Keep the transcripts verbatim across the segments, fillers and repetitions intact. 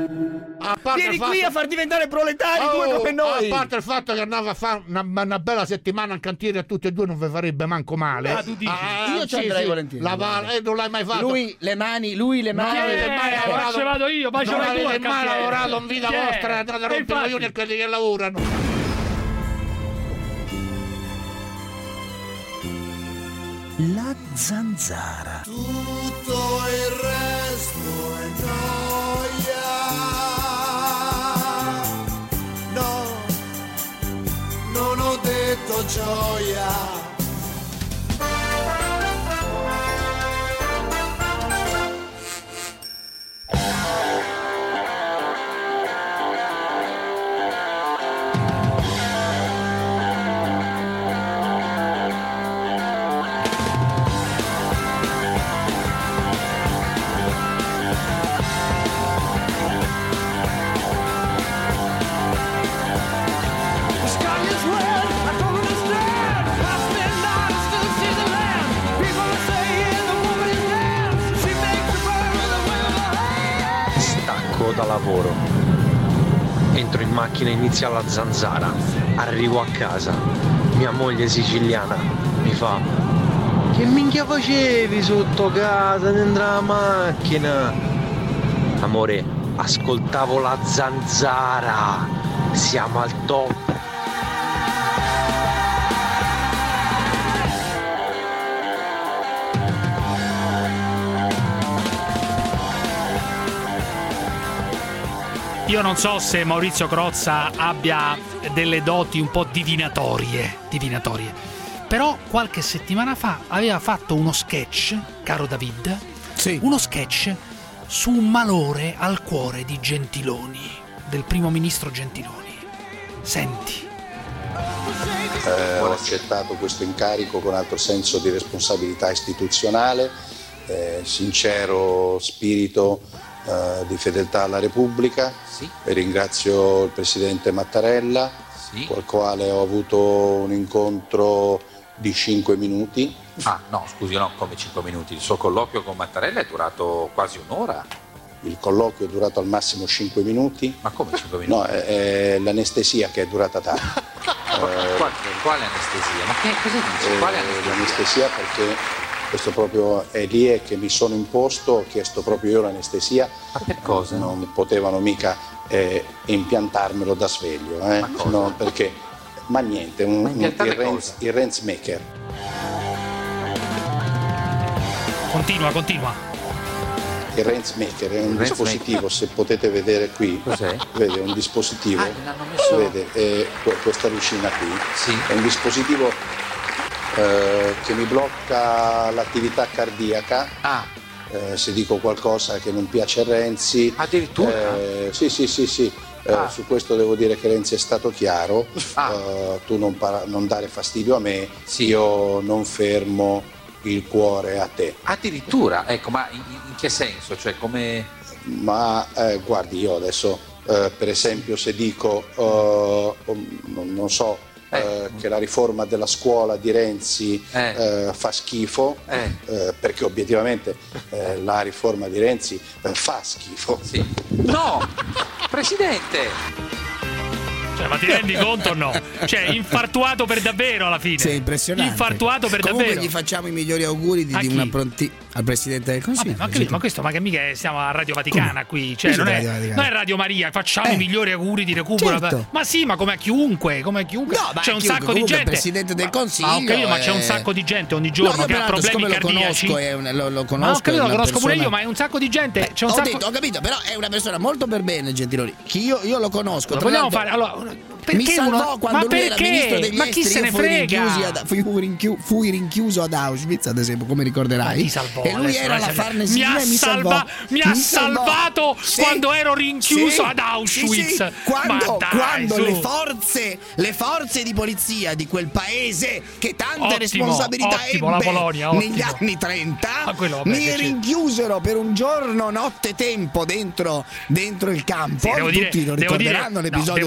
A parte Vieni il fatto... qui a far diventare proletari Oh, due come noi. A parte il fatto che andava a fare una, una bella settimana in cantiere a tutti e due non vi farebbe manco male. Ah, tu dici? Ah, Io ci sì, andrei sì. volentieri. La va- eh, non l'hai mai fatto. Lui le mani, lui le Non mani. avete mai Eh, lavorato. ci vado io, ma ci non vai tu avete al mai cantiere. lavorato in vita Chi è? vostra, andate a E rompere i infatti- coglioni a quelli che lavorano. La zanzara. Tutto il resto è gioia. No, non ho detto gioia. Stacco da lavoro, entro in macchina, inizia la zanzara, arrivo a casa, mia moglie siciliana mi fa: che minchia facevi sotto casa dentro la macchina? Amore, ascoltavo la zanzara, siamo al top. Io non so se Maurizio Crozza abbia delle doti un po' divinatorie, divinatorie. Però qualche settimana fa aveva fatto uno sketch, caro David, Sì. uno sketch su un malore al cuore di Gentiloni, del primo ministro Gentiloni. Senti. Eh, ho accettato questo incarico con alto senso di responsabilità istituzionale, eh, sincero spirito eh, di fedeltà alla Repubblica. Sì. E ringrazio il Presidente Mattarella, Sì. col quale ho avuto un incontro di cinque minuti. Ah, no, scusi, no, come cinque minuti. Il suo colloquio con Mattarella è durato quasi un'ora. Il colloquio è durato al massimo cinque minuti. Ma come cinque minuti? No, è, è l'anestesia che è durata tanto. Quale, quale anestesia? Ma che cosa dice? Eh, Quale anestesia? L'anestesia perché questo proprio è lì è che mi sono imposto, ho chiesto proprio io l'anestesia. Ma per cosa? Non potevano mica eh, impiantarmelo da sveglio, eh? Ma cosa? No, perché, ma niente, un, Ma un, impiantare il, Renz, cosa? il Renzmaker. Continua, continua. Il Renzmaker è un Il dispositivo, se potete vedere qui, Cos'è? vede un dispositivo, Ah, l'hanno messo- vede eh, que- questa lucina qui, Sì. è un dispositivo eh, che mi blocca l'attività cardiaca. Ah, Eh, se dico qualcosa che non piace a Renzi, addirittura? eh, sì sì sì sì, eh, Ah. su questo devo dire che Renzi è stato chiaro. Ah. Eh, tu non, para- non dare fastidio a me, Sì. io non fermo il cuore a te. addirittura, ecco, ma in, in che senso? Cioè, come... Ma eh, guardi, io adesso eh, per esempio se dico eh, non, non so eh, Eh. che la riforma della scuola di Renzi Eh. eh, fa schifo, Eh. eh, perché obiettivamente eh, la riforma di Renzi eh, fa schifo. Sì. No! Presidente! Cioè, ma ti rendi conto o no? Cioè, infartuato per davvero alla fine. Sì, impressionante. Infartuato per Comunque davvero. gli facciamo i migliori auguri di, A di chi? una pronti al Presidente del Consiglio. Vabbè, ma, ho capito, ma questo, ma che mica è- siamo a Radio Vaticana qui, cioè Qui non siete è, a Radio Vaticana. non è Radio Maria, facciamo Eh. i migliori auguri di recupero. Certo. Ma sì, ma come a chiunque, come a chiunque. No, ma c'è a un chiunque, sacco di comunque il gente. Presidente del Ma- Consiglio, Ma ho capito, ma c'è un eh. sacco di gente ogni No, giorno io che ha peraltro, problemi siccome lo cardiaci. conosco, è un- lo, lo conosco, Ma ho capito, è lo una conosco pure persona- io, ma è un sacco di gente. Beh, c'è un ho sacco. detto, ho capito, però è una persona molto per bene, Gentiloni. Che io, io lo conosco. Lo tra vogliamo l'altro- fare? Allora, perché mi salvò uno- quando ma lui era perché? ministro degli Ma chi esteri, se ne io fui frega? rinchiusi ad- fui, rinchiu- fui rinchiuso ad Auschwitz, ad esempio, come ricorderai. Ma ti salvò, e lui adesso era non la è- Farnesina mi ha e mi salvò. salva- mi ha Mi salvò. salvato Sì. quando ero rinchiuso Sì. ad Auschwitz. Sì, sì. Quando, Ma dai, quando su. le forze le forze di polizia di quel paese che tante Ottimo, responsabilità ottimo, la ebbe Polonia, negli ottimo. anni trenta, Ah, quello, vabbè, mi che c'è. rinchiusero per un giorno notte tempo dentro, dentro il campo. Sì, devo dire- tutti lo devo dire- ricorderanno no, l'episodio devo dire terribile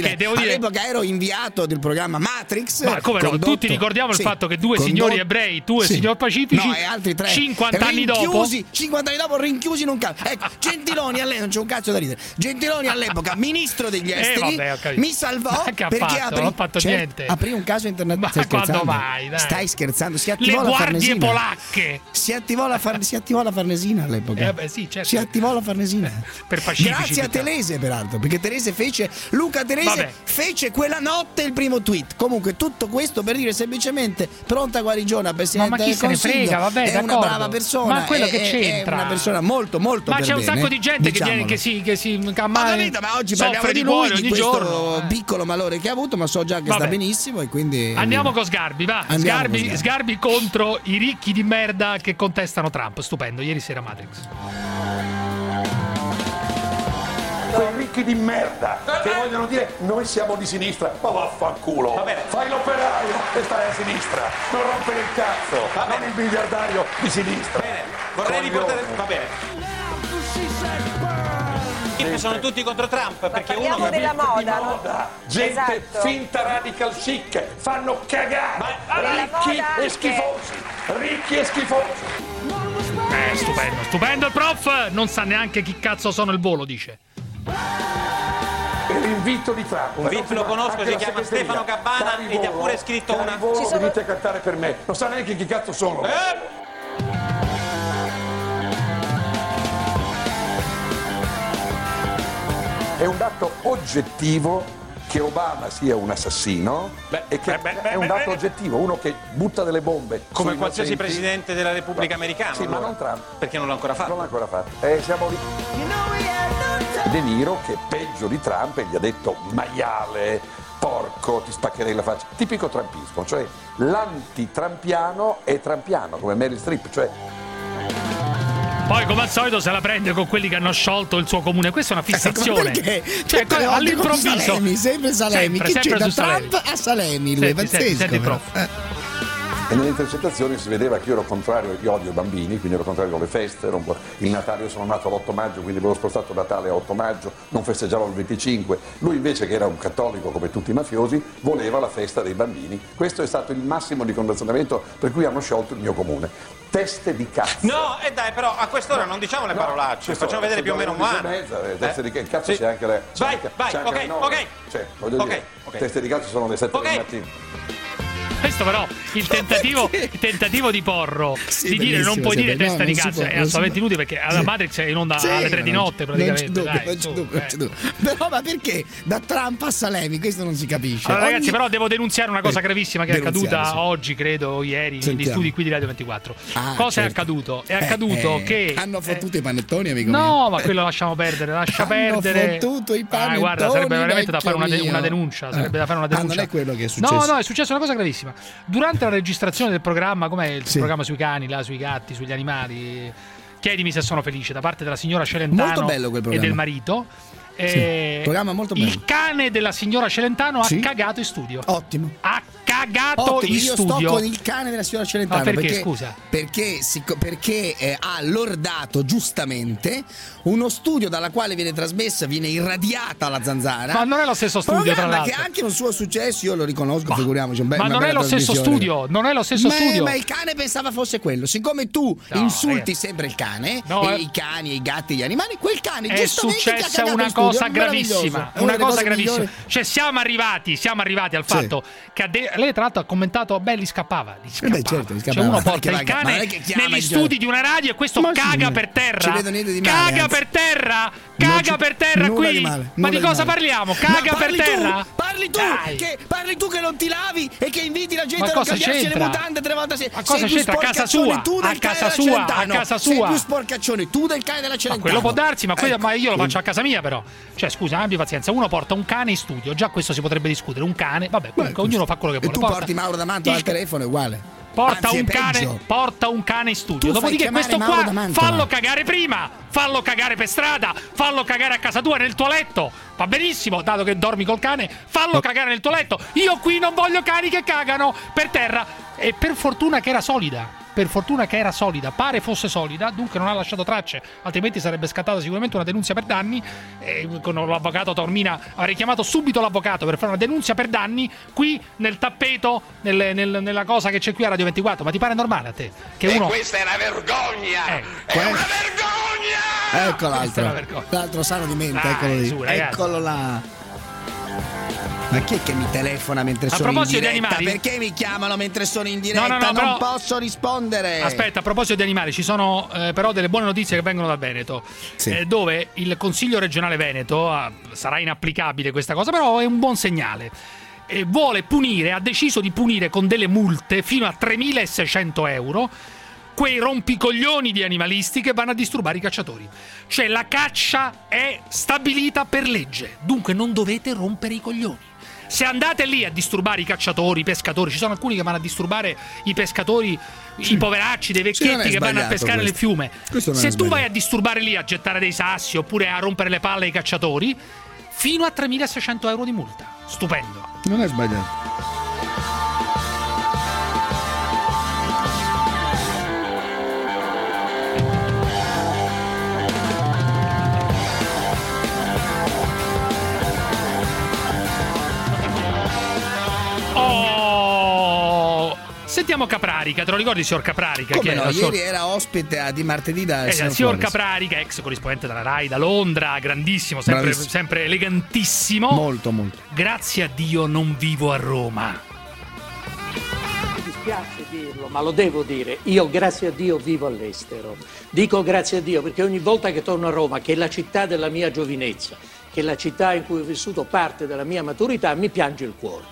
che devo dire, all'epoca ero inviato del programma Matrix. Ma come no? condotto, Tutti ricordiamo sì, il fatto che due condotto, signori ebrei, tu e sì. signor Pacifici, no, e altri tre cinquanta anni dopo, cinquanta anni dopo rinchiusi in un campo. Ecco, Gentiloni all'epoca, non c'è un cazzo da ridere. Gentiloni all'epoca, ministro degli esteri, eh, vabbè, mi salvò perché fatto? aprì, non ho fatto certo, niente. aprì un caso internazionale. Ma quando mai? Dai. Stai scherzando? Si attivò Le la guardie Farnesina. polacche. Si attivò la, far... si attivò la Farnesina all'epoca. Eh, beh, sì, certo. Si attivò la Farnesina. Per Pacifici. Grazie a Telese, peraltro, perché Telese fece. Luca Telese Vabbè. fece quella notte il primo tweet. Comunque, tutto questo per dire semplicemente pronta guarigione a Presidente ma, ma chi del se ne Consiglio. frega, vabbè, è d'accordo. una brava persona. Ma quello è, che c'entra? È una persona molto, molto Ma per c'è un bene, sacco di gente che, viene, diciamolo. che si. Che si Ma, mai capito, ma oggi soffre parliamo di lui, cuore di ogni questo giorno. piccolo malore che ha avuto, ma so già che Vabbè. sta benissimo e quindi. Andiamo con Sgarbi, va. Andiamo Sgarbi, con Sgarbi. Sgarbi contro i ricchi di merda che contestano Trump. Stupendo, ieri sera Matrix. Quei ricchi di merda che vogliono dire noi siamo di sinistra, ma vaffanculo. Va bene. Fai l'operaio e stai a sinistra, non rompere il cazzo, non il miliardario di sinistra. Bene, vorrei riportare. Va bene. Sono tutti contro Trump perché uno parliamo della moda, no? moda. Gente Esatto. finta radical chic, fanno cagare, ricchi moda e anche. schifosi, ricchi e schifosi. Eh, stupendo, stupendo il prof. Non sa neanche chi cazzo sono il volo, dice. E l'invito di Trump. Un V I P lo conosco, si chiama Stefano Gabbana e ti ha pure scritto una. Volo, sono... venite a cantare per me. Non sa neanche chi cazzo sono. Eh? È un dato oggettivo che Obama sia un assassino. Beh, e che beh, beh, è un beh, dato beh. oggettivo, uno che butta delle bombe Come sui qualsiasi innocenti. presidente della Repubblica Americana. Sì, allora. ma non Trump. Perché non l'ha ancora fatto? Non l'ha ancora fatto. Eh, siamo lì. De Niro, che peggio di Trump, e gli ha detto maiale, porco, ti spaccherei la faccia. Tipico trumpismo, cioè l'anti-trampiano è trampiano, come Meryl Streep, cioè. Poi, come al solito, se la prende con quelli che hanno sciolto il suo comune. Questa è una fissazione. Perché? Cioè, Tutte le volte all'improvviso. con Salemi, sempre Salemi. Sempre, Chi sempre c'è su da Salemi. Trump a Salemi? Lui è Senti, pazzesco. senti, senti, però. prof. Eh. E nelle intercettazioni si vedeva che io ero contrario, io odio i bambini, quindi ero contrario alle feste, ero un po'... il Natale, io sono nato l'otto maggio, quindi avevo spostato Natale a otto maggio, non festeggiavo il venticinque. Lui invece, che era un cattolico come tutti i mafiosi, voleva la festa dei bambini. Questo è stato il massimo di condizionamento per cui hanno sciolto il mio comune. Teste di cazzo. No, e eh dai, però a quest'ora non diciamo le No, parolacce, facciamo vedere più o meno un anno. Mezza, eh, teste Eh? di cazzo, Sì. c'è anche la. C'è Vai, anche, vai, c'è anche ok, le nove. ok. Cioè, voglio Ok, dire, ok. teste di cazzo sono le sette Ok. del mattino. Questo però, il tentativo, il tentativo di Porro Sì, di dire non bellissimo, puoi dire sempre. testa No, di non si cazzo può, è non si assolutamente può. inutile, perché alla Sì. Matrix è in onda Sì, alle tre di non- notte non c'è praticamente. dubbio, dai, non c'è su, dubbio, eh. non c'è dubbio. Però ma perché da Trump a Salemi? Questo non si capisce. Allora, ragazzi, Ogni- però devo denunziare una cosa Eh, gravissima che è denunziamo, accaduta sì. oggi, credo, ieri, negli Sentiamo. studi qui di Radio ventiquattro. Ah, Cosa è certo. accaduto? È Eh, accaduto eh, che hanno eh, fottuto i panettoni, amico mio. No, ma quello lasciamo perdere, lascia Hanno perdere. fottuto i Ah, panettoni, guarda, sarebbe veramente da vecchio fare una, de- mio. una denuncia, sarebbe Eh. da fare una Ah, denuncia. non è quello che è successo. No, no, è successa una cosa gravissima. Durante la registrazione del programma, com'è il Sì. programma sui cani, là, sui gatti, sugli animali, chiedimi se sono felice, da parte della signora Celentano Molto bello quel e programma. del marito. Sì, Eh, programma molto bello. il cane della signora Celentano Sì. ha cagato in studio. Ottimo. Ha cagato Ottimo, in io studio. sto con il cane della signora Celentano. Ma perché, scusa? Perché, sic- perché eh, ha lordato giustamente uno studio dalla quale viene trasmessa, viene irradiata la zanzara. Ma non è lo stesso studio, tra Programma l'altro. che ha anche un suo successo, io lo riconosco, figuriamoci. Un be- Ma una non è bella lo stesso trasmissione. studio, non è lo stesso ma, studio. ma il cane pensava fosse quello. Siccome tu No, insulti ragazzi. sempre il cane, No, e eh. i cani, e i gatti, e gli animali, quel cane È giustamente ti ha successa cagato una in studio. cosa È meraviglioso. gravissima, È una una delle cosa cose gravissima. migliori. Cioè siamo arrivati, siamo arrivati al Sì. fatto che ha de- lei tra l'altro ha commentato, beh, gli scappava, gli scappava. beh, certo, gli Cioè scappava. uno Ma porta che il va- ma cane non è che chiama negli il- studi di una radio e questo Ma caga sì, per terra. ci vedo niente di male, Caga anzi. per terra, Non caga ci- per terra nulla qui. di male, Ma nulla di di cosa male. parliamo? Ma Caga per parli tu, terra? Parli tu, Dai. che parli tu che non ti lavi e che inviti la gente Ma a non cosa cambiarsi le c'entra? mutande tre volte a sera. Ma cosa Sei più c'entra? A casa sporcaccione sua, tu del a cane casa della sua, Celentano. a casa Sei sua. più sporcaccione tu del cane della Ma Celentano. quello può darsi, ma, que- Ecco. ma io lo faccio a casa mia però. Cioè scusa, abbi pazienza, uno porta un cane in studio, già questo si potrebbe discutere, un cane, vabbè, comunque ognuno fa quello che E vuole. tu Porta- porti Mauro D'Amanto il- al telefono, è uguale. Porta Anzi, un, è cane, peggio. porta un cane in studio. Tu fai Dopodiché chiamare questo Mauro qua D'Amantola. fallo cagare prima, fallo cagare per strada, fallo cagare a casa tua nel tuo letto. Va benissimo, dato che dormi col cane, fallo cagare nel tuo letto. Io qui non voglio cani che cagano per terra. E per fortuna che era solida. per fortuna che era solida, pare fosse solida, dunque non ha lasciato tracce, altrimenti sarebbe scattata sicuramente una denunzia per danni. E con l'avvocato Taormina avrei chiamato subito l'avvocato per fare una denunzia per danni qui nel tappeto, nel, nel, nella cosa che c'è qui a Radio ventiquattro. Ma ti pare normale a te? Che uno... E questa è una vergogna! Eh, è una vergogna! Ecco l'altro, l'altro sano di mente, Dai, eccolo lì, su, eccolo là. Ma chi è che mi telefona mentre a sono in proposito diretta? di animali, perché mi chiamano mentre sono in diretta? No, no, no, non però... posso rispondere. Aspetta, a proposito di animali, ci sono eh, però delle buone notizie che vengono dal Veneto, sì. eh, dove il Consiglio regionale Veneto, ah, sarà inapplicabile questa cosa, però è un buon segnale. E vuole punire, ha deciso di punire con delle multe fino a tremilaseicento euro quei rompicoglioni di animalisti che vanno a disturbare i cacciatori. Cioè la caccia è stabilita per legge, dunque non dovete rompere i coglioni. Se andate lì a disturbare i cacciatori, i pescatori, ci sono alcuni che vanno a disturbare i pescatori, sì. i poveracci, dei vecchietti sì, che vanno a pescare nel fiume. Se tu vai a disturbare lì, a gettare dei sassi oppure a rompere le palle ai cacciatori, fino a tremilaseicento euro di multa. Stupendo. Non è sbagliato. Sentiamo Caprarica, te lo ricordi signor Caprarica? Come che no, era ieri signor... era ospite a Di Martedì da eh, signor, signor Caprarica, ex corrispondente della Rai da Londra, grandissimo, sempre, sempre elegantissimo. Molto, molto. Grazie a Dio non vivo a Roma. Mi dispiace dirlo, ma lo devo dire, io grazie a Dio vivo all'estero. Dico grazie a Dio perché ogni volta che torno a Roma, che è la città della mia giovinezza, che è la città in cui ho vissuto parte della mia maturità, mi piange il cuore.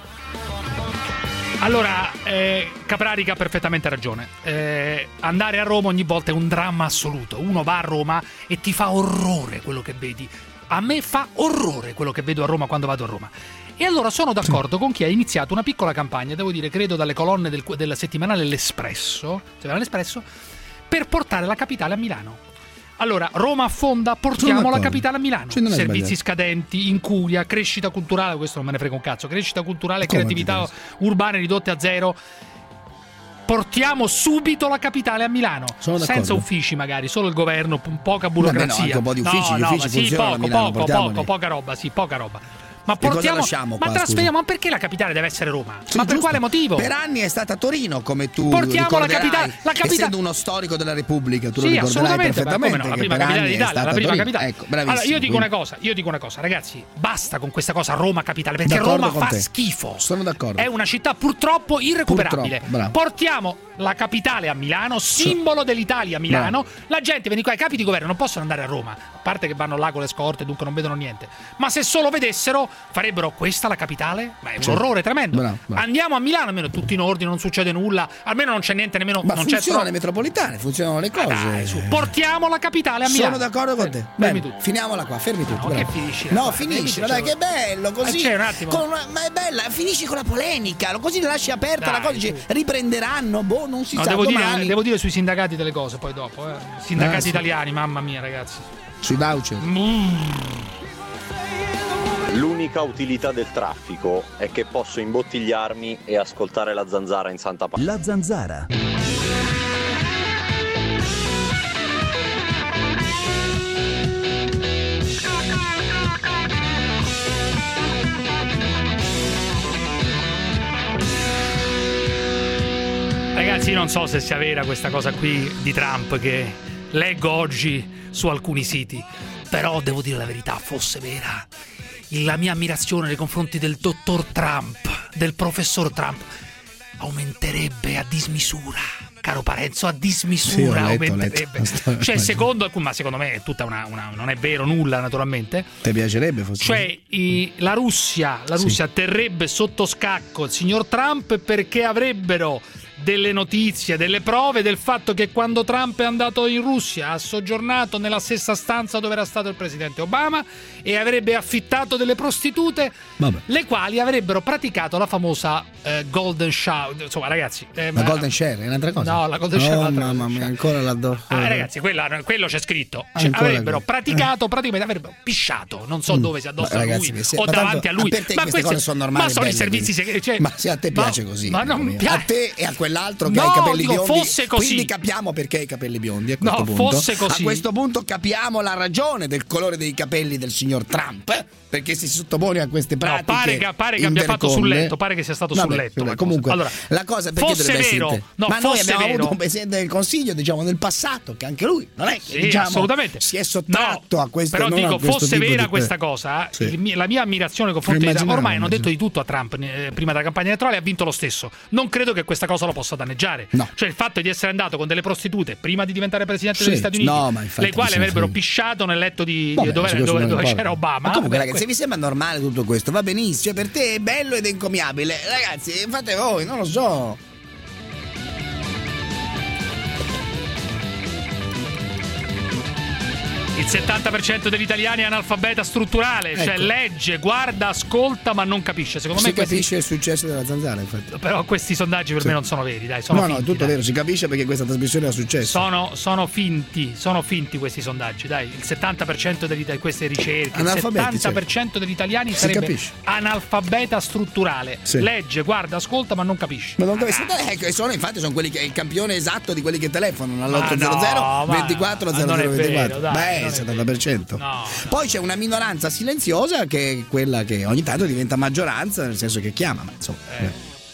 Allora, eh, Caprarica ha perfettamente ragione. Eh, andare a Roma ogni volta è un dramma assoluto. Uno va a Roma e ti fa orrore quello che vedi. A me fa orrore quello che vedo a Roma quando vado a Roma. E allora sono d'accordo con chi ha iniziato una piccola campagna, devo dire, credo dalle colonne del, del settimanale L'Espresso, L'Espresso, per portare la capitale a Milano. Allora, Roma affonda, portiamo la capitale a Milano. Servizi sbagliato. Scadenti, incuria, crescita culturale, questo non me ne frega un cazzo, crescita culturale e creatività urbane ridotte a zero. Portiamo subito la capitale a Milano, senza uffici magari, solo il governo, poca burocrazia. Vabbè, no, anche un po' di uffici, no, gli no, uffici sì, funzionano poco, a Milano, poco, poco, poca roba, sì, poca roba. Ma portiamo, lasciamo ma qua, trasferiamo, ma perché la capitale deve essere Roma? Sì, ma per giusto. quale motivo? Per anni è stata Torino, come tu portiamo la ricorderai, capitale, la capitale, essendo uno storico della Repubblica, tu sì, lo ricorderai perfettamente. No, la prima capitale d'Italia, la prima Torino. capitale. Ecco, allora, io dico una cosa, io dico una cosa, ragazzi, basta con questa cosa Roma capitale, perché d'accordo Roma fa te. schifo. Sono d'accordo. È una città purtroppo irrecuperabile. Purtroppo, portiamo la capitale a Milano, simbolo dell'Italia a Milano. Bravo. La gente viene qua, i capi di governo non possono andare a Roma, a parte che vanno là con le scorte, dunque non vedono niente. Ma se solo vedessero, farebbero questa la capitale? Ma è un certo. orrore tremendo. Bravo, bravo. Andiamo a Milano, almeno tutto in ordine, non succede nulla, almeno non c'è niente nemmeno. Ma non funzionano c'è le metropolitane, funzionano le cose. Ah, dai, su, portiamo la capitale a Milano. Sono d'accordo con te. Bene, finiamola qua, fermi tutti. No, che finisci? No, finisci, dai, che bello così. C'è un attimo. Con una, ma è bella, finisci con la polemica, così la lasci aperta, dai, la cosa dice riprenderanno, boh, non si no, sa. Devo domani. dire, devo dire sui sindacati delle cose poi dopo, eh. Sindacati ah, sì. italiani, mamma mia, ragazzi. Sui voucher. Mm. L'unica utilità del traffico è che posso imbottigliarmi e ascoltare la Zanzara in santa pace. La Zanzara. Ragazzi, io non so se sia vera questa cosa qui di Trump che leggo oggi su alcuni siti, però devo dire la verità, fosse vera, la mia ammirazione nei confronti del dottor Trump, del professor Trump, aumenterebbe a dismisura. Caro Parenzo, a dismisura sì, letto, aumenterebbe. Letto, cioè, secondo, ma secondo me è tutta una, una non è vero nulla, naturalmente. Ti piacerebbe fosse Cioè, i, la Russia, la Russia sì. terrebbe sotto scacco il signor Trump perché avrebbero delle notizie, delle prove del fatto che quando Trump è andato in Russia ha soggiornato nella stessa stanza dove era stato il presidente Obama e avrebbe affittato delle prostitute, Vabbè. le quali avrebbero praticato la famosa eh, Golden Shower. Insomma, ragazzi, eh, la ma... Golden Share è un'altra cosa. No, la Golden Share oh, è un'altra mamma cosa. mia, ancora la do. Ah, ragazzi, quella, quello c'è scritto. Cioè, avrebbero praticato, praticamente avrebbero pisciato, non so mm. dove, sia addosso ma, a lui ragazzi, se, o davanti tanto, a lui. A per te ma queste cose sono normali. Ma sono belle, i servizi segreti. Cioè, ma se a te piace ma, così. Ma non piace. A te e a quell'altro quell'altro che no, ha i capelli dico, biondi. fosse così. Quindi capiamo perché ha i capelli biondi a questo No, punto. fosse così. A questo punto capiamo la ragione del colore dei capelli del signor Trump, perché si sottopone a queste pratiche. No, pare che, pare che abbia fatto sul letto, pare che sia stato Vabbè, sul letto. vabbè, comunque, allora, la cosa è perché fosse dovrebbe vero, essere. no, Ma noi fosse abbiamo vero. avuto un presidente del Consiglio, diciamo, nel passato, che anche lui non è che Sì, diciamo, assolutamente. si è sottratto no, a questo. Però non dico, a questo fosse tipo vera di... questa cosa, Sì. il, la mia ammirazione nei confronti di Immaginavo, ormai hanno detto immaginavo. di tutto a Trump eh, prima della campagna elettorale, ha vinto lo stesso. Non credo che questa cosa lo possa danneggiare. No. Cioè il fatto di essere andato con delle prostitute prima di diventare presidente Sì, degli Stati Uniti, no, ma infatti le quali chi se ne avrebbero frega. pisciato nel letto di, Vabbè, dove, su questo dove, non dove importa. c'era Obama. Ma comunque, Beh, ragazzi, se vi sembra normale tutto questo, va benissimo. Per te è bello ed encomiabile. Ragazzi, fate voi, non lo so. Il settanta per cento degli italiani è analfabeta strutturale, Ecco. cioè legge, guarda, ascolta, ma non capisce. Secondo Si me questi, capisce il successo della zanzara, infatti. però questi sondaggi per Sì. me non sono veri, dai, sono No, finti, no, è tutto dai. vero, si capisce perché questa trasmissione ha successo. Sono, sono finti, sono finti questi sondaggi, dai. Il settanta per cento degli, di queste ricerche, il Analfabeti, settanta per cento degli italiani Si sarebbe capisce. analfabeta strutturale. Sì. Legge, guarda, ascolta, ma non capisce. Ma non capisce. Ecco, e sono, infatti, sono quelli che è il campione esatto di quelli che telefonano Ma all'ottocento no, ma- ventiquattro ma non è zero zero vero, ventiquattro. dai, non Beh, è il settanta per cento. No, Poi c'è una minoranza silenziosa che è quella che ogni tanto diventa maggioranza, nel senso che chiama, ma insomma. Eh.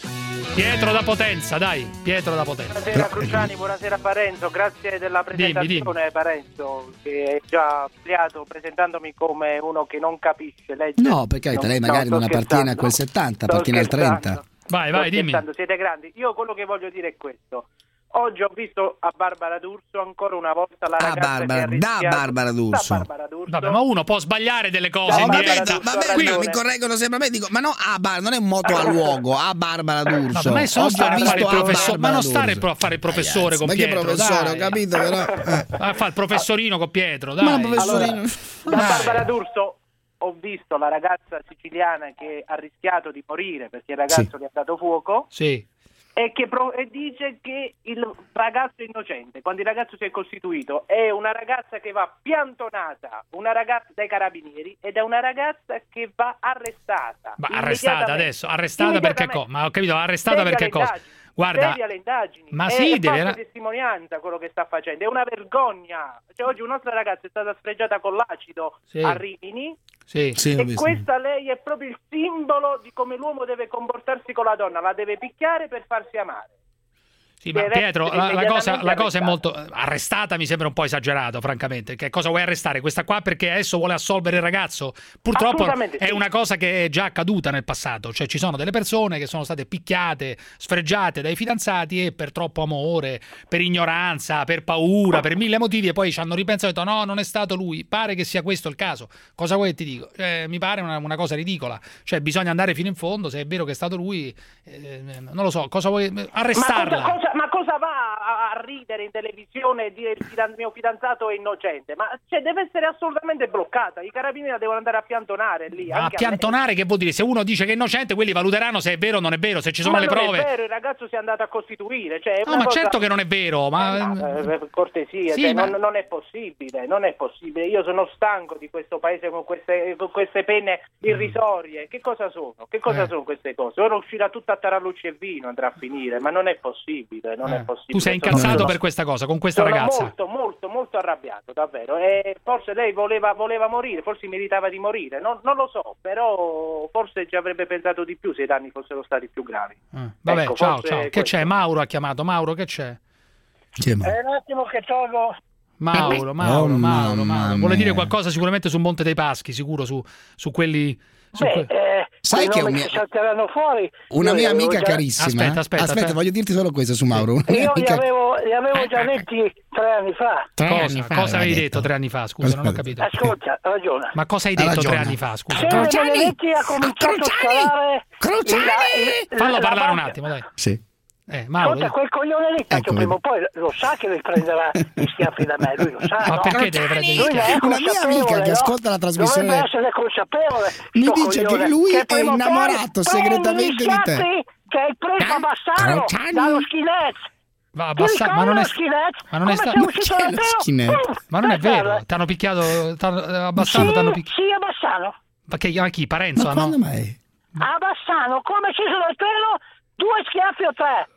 Pietro da Potenza, dai, Pietro da Potenza. Buonasera Cruciani, buonasera Parenzo, grazie della presentazione. Dimmi, dimmi. Parenzo, che è già ampliato presentandomi come uno che non capisce legge. No, per carità, lei magari no, non sto appartiene a scherzando. quel settanta, Sto appartiene al scherzando. trenta. Vai, Sto vai, dimmi. scherzando, siete grandi. Io quello che voglio dire è questo. Oggi ho visto a Barbara D'Urso ancora una volta la Ah, ragazza Barbara, che ha da rischiato- Barbara D'Urso. Da Barbara D'Urso. Vabbè, ma uno può sbagliare delle cose Ho in Barbara diretta. capito, ma D'Urso ha me- ragione. mi correggono sempre a me, dico, ma no, a Bar, non è un moto a luogo, a Barbara D'Urso. Vabbè, ma adesso non Oggi ho stare a fare il visto a professore, ma Barbara non stare D'Urso. a fare il professore Ragazzi, con ma che Pietro, professore, dai. ho capito, però. Eh. Ah, fa il professorino con Pietro, dai. Ma un professorino. Allora, da Dai. Barbara D'Urso ho visto la ragazza siciliana che ha rischiato di morire perché il ragazzo Sì. gli ha dato fuoco Sì. e che pro- e dice che il ragazzo è innocente. Quando il ragazzo si è costituito è una ragazza che va piantonata, una ragazza dai carabinieri, ed è una ragazza che va arrestata. Ma arrestata immediatamente. adesso, arrestata perché co- ma ho capito, arrestata Devi perché alle cosa? indagini, Guarda, devi alle indagini. ma è, sì, è deve- falsa testimonianza quello che sta facendo, è una vergogna. Cioè, oggi un'altra ragazza è stata sfregiata con l'acido Sì. a Rimini. sì. Sì, ho E visto. questa lei è proprio il simbolo di come l'uomo deve comportarsi con la donna, la deve picchiare per farsi amare. Sì, ma Deve Pietro, essere la, la cosa, immediatamente la cosa è arrestata. molto arrestata, mi sembra un po' esagerato, francamente. Che cosa vuoi arrestare? Questa qua perché adesso vuole assolvere il ragazzo? Purtroppo Assolutamente è sì. una cosa che è già accaduta nel passato, cioè ci sono delle persone che sono state picchiate, sfregiate dai fidanzati e per troppo amore, per ignoranza, per paura, per mille motivi, e poi ci hanno ripensato e detto no, non è stato lui. Pare che sia questo il caso. Cosa vuoi che ti dico? Eh, mi pare una, una cosa ridicola. Cioè bisogna andare fino in fondo, se è vero che è stato lui, eh, non lo so, cosa vuoi arrestarla? Ma cosa, cosa- ma cosa va a, a ridere in televisione e dire il fidan- mio fidanzato è innocente? Ma cioè, deve essere assolutamente bloccata. I carabinieri la devono andare a piantonare lì. Ma anche a piantonare che vuol dire? Se uno dice che è innocente, quelli valuteranno se è vero o non è vero, se ci lei. sono Ma le non prove. è vero, il ragazzo si è andato a costituire. Cioè, è No, una ma cosa- certo che non è vero, ma Eh, no, eh, per cortesia, Sì, cioè, ma- non, non è possibile, non è possibile. Io sono stanco di questo paese con queste, con queste penne irrisorie. Che cosa sono? Che cosa Eh. sono queste cose? Ora uscirà tutta a tarallucci e vino, andrà a finire, ma non è possibile, non Eh. è possibile. tu sei Sono- incazzato sono- per questa cosa, con questa sono ragazza. molto, molto, molto arrabbiato, davvero. E forse lei voleva, voleva morire, forse meritava di morire, non, non lo so, però forse ci avrebbe pensato di più se i danni fossero stati più gravi. Eh, Vabbè, Ecco, ciao, forse ciao. Che questo. c'è? Mauro ha chiamato. Mauro, che c'è? Sì, ma- Eh, un attimo che tolgo. Mauro, Mauro, Oh, Mauro, mamma Mauro. Vuole dire mia. qualcosa sicuramente sul Monte dei Paschi, sicuro, su, su quelli... Su Beh, que- eh, Sai quei che nomi un mio- salteranno fuori. Una Io li mia avevo amica già- carissima. Aspetta, aspetta, aspetta. voglio dirti solo questo su Mauro. Una mia Io li amica- avevo, li avevo già detti tre anni fa. Tre cosa anni fa cosa aveva avevi detto. detto tre anni fa? Scusa, non ho capito. Ascolta, ragiona. Ma cosa hai Ha detto tre ragione. anni fa? Scusa. Se Cruciani! Benedetti ha cominciato a Cruciani! scalare Cruciani! la- la- Fallo la parlare un banca- attimo, dai. Sì. Eh, Mauro, Ascolta, quel coglione lì, tanto Ecco, prima o poi lo sa che riprenderà gli schiaffi da me, lui lo sa, ma no? perché deve prendere gli Lui ne è schiaffi? Una mia consapevole, amica che no? ascolta la trasmissione Dovrebbe essere consapevole. mi sto dice che coglione, lui è prima o poi innamorato prendi segretamente gli di te. schiaffi Che hai preso a Bassano Cruciani! dallo skinhead. Va a Ti Bassano, ma ricordi non è lo skinhead? ma non è Come sta- sei Ma uscito chi è dal lo pelo? skinhead? Pum, Ma non è per terra. vero, ti hanno picchiato t'hanno- a Bassano, Sì, t'hanno picchiato. sì, a Bassano. Ma che ma chi? Parenzo, Ma no? quando mai? A Bassano, come sceso dal pelo, due schiaffi o tre.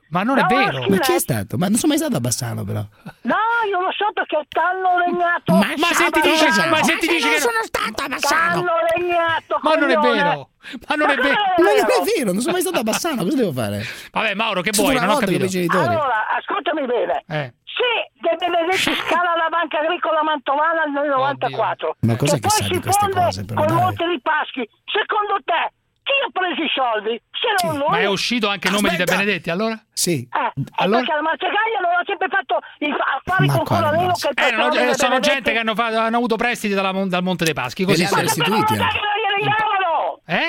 Ma non è No, vero. ma Ma chi è stato? Ma non sono mai stato a Bassano, però. No, io lo so perché t'hanno legnato. Ma Ma se ti dice, ma se ti dice che sono stato a Bassano. T'hanno legnato. Ma non è coglione. vero. Ma non è Ma vero. Ma non è vero, non sono mai stato a Bassano, cosa devo fare? Vabbè, Mauro, che Sono vuoi? una Non ho volta con i capito. miei genitori. Allora, ascoltami bene. Eh. Se De Benedetti scala la Banca Agricola Mantovana nel novantaquattro, Ma cos'è che poi sa di si queste fonde cose, però, col dai? Monte dei Paschi, secondo te chi ha preso i soldi? Se non lui? Ma è uscito anche il nome di De Benedetti, allora? Sì. Eh, Allora? perché la Marcegaglia non ha sempre fatto i affari Ma con quale Colaleno Marce- che il Eh, non- patrone eh, De sono Benedetti- gente che hanno, fatto- hanno avuto prestiti dalla mon- dal Monte dei Paschi, E così li hanno sì. restituiti Ma anche. perché non glieli davano? Eh?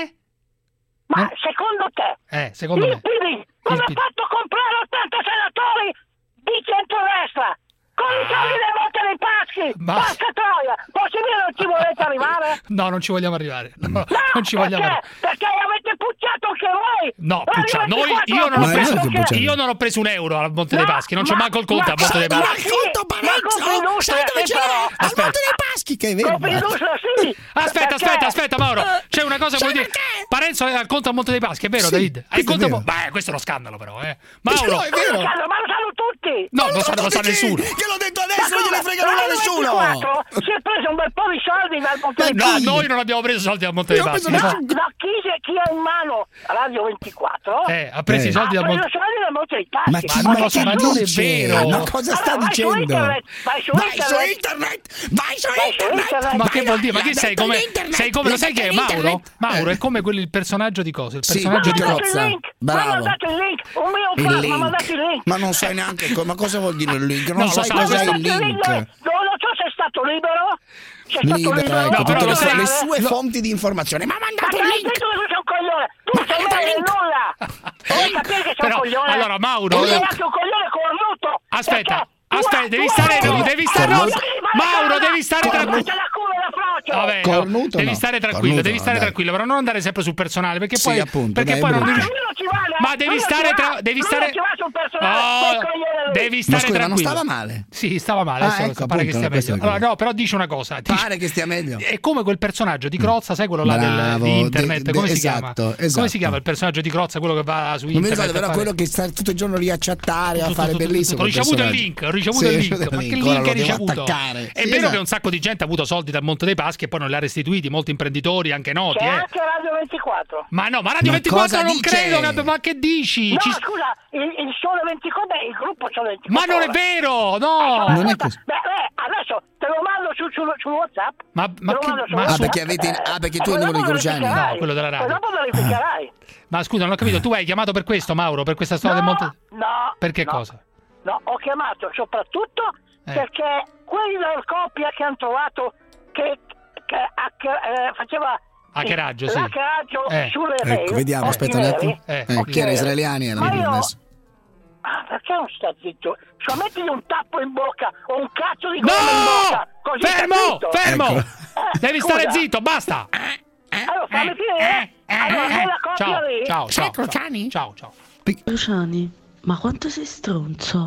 Ma Eh? secondo te Eh, secondo il me. P D come Il ha P D. fatto comprare ottanta senatori di centrodestra con i soldi del Monte dei Paschi? Ma- Porca troia, possibile non ci volete arrivare? No, non ci vogliamo arrivare. No, No, non ci vogliamo perché? arrivare. Perché avete pucciato anche voi. No, Radio puccia, noi, ventiquattro io, non ho Ma preso, non è che pucciate. io non ho preso un euro al Monte dei No, Paschi, non c'è ma- manco il conto ma- al Monte dei ma- Paschi. sì, Conto ma Parenzo! Confindustria, Sai dove sì, ce l'ho? però. Al Aspetta. Monte dei Paschi, che è vero. Confindustria, sì. Aspetta, Perché? aspetta, aspetta, Mauro. C'è una cosa che Sai vuoi dire. perché? Parenzo ha il conto al Monte dei Paschi, è vero, Sì, David? Hai il questo è conto? vero. Beh, questo è uno scandalo, però, eh. No, Mauro. è vero. Ma lo sanno tutti. No, non lo sa, non lo sa Perché? nessuno. Che l'ho detto adesso, non gliene frega nulla a nessuno. Si è preso un bel po' di soldi dal Monte dei No, Paschi. noi non abbiamo preso soldi al Monte Io dei ho preso Paschi. nessun- no. Da chi, chi ha in mano Radio ventiquattro Eh, ha preso Eh. i soldi ha dal preso Monte. soldi dal Monte dei Paschi. Ma chi non lo so, che ma non è dice? vero. Ma cosa sta Allora, vai su dicendo? internet, vai su Vai su internet. internet! Vai su Vai su internet! internet. Ma che Vai, vuol dire? Ma l'ha che sei detto come, in internet, sei come lo l'ha sai detto che è in Mauro? internet. Mauro Eh. è come quello il personaggio di cosa? Il Sì, personaggio di ma- Mi ha cosa? mandato il Crozza. link, mi ha Bravo. mandato il link, un mio Il fan mi ha mandato il link. link. Ma non sai neanche co- ma cosa vuol dire il link? Non No, lo sai so, cos'è questo- il link. Non lo so se è stato libero. Se è stato Libero, libero. ecco, No, però tutte lo le, sai- le sue lo- fonti di informazione. Ma ha Ma mandato che il hai link! detto che sei un coglione? Tu sei mandato il meglio di link. nulla. Vuoi sapere che sei Però, un coglione? allora, Mauro- Tu sei anche un coglione cornuto. Aspetta, perché tu aspetta, hai- devi tu stare, hai- devi stare, no, Sì, ma Mauro, guarda, devi stare guarda, tranquillo. c'è la culo e la frocio. Vabbè, no, Cornuto devi no. stare tranquillo, Cornuto devi no, stare dai. tranquillo, però non andare sempre sul personale, perché Sì, poi, appunto, perché dai, poi è non brutto. devi. Lui non ci vale, Ma eh. devi Lui non stare ci tra, va. devi Lui stare non ci va sul personale, Oh, quel coglione lì. devi Ma stare scusa, ma non tranquillo. stava male? Sì, stava male, Ah, adesso ecco, pare che appunto, stia questo meglio. è quello. Allora, no, però dice una cosa. dice- Pare che stia meglio. È come quel personaggio di Crozza, sai quello là del, Bravo, di internet, de- de- come si esatto, chiama? Come esatto. si chiama il personaggio di Crozza, quello che va su Non mi internet? ricordo, però a fare- quello che sta tutto il giorno lì a chattare, a Tutto, fare tutto, tutto, bellissimo. Ho ricevuto il personaggio. link, ho ricevuto Sì, il link. il Ma che link, link ora hai lo devo ricevuto? attaccare. È Sì, vero esatto. che un sacco di gente ha avuto soldi dal Monte dei Paschi e poi non li ha restituiti, molti imprenditori, anche noti. C'è Eh. anche Radio ventiquattro. Ma no, ma Radio Ma ventiquattro cosa non dice? credo, che- ma che dici? No, Ci- scusa, il, il Sole ventiquattro, beh, il gruppo Sole ventiquattro. Ma non è ore. vero, no! Non è Ascolta, così. Beh, beh, adesso te lo mando su, su, su WhatsApp. Ma, Te ma lo che- mando su ma Ah, su- WhatsApp. perché avete ah, perché tu hai Eh, il numero di dopo Cruciani. verificherai. No, quello della radio. E dopo verificherai. Ma scusa, non ho capito, tu hai chiamato per questo, Mauro, per questa storia No, del Monte. no. Perché no. cosa? No, ho chiamato soprattutto Eh. perché quella coppia che hanno trovato che, che hacke- eh, faceva Hackeraggio, sì. hackeraggio Eh. sulle Ecco, mail, vediamo, o aspetta un email, attimo. Eh. Eh, o chi era email. israeliani erano Ma io- adesso. Ah, perché non sta zitto? Cioè, mettili un tappo in bocca o un cazzo di No! gomma in bocca. Così Fermo! capito? Fermo! Ecco. Eh, Devi scusa. stare zitto, basta! Allora, fammi finire. Allora, quella coppia Ciao, lì. ciao, ciao. Cruciani? Ciao, ciao. Cruciani, ma quanto sei stronzo?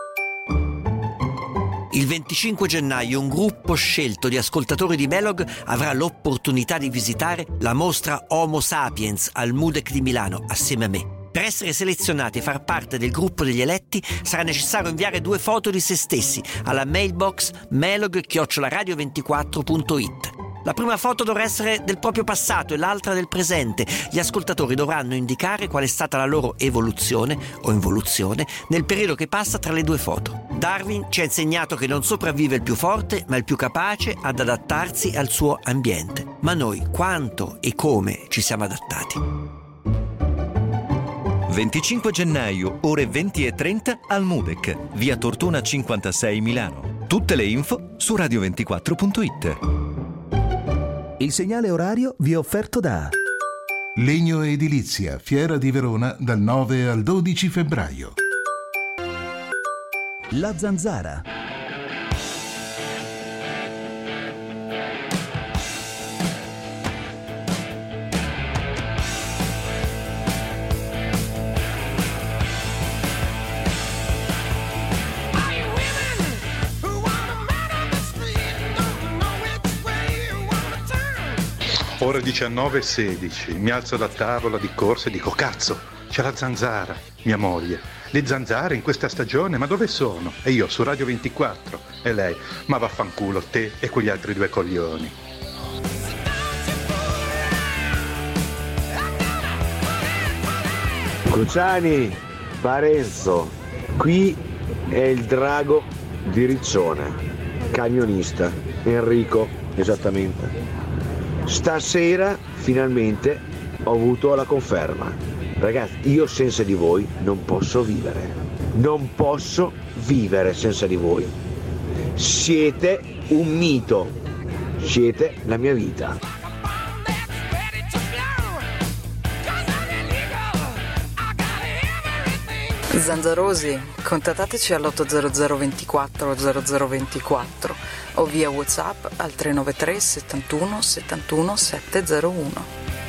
Il venticinque gennaio un gruppo scelto di ascoltatori di Melog avrà l'opportunità di visitare la mostra Homo Sapiens al Mudec di Milano assieme a me. Per essere selezionati e far parte del gruppo degli eletti sarà necessario inviare due foto di se stessi alla mailbox melog chiocciola radio ventiquattro punto it. La prima foto dovrà essere del proprio passato e l'altra del presente. Gli ascoltatori dovranno indicare qual è stata la loro evoluzione o involuzione nel periodo che passa tra le due foto. Darwin ci ha insegnato che non sopravvive il più forte, ma il più capace ad adattarsi al suo ambiente. Ma noi quanto e come ci siamo adattati? venticinque gennaio, ore venti e trenta al Mudec, via Tortona cinquantasei Milano. Tutte le info su radio ventiquattro punto it. Il segnale orario vi è offerto da Legno Edilizia, Fiera di Verona dal nove al dodici febbraio. La Zanzara. Ore diciannove e sedici, mi alzo da tavola di corsa e dico cazzo, c'è la Zanzara, mia moglie. le zanzare in questa stagione, ma dove sono? E io su Radio ventiquattro. E lei, ma vaffanculo te e quegli altri due coglioni. Cruciani, Parenzo, qui è il drago di Riccione, camionista, Enrico, esattamente. Stasera finalmente ho avuto la conferma. Ragazzi, io senza di voi non posso vivere. Non posso vivere senza di voi. Siete un mito. Siete la mia vita. Zanzarosi, contattateci all'otto zero zero ventiquattro zero zero ventiquattro o via WhatsApp al tre nove tre settantuno settantuno settecentouno.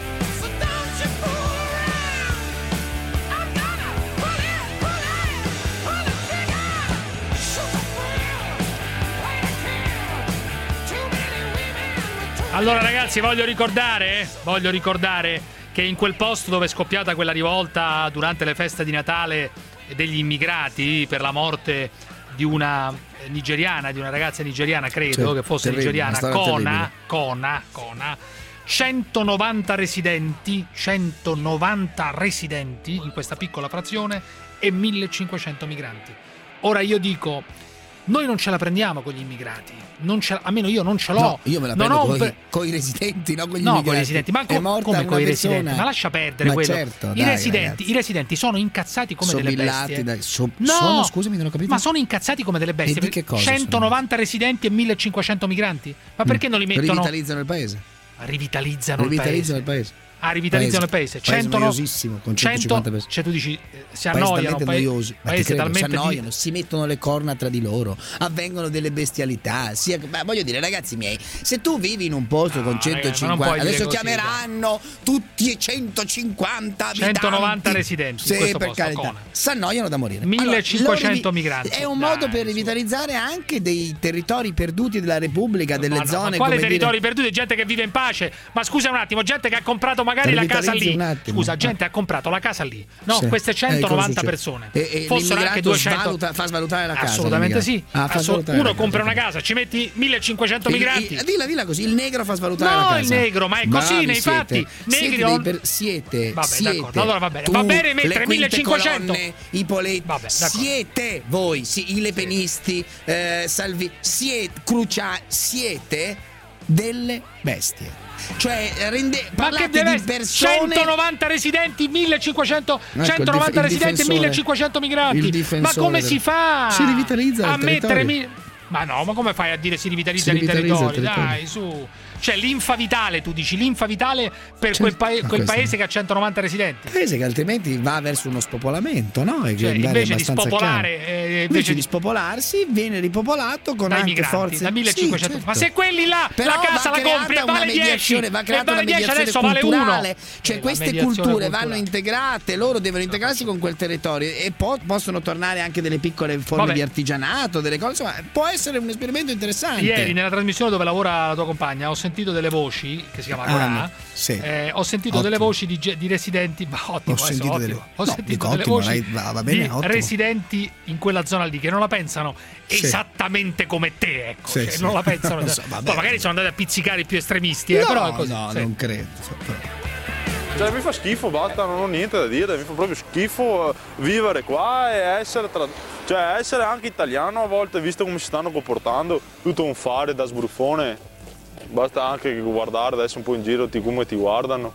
Allora ragazzi, voglio ricordare, voglio ricordare che in quel posto dove è scoppiata quella rivolta durante le feste di Natale degli immigrati per la morte di una nigeriana, di una ragazza nigeriana, credo, Certo, che fosse terribile, nigeriana, una storia Kona, terribile. Kona, Kona, centonovanta residenti, centonovanta residenti in questa piccola frazione e millecinquecento migranti. Ora io dico, noi non ce la prendiamo con gli immigrati, non ce, almeno io non ce l'ho. No, io me la Non prendo ho un coi, per- coi residenti, no con gli No, immigrati. con i residenti, ma È co- morta come una con i persona. residenti? Ma lascia perdere Ma quello. certo, I, dai, residenti, ragazzi. I residenti sono incazzati come delle Sobillati bestie. dai- so- no, sono, scusami, non ho capito. Ma sono incazzati come delle bestie. E di che cosa centonovanta residenti e millecinquecento migranti. Ma perché non li mettono? Rivitalizzano il paese. Rivitalizzano, Rivitalizzano il il paese. paese. Ah, rivitalizzano il paese. Paese cento noiosissimo, con centocinquanta persone. Cioè tu dici, eh, si Paesi annoiano. talmente paese, noiosi. Ma ti paese credo, talmente si annoiano, di- si mettono le corna tra di loro, avvengono delle bestialità. Sia, ma voglio dire, ragazzi miei, se tu vivi in un posto con ragazzi, ma non centocinquanta, puoi dire adesso così, chiameranno tutti e centocinquanta abitanti. centonovanta residenti in Sì, questo per posto, carità. Kona. Si annoiano da morire. millecinquecento loro rivi- migranti. È un modo per rivitalizzare anche dei territori perduti della Repubblica, delle Ma no, zone ma quali come territori dire, perduti? Gente che vive in pace. Ma scusa un attimo, gente che ha comprato magari la casa Rivitalizzi lì. un attimo. Scusa, gente ha comprato la casa lì. No, Sì. queste Eh, cosa centonovanta succede? persone. E- e Fossero anche l'immigrato duecento. svaluta- fa svalutare la casa. Assolutamente sì. l'immigrato. Ah, fa Assolut- svalutare Uno la casa. compra una casa, ci metti millecinquecento Il- migranti. il- dilla, dilla così, il negro fa svalutare No, la casa. il negro, ma è così Bravi nei siete. fatti. Siete, Negri dei on- per- siete, Vabbè, siete. d'accordo, allora va bene. Tu, Va bene mettere le quinte millecinquecento. colonne, i poletti. Vabbè, d'accordo. Siete voi, sì, i lepenisti, eh, Salvi, siete, Cruciani, siete delle bestie. Cioè, rende, Ma che parlate deve di essere persone. centonovanta residenti, millecinquecento, Ecco, centonovanta il dif- il residenti e difensore. millecinquecento migranti. Il Ma difensore come del- si fa? Si rivitalizza il a mettere territorio. mi- Ma no, ma come fai a dire si rivitalizza Si i rivitalizza il territori? territorio. Dai, su. Cioè, linfa vitale, tu dici, linfa vitale per Cioè, quel, pae- ma quel questo- paese che ha centonovanta residenti. Paese che altrimenti va verso uno spopolamento, no? E che Cioè, magari è invece di abbastanza spopolare, chiaro. eh, invece, invece di di- spopolarsi, viene ripopolato con dai anche migranti, forze da millecinquecento. Sì, Ma certo. se quelli là Però la casa va la compri e creata una vale dieci, mediazione, va e creata vale una dieci, mediazione adesso vale uno. culturale. Cioè, Eh, la queste mediazione culture culturale. vanno integrate, loro devono integrarsi con quel territorio e po- possono tornare anche delle piccole forme Vabbè. di artigianato, delle cose, insomma, può essere un esperimento interessante. Ieri nella trasmissione dove lavora la tua compagna ho sentito delle voci che si chiama Ah, Corà. sì. eh, ho sentito Ottimo. delle voci di, ge- di residenti. Ma ottimo, Ho adesso, sentito ottimo. delle- Ho no, sentito dico delle ottimo, voci dai, va- va bene, di ottimo. residenti in quella zona lì che non la pensano Sì. esattamente come te. Ecco, Sì, cioè, sì. non la pensano. Non so, vabbè. Poi magari sono andati a pizzicare i più estremisti, eh, No, però è così. no, sì. non credo. so, però. Cioè mi fa schifo, basta, non ho niente da dire, mi fa proprio schifo eh, vivere qua e essere, tra... cioè, essere anche italiano a volte, visto come si stanno comportando, tutto un fare da sbruffone, basta anche guardare adesso un po' in giro ti- come ti guardano,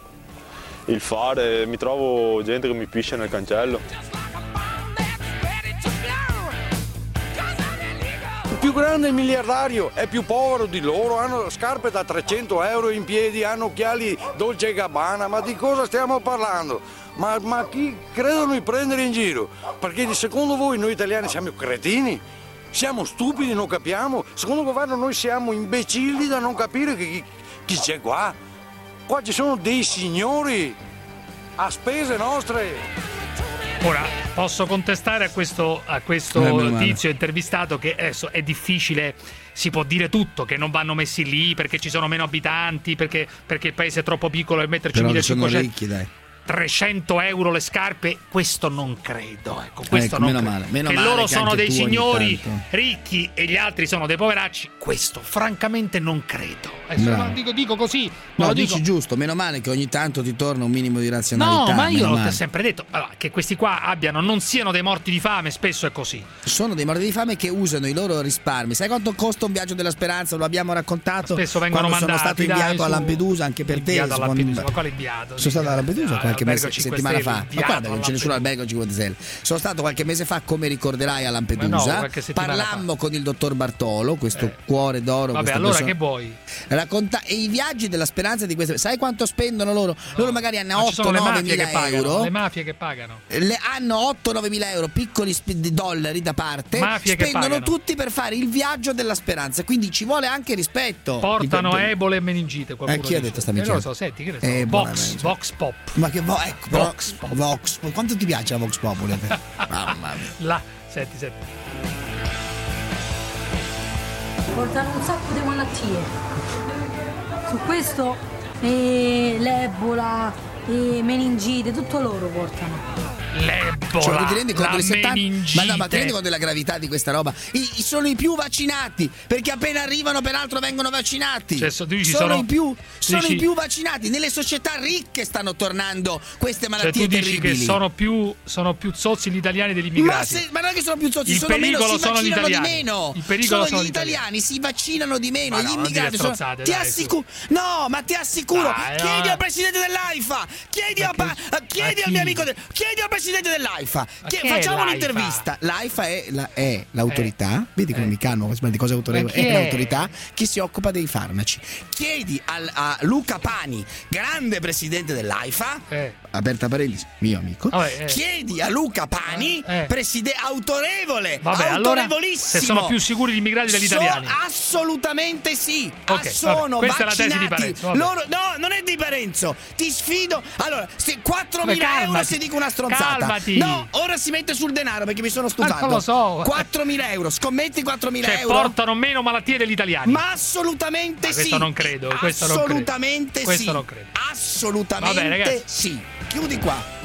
il fare, mi trovo gente che mi piscia nel cancello. Il più grande miliardario è più povero di loro, hanno scarpe da trecento euro in piedi, hanno occhiali Dolce e Gabbana, ma di cosa stiamo parlando? Ma, ma chi credono di prendere in giro? Perché secondo voi noi italiani siamo cretini? Siamo stupidi, non capiamo? Secondo il governo noi siamo imbecilli da non capire che chi, chi c'è qua? Qua ci sono dei signori a spese nostre. Ora, posso contestare a questo, a questo Eh, meno male. tizio intervistato che adesso è difficile, si può dire tutto, che non vanno messi lì perché ci sono meno abitanti, perché, perché il paese è troppo piccolo e metterci Però sono millecinquecento. ricchi, dai. trecento euro le scarpe, questo non credo, ecco, questo ecco, non meno credo. male, meno che male loro che sono anche dei tu ogni signori tanto. ricchi e gli altri sono dei poveracci, questo francamente non credo. Adesso Bravo. lo dico, dico così, No, lo dici dico. giusto, meno male che ogni tanto ti torna un minimo di razionalità. No, ma io meno l'ho male. sempre detto, allora, che questi qua abbiano, non siano dei morti di fame, spesso è così. Sono dei morti di fame che usano i loro risparmi. Sai quanto costa un viaggio della speranza? Lo abbiamo raccontato Spesso vengono quando sono mandati, stato inviato dai, a su. Lampedusa, anche per te. Inviato a secondo- Lampedusa, ma quale inviato? Sono stato a Lampedusa Ah, qualche mese, albergo cinque settimana stelle, fa. Ma inviato guarda, a non ce ne sono albergo cinque stelle. Sono stato qualche mese fa, come ricorderai, a Ma no, Lampedusa. qualche settimana Parlammo con il dottor Bartolo, questo cuore d'oro. Vabbè, questa allora persona- che vuoi? Racconta e i viaggi della speranza di queste. Sai quanto spendono loro? Loro magari hanno Ma ci sono otto le nove mafie mila che pagano, euro. le mafie che pagano. Le hanno otto nove mila euro, piccoli sp- di dollari da parte. Mafie che Spendono pagano. tutti per fare il viaggio della speranza. Quindi ci vuole anche rispetto. Portano Di- Ebola e meningite. Eh, chi ha detto sta Eh, non minchiata? lo so, senti, che ne so. Eh, Vox, buonamente. Vox Pop. Ma che vo- ecco, però- Vox Pop. Vox Pop. Quanto ti piace la Vox Populi a te? Mamma mia. Là, senti, senti. Portano un sacco di malattie. Su questo eh, l'Ebola, eh, meningite, tutto loro portano. L'Ebola, Cioè, ti rendi conto la del settanta meningite. Ma no, ma ti rendi conto della gravità di questa roba? I, i- sono i più vaccinati, perché appena arrivano peraltro vengono vaccinati. Cioè, so- tu dici sono, sono- i più, tu sono dici- i più vaccinati. Nelle società ricche stanno tornando queste Cioè, malattie tu dici terribili. che sono più, sono più zozzi gli italiani degli Ma, immigrati. se- ma non è che sono più zozzi, Il sono meno, pericolo si sono gli vaccinano di italiani. meno. Il pericolo sono sono gli gli italiani, si vaccinano di meno. Ma gli no, non immigrati dire sono. stronzate, Ti dai, assicuro. No, ma ti assicuro. Dai, chiedi no. al presidente dell'AIFA. Chiedi, a pa- chiedi a al mio chi? amico. de- Chiedi al presidente dell'AIFA. Che- chi è facciamo l'AIFA? un'intervista. L'AIFA è, la- è l'autorità. Vedi come mi calmo, come di cose autorevoli. Ma chi È è? l'autorità che si occupa dei farmaci. Chiedi al- a Luca Pani, grande presidente dell'AIFA. Aperta parentesi, mio amico. Vabbè, eh. Chiedi a Luca Pani, Eh. preside- autorevole, Vabbè, allora, autorevolissimo. se sono più sicuri gli immigrati degli So- italiani. assolutamente sì. Ok, Ah, sono vabbè, questa è la tesi di vaccinati. Parenzo, vabbè. Loro, no, non è di Parenzo. Ti sfido. Allora, se quattromila Vabbè, euro calmati. se dico una stronzata. Calmati. No, ora si mette sul denaro perché mi sono stufato. Ah, non lo so. quattromila euro, scommetti quattromila Cioè, euro. portano meno malattie degli italiani. Ma assolutamente Ma sì. questo non credo, questo non credo. Assolutamente sì. Questo non credo. Assolutamente Vabbè, ragazzi. sì. Chiudi qua.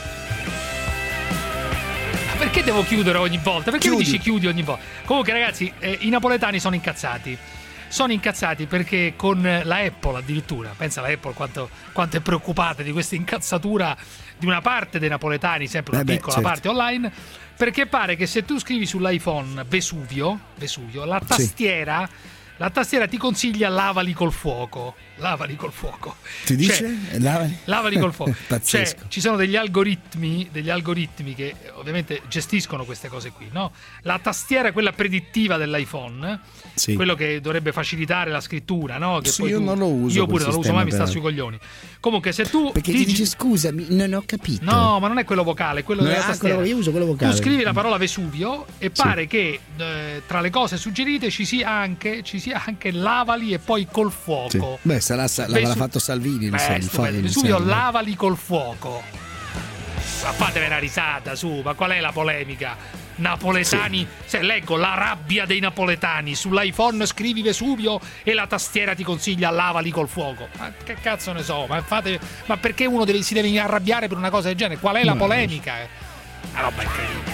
Ma perché devo chiudere ogni volta? Perché Chiudi. mi dici chiudi ogni volta? Comunque, ragazzi, eh, i napoletani sono incazzati. Sono incazzati perché con la Apple addirittura, pensa alla Apple quanto, quanto è preoccupata di questa incazzatura di una parte dei napoletani, sempre una Eh beh, piccola certo. parte online, perché pare che se tu scrivi sull'iPhone Vesuvio, Vesuvio la tastiera, la tastiera ti consiglia lavali col fuoco. Lavali col fuoco. Ti dice? Cioè, Lavali? lavali col fuoco. Pazzesco. Cioè, ci sono degli algoritmi, degli algoritmi che eh, ovviamente gestiscono queste cose qui, no? La tastiera, quella predittiva dell'iPhone, Sì. quello che dovrebbe facilitare la scrittura, no? Che Sì, poi io tu- non lo uso Io quel pure non lo uso, sistema, ma mi sta però. sui coglioni. Comunque, se tu Perché ti digi- dice scusami, non ho capito. No, ma non è quello vocale, è quello No, della ah, tastiera. quello- io uso quello vocale. Tu scrivi la parola Vesuvio e pare che eh, tra le cose suggerite ci sia anche, ci sia anche lavali e poi col Sì. fuoco. Beh, sarà, sa- l'avrà Vesu- fatto Salvini. Beh, il Sal- il stupendo. Fabio, il Vesuvio, Salvini. lavali col fuoco. Ma fatevi una risata, su, ma qual è la polemica? Napoletani, se leggo la rabbia dei napoletani, sull'iPhone scrivi Vesuvio e la tastiera ti consiglia lavali col fuoco. Ma che cazzo ne so, ma, fate, ma perché uno deve, si deve arrabbiare per una cosa del genere? Qual è la No, polemica? Una roba incredibile,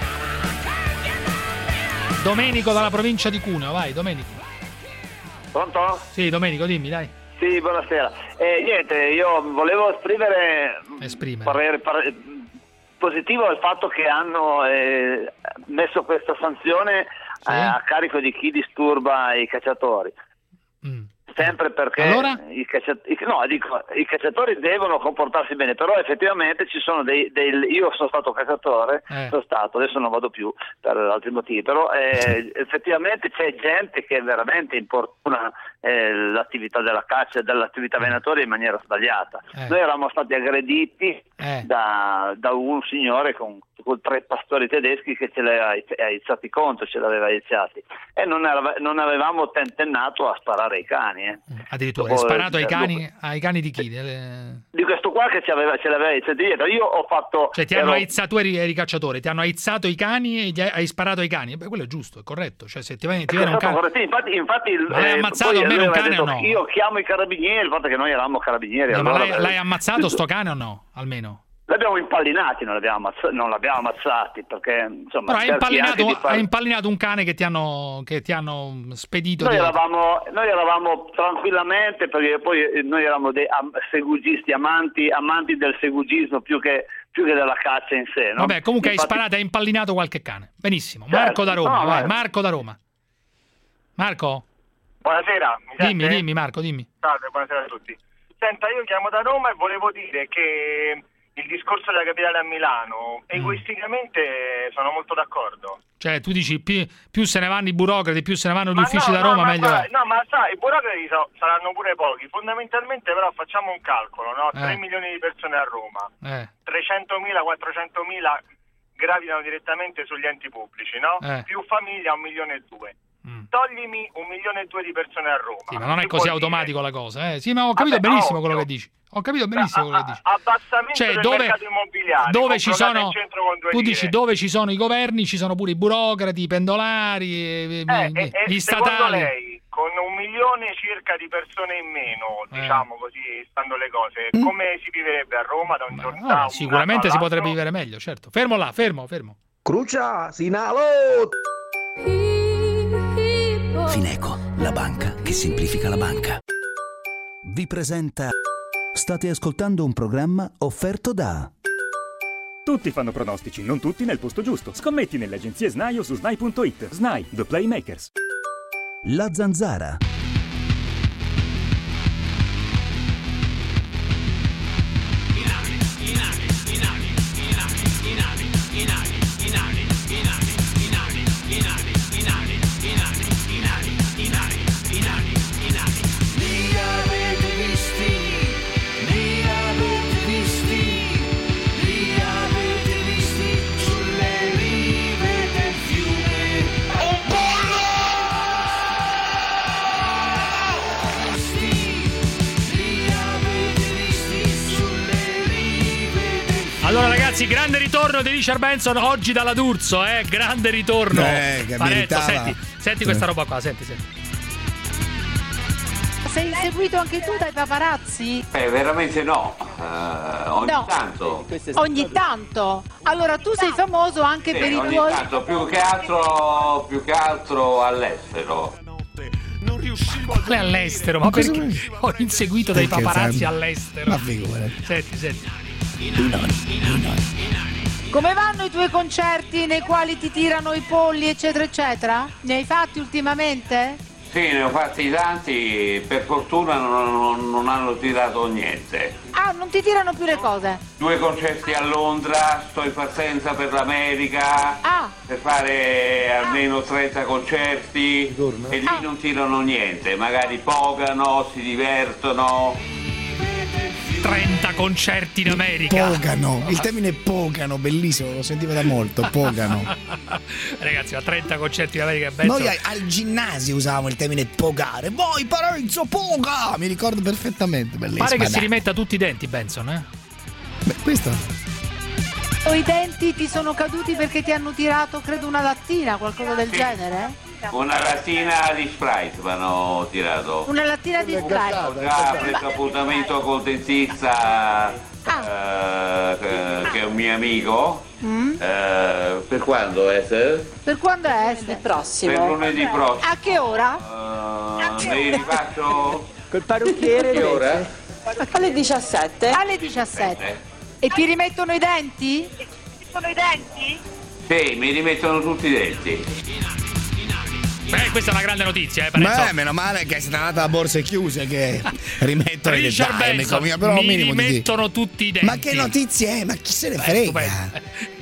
dai. Domenico dalla provincia di Cuneo, vai Domenico. Pronto? Sì, Domenico, dimmi, dai. Sì, buonasera. Eh, niente, io volevo esprimere Esprimere. parere, parere positivo al fatto che hanno eh, messo questa sanzione Sì. eh, a carico di chi disturba i cacciatori. Sempre perché Allora? i, caccia- i- no, dico, i cacciatori devono comportarsi bene, però effettivamente ci sono dei, dei io sono stato cacciatore, Eh. sono stato, adesso non vado più per altri motivi, però eh, effettivamente c'è gente che veramente importuna eh, l'attività della caccia e dell'attività venatoria in maniera sbagliata. Eh. Noi eravamo stati aggrediti Eh. da, da un signore con, con tre pastori tedeschi che ce li aveva aizzati contro, ce li aveva aizzati e non, era- non avevamo tentennato a sparare ai cani. Eh. Addirittura, Dopo- hai sparato ai dopo- cani, ai cani di chi? Delle- Di questo questo qua che ce l'aveva, ce l'aveva aizzati dietro. Io ho fatto... Cioè ti ero... hanno aizzato, tu eri, eri cacciatore, ti hanno aizzato i cani e gli hai, hai sparato ai cani. Beh, quello è giusto, è corretto. Cioè se ti viene, ti viene un cane... Infatti, infatti ma l'hai eh, ammazzato almeno un cane detto, o no? Io chiamo i carabinieri, il fatto che noi eravamo carabinieri. No, allora, ma l'hai, l'hai ammazzato sto cane o no? Almeno? L'abbiamo impallinati, non l'abbiamo, ammazz- non l'abbiamo ammazzati perché insomma. Però hai impallinato, far... hai impallinato un cane che ti hanno, che ti hanno spedito. Noi di... eravamo, noi eravamo tranquillamente perché poi noi eravamo dei am- segugisti, amanti, amanti del segugismo più che, più che della caccia in sé. No? Vabbè, comunque Infatti... hai sparato, hai impallinato qualche cane. Benissimo. Certo. Marco da Roma, No, vai. ma... Marco da Roma. Marco? Buonasera. Mi dimmi, sente? dimmi Marco, dimmi. Salve, buonasera a tutti. Senta, io chiamo da Roma e volevo dire che il discorso della capitale a Milano, mm. egoisticamente sono molto d'accordo. Cioè, tu dici più, più se ne vanno i burocrati, più se ne vanno gli Ma uffici no, da no, Roma, ma, meglio ma, è. No, ma sai, i burocrati so, saranno pure pochi. Fondamentalmente però facciamo un calcolo, no? Eh. tre milioni di persone a Roma, Eh. trecentomila, quattrocentomila gravitano direttamente sugli enti pubblici, no? Eh. Più famiglia, un milione e due. Mm. Toglimi un milione e due di persone a Roma. Sì, ma non è Che così vuol automatico la cosa, eh. Sì, ma ho capito Vabbè, benissimo ovvio. quello che dici. Ho capito benissimo quello che dici. Abbassamento Cioè, del dove, mercato immobiliare, dove ci comprata sono, in centro con due tu lire. dici dove ci sono i governi, ci sono pure i burocrati, i pendolari, e, Eh, e, e, e gli secondo statali. lei, con un milione circa di persone in meno, Eh. diciamo così, stando le cose, Mm. come si vivrebbe a Roma da un giorno No, da un sicuramente anno si potrebbe all'altro? vivere meglio, certo. Fermo là, fermo, fermo. Crucia, Sinalo! Fineco, la banca che semplifica la banca. Vi presenta. State ascoltando un programma offerto da. Tutti fanno pronostici, non tutti nel posto giusto. Scommetti nelle agenzie S N A I o su S N A I punto it. S N A I, The Playmakers. La Zanzara. Allora ragazzi, grande ritorno di Richard Benson oggi dalla D'Urso, eh, grande ritorno. Eh, che Paretto, meritava. senti, senti questa roba qua, senti, senti. Sei seguito anche tu dai paparazzi? Eh, veramente no, eh, ogni No. tanto. Ogni tanto. Allora tu sei famoso anche Sì, per i ogni tuoi... tanto, più che altro, più che altro all'estero. Qual è all'estero? Ma perché ho inseguito dai Perché paparazzi sempre? all'estero? Ma figurati. Senti, senti. Come vanno i tuoi concerti nei quali ti tirano i polli eccetera eccetera? Ne hai fatti ultimamente? Sì, ne ho fatti tanti, per fortuna non, non- non hanno tirato niente. Ah, non ti tirano più le cose? Due concerti a Londra, sto in partenza per l'America, Ah, per fare almeno trenta concerti e lì non tirano niente, magari pogano, si divertono. trenta concerti in America. Pogano, il termine pogano, bellissimo, lo sentivo da molto, pogano. Ragazzi, ma trenta concerti in America è bello. Noi al, al ginnasio usavamo il termine pogare. Voi Parenzo poga! Mi ricordo perfettamente, bellissimo. Pare che Ma si dai. rimetta tutti i denti, Benson, eh? Beh, questo i denti ti sono caduti perché ti hanno tirato, credo, una lattina, qualcosa del genere? Una lattina di Sprite mi hanno tirato. Una lattina di Ho Sprite. già preso appuntamento col dentista eh, che- che è un mio amico. Mm? Eh, per quando è? Eh, Per quando è? Il prossimo. Per lunedì prossimo. A che ora? mi rifaccio Col parrucchiere che ora? alle diciassette. Alle diciassette. E ti rimettono i denti? Ti rimettono i denti? Sì, mi rimettono tutti i denti. Beh, questa è una grande notizia, eh, Parenzo. Beh, meno male che è stata andata a borse chiuse che rimettono i Richard dettagli, Benson, amico mio, però un mi minimo di- rimettono tutti i denti. Ma che notizie è? Ma chi se ne Beh, frega? stupendo.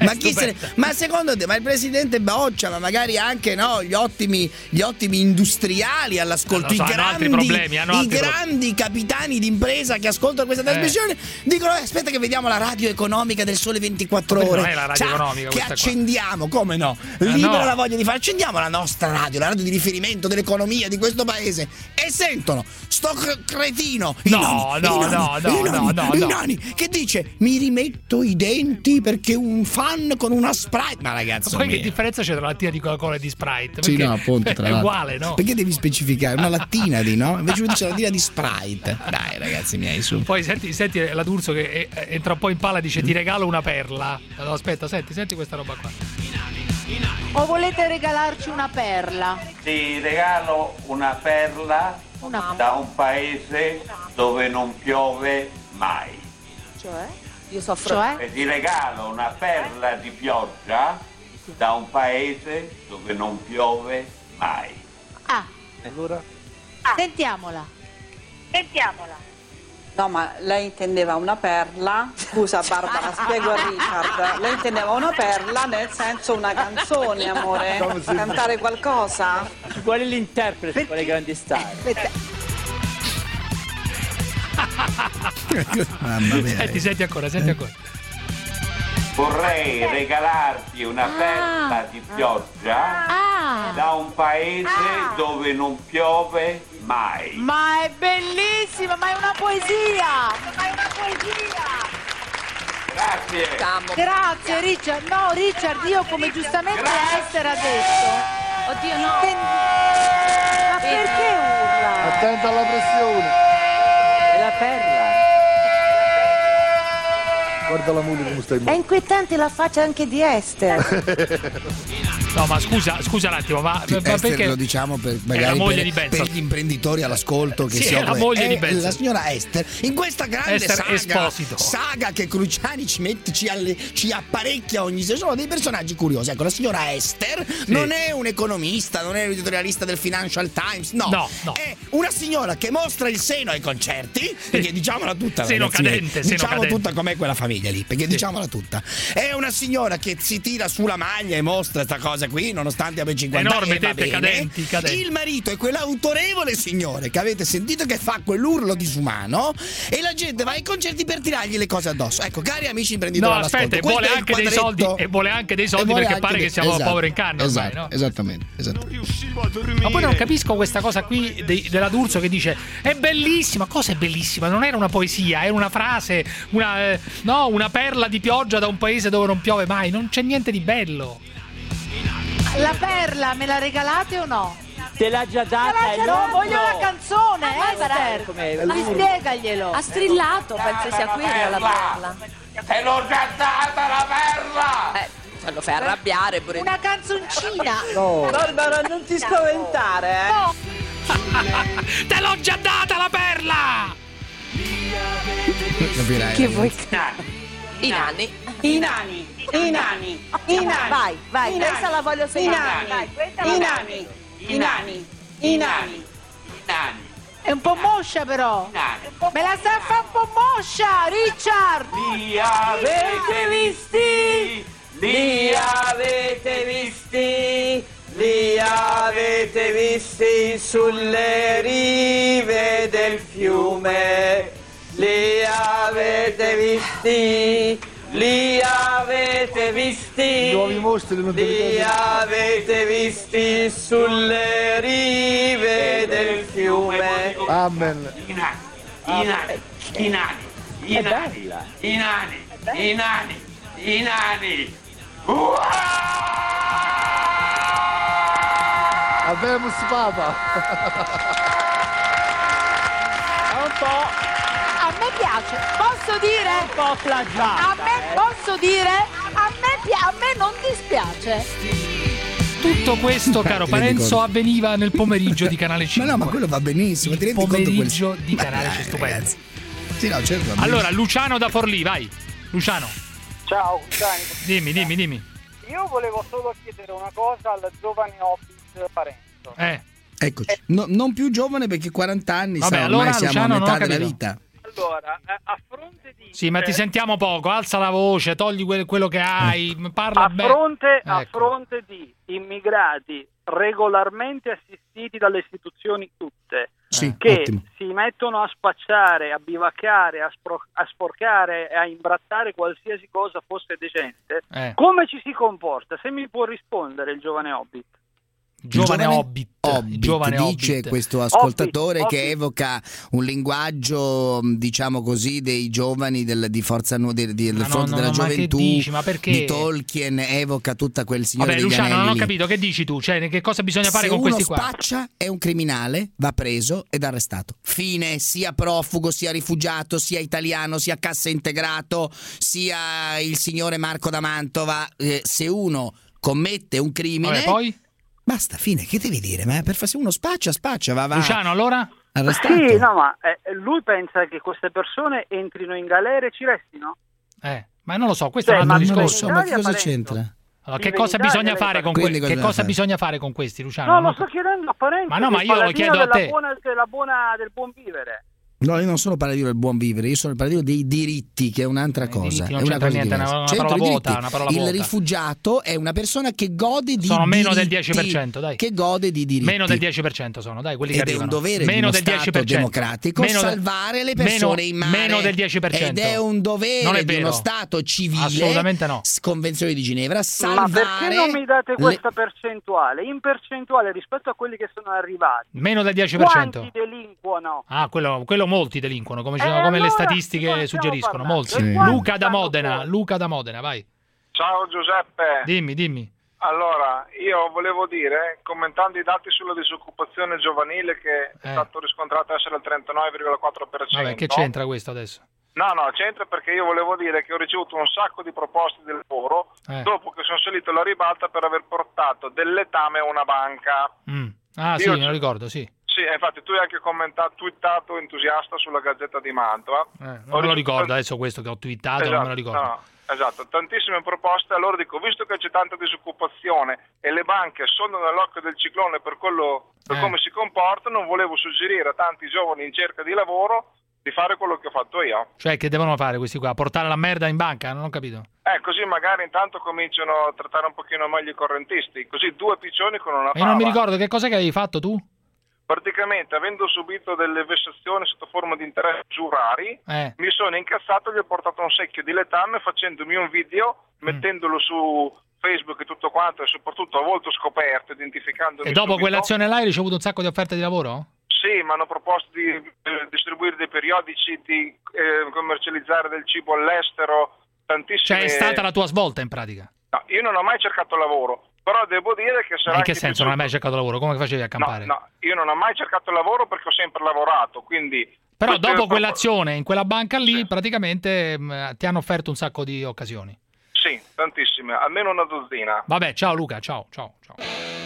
Ma, chi se ne... ma secondo te, ma il presidente Boccia, ma magari anche no, gli ottimi, gli ottimi industriali all'ascolto, so, i hanno altri grandi, problemi, hanno i altri grandi capitani d'impresa che ascoltano questa Eh. trasmissione dicono: eh, aspetta che vediamo la radio economica del Sole ventiquattro Ma ore. non è la radio Ciao, economica che questa qua. accendiamo, come no? Eh, Libera no. la voglia di fare, accendiamo la nostra radio, la radio di riferimento dell'economia di questo paese, e sentono sto cr- cretino, i No, nani, no, i nani, no, no, i nani, no, no, i no. nani, che dice: mi rimetto i denti perché un fan con una Sprite. Ma ragazzi, Poi che differenza c'è tra la lattina di Coca-Cola e di Sprite? sì, Perché no, appunto, tra è l'altro. uguale, no? Perché devi specificare una lattina di no? Invece lui dice la lattina di Sprite. Dai, ragazzi miei, su. Poi senti, senti la D'Urso che eh, entra un po' in palla e dice: ti regalo una perla. No, aspetta, senti, senti questa roba qua. O volete regalarci una perla? Ti regalo una perla Una- da un paese dove non piove mai. Cioè? Io soffro. Cioè? E ti regalo una perla di pioggia da un paese dove non piove mai. Ah, Allora? sentiamola. Sentiamola. No, ma lei intendeva una perla. Scusa Barbara, spiego a Richard. Lei intendeva una perla nel senso una canzone, amore. Come si- Cantare qualcosa? Qual è l'interprete? Quale grandi star? Mamma mia. Senti, senti ancora, senti ancora. Vorrei regalarti una perla di pioggia Ah. da un paese dove non piove mai. Ma è bellissima, ma è una poesia! Ma è una poesia! Grazie. Grazie Richard. No, Richard, io come giustamente Esther ha detto. Oddio no. Ma perché urla? Attento alla pressione. È la perla. Guarda la musica come stai. È inquietante la faccia anche di Esther. No, ma scusa, scusa un attimo, ma, Sì, ma Esther, perché lo diciamo per, è la magari moglie per, di Benson. per gli imprenditori all'ascolto che Sì, si è la occupano. moglie di È Benson. la signora Esther in questa grande Esther saga, Esposito. saga che Cruciani ci mette, ci, alle- ci apparecchia ogni sera. Sono dei personaggi curiosi. Ecco, la signora Esther non è un economista, non è un editorialista del Financial Times, no, No, no. è una signora che mostra il seno ai concerti, perché diciamola tutta, Seno ragazzi miei, cadente, seno diciamo cadente. tutta com'è quella famiglia lì, perché diciamola tutta. È una signora che si tira sulla maglia e mostra sta cosa qui, nonostante abbia cinquanta Enorme anni. e va tette bene. cadenti, cadenti. Il marito è quell'autorevole signore che avete sentito che fa quell'urlo disumano e la gente va ai concerti per tirargli le cose addosso. Ecco, cari amici imprenditori No, all'ascolto, aspetta, e questo vuole è il anche dei quadretto- soldi e vuole anche dei e soldi vuole perché anche pare dei- che siamo esatto, poveri in canna ormai, esatto, no? Esattamente, esattamente. Ma poi non capisco questa cosa qui dei- della D'Urso che dice è bellissima. Cosa è bellissima? Non era una poesia, era una frase, una, eh, no, una perla di pioggia da un paese dove non piove mai. Non c'è niente di bello. La perla me la regalate o no? Te l'ha già Me data, l'ha è già data, voglio la l'obbligo. canzone, Ah, Esther. com'è? Mi spiegaglielo. Ha strillato, penso sia quella la perla. Te l'ho già data la perla! Eh, cioè, lo fai arrabbiare pure. Una canzoncina. No. Barbara, non ti spaventare, eh? No. Te l'ho già data la perla! Capirai, Che ragazzi. vuoi? I nani. I nani, i nani, i nani. Vai, vai, I questa nani. la voglio I sentire. nani, Vai, questa la i voglio nani, i nani, i nani. Nani. È un po' moscia però. Me la sta a fare un po' moscia, Richard. Li avete visti? Li avete visti? Li avete visti sulle rive del fiume, li avete visti, li avete visti, Nuovi mostri non te li li ricordi? avete visti sulle rive del fiume. Amen. I nani, i nani, i nani, i È nani, bella. i nani, i nani, i nani. Uah! Abbiamo Papa. È un po'. A me piace. Posso dire? Un po' plagiata. A me posso dire? A me, pia- a me non dispiace. Tutto questo, caro Ti rendi Parenzo, conto? avveniva nel pomeriggio di Canale Ma cinque. no, ma quello va benissimo, ti Il rendi conto quel- pomeriggio di Ma Canale dai, cinque, stupendo. ragazzi. Sì, no, certo, va Allora, benissimo. Luciano da Forlì, vai. Luciano, Ciao, Gianni. dimmi, dimmi, dimmi. Io volevo solo chiedere una cosa al giovane Hobbit Parenzo. Eh. Eccoci, No- non più giovane perché quaranta anni, Vabbè, sa, allora, ormai siamo Luciano, a non metà ho della capito. vita. allora, a fronte di... Sì, ma ti sentiamo poco, alza la voce, togli que- quello che hai, parla a bene. fronte, a Ecco. fronte di immigrati regolarmente assistiti dalle istituzioni tutte, Sì, che ottimo. si mettono a spacciare, a bivaccare, a, spro- a sporcare e a imbrattare qualsiasi cosa fosse decente, Eh. come ci si comporta? Se mi può rispondere il giovane Hobbit. Giovane Hobbit, Hobbit, giovane dice Hobbit. questo ascoltatore Hobbit, che Hobbit. evoca un linguaggio, diciamo così, dei giovani del, di Forza Nu- del, del Ma no, fronte no, della no, ma che gioventù, dici? Ma perché? di Tolkien, evoca tutta quel signore Vabbè, degli Luciano, anelli non ho lì. capito, che dici tu? Cioè, che cosa bisogna fare Se con uno questi qua? spaccia è un criminale, va preso ed arrestato. Fine, sia profugo, sia rifugiato, sia italiano, sia cassa integrato, sia il signore Marco da Mantova. Eh, se uno commette un crimine, Vabbè, poi? basta, fine, che devi dire? Ma per se uno spaccia, spaccia, va, va. Luciano, allora? Arrestato. Sì, no, ma eh, lui pensa che queste persone entrino in galera e ci restino? Eh, ma non lo so, questo Cioè, è un altro ma non lo discorso. so, ma che cosa c'entra? Allora, che Vive cosa in Italia, bisogna lei fare fa- con que- Quindi che cosa cosa fare? bisogna fare con questi, Luciano? No, Non lo ho sto cap- chiedendo a Parenzo. Ma no, ma il io lo paladino chiedo a della te. Buona, della buona, del buon vivere. No, io non sono paladino del buon vivere, io sono il paladino dei diritti, che è un'altra cosa. diritti non è una c'entra cosa niente, è una- diversa. una C'entra parola i vuota, diritti. una parola Il vuota. rifugiato è una persona che gode di Sono meno del diritti, dieci per cento, dai. che gode di diritti. Meno del dieci per cento sono, dai, quelli che Ed è un arrivano. dovere meno di uno del Stato dieci per cento. democratico Meno del- salvare le persone meno- in mare. Meno del dieci per cento. Ed è un Non dovere è di uno vero. Stato civile, Assolutamente no. s- Convenzione di Ginevra, Ma salvare perché non mi date le- questa percentuale? In percentuale rispetto a quelli che sono arrivati. Meno del dieci per cento. Quanti delinquono? Ah, quello, quello molti delinquono, come, ci- Eh, come le allora, statistiche di cosa stiamo suggeriscono, parlando? molti. Sì. Luca da Quanti Modena, stanno Luca da Modena, vai. Ciao Giuseppe. Dimmi, dimmi. Allora, io volevo dire, commentando i dati sulla disoccupazione giovanile che è Eh. stato riscontrato essere al trentanove virgola quattro per cento. Vabbè, che c'entra questo adesso? No, no, c'entra perché io volevo dire che ho ricevuto un sacco di proposte di lavoro Eh. dopo che sono salito alla ribalta per aver portato del letame a una banca. Mm. Ah, sì, Io me lo ci- ricordo, sì. Sì, infatti tu hai anche commentato, twittato entusiasta sulla Gazzetta di Mantova. Eh, non Ho me lo ricevuto- ricordo adesso questo che ho twittato, Esatto, non me lo ricordo. no, esatto, tantissime proposte. Allora dico, visto che c'è tanta disoccupazione e le banche sono nell'occhio del ciclone per quello per Eh. come si comportano, volevo suggerire a tanti giovani in cerca di lavoro di fare quello che ho fatto io. Cioè, che devono fare questi qua? Portare la merda in banca? Non ho capito. Eh, così magari intanto cominciano a trattare un pochino meglio i correntisti, così due piccioni con una E fava. non mi ricordo che cosa che avevi fatto tu? Praticamente, avendo subito delle vessazioni sotto forma di interessi giurari, Eh. mi sono incazzato e gli ho portato un secchio di letame facendomi un video, Mm. mettendolo su Facebook e tutto quanto, e soprattutto a volto scoperto, identificandomi E dopo subito. quell'azione là hai ricevuto un sacco di offerte di lavoro? Sì, mi hanno proposto di eh, distribuire dei periodici, di eh, commercializzare del cibo all'estero, tantissime... Cioè, è stata la tua svolta in pratica? No, io non ho mai cercato lavoro, però devo dire che sarà In che anche senso non hai mai cercato lavoro? Come facevi a No, campare? no, io non ho mai cercato lavoro perché ho sempre lavorato, quindi... Però queste- dopo quell'azione in quella banca lì, praticamente mh, ti hanno offerto un sacco di occasioni. Sì, tantissime, almeno una dozzina. Vabbè, ciao Luca, ciao, ciao, ciao.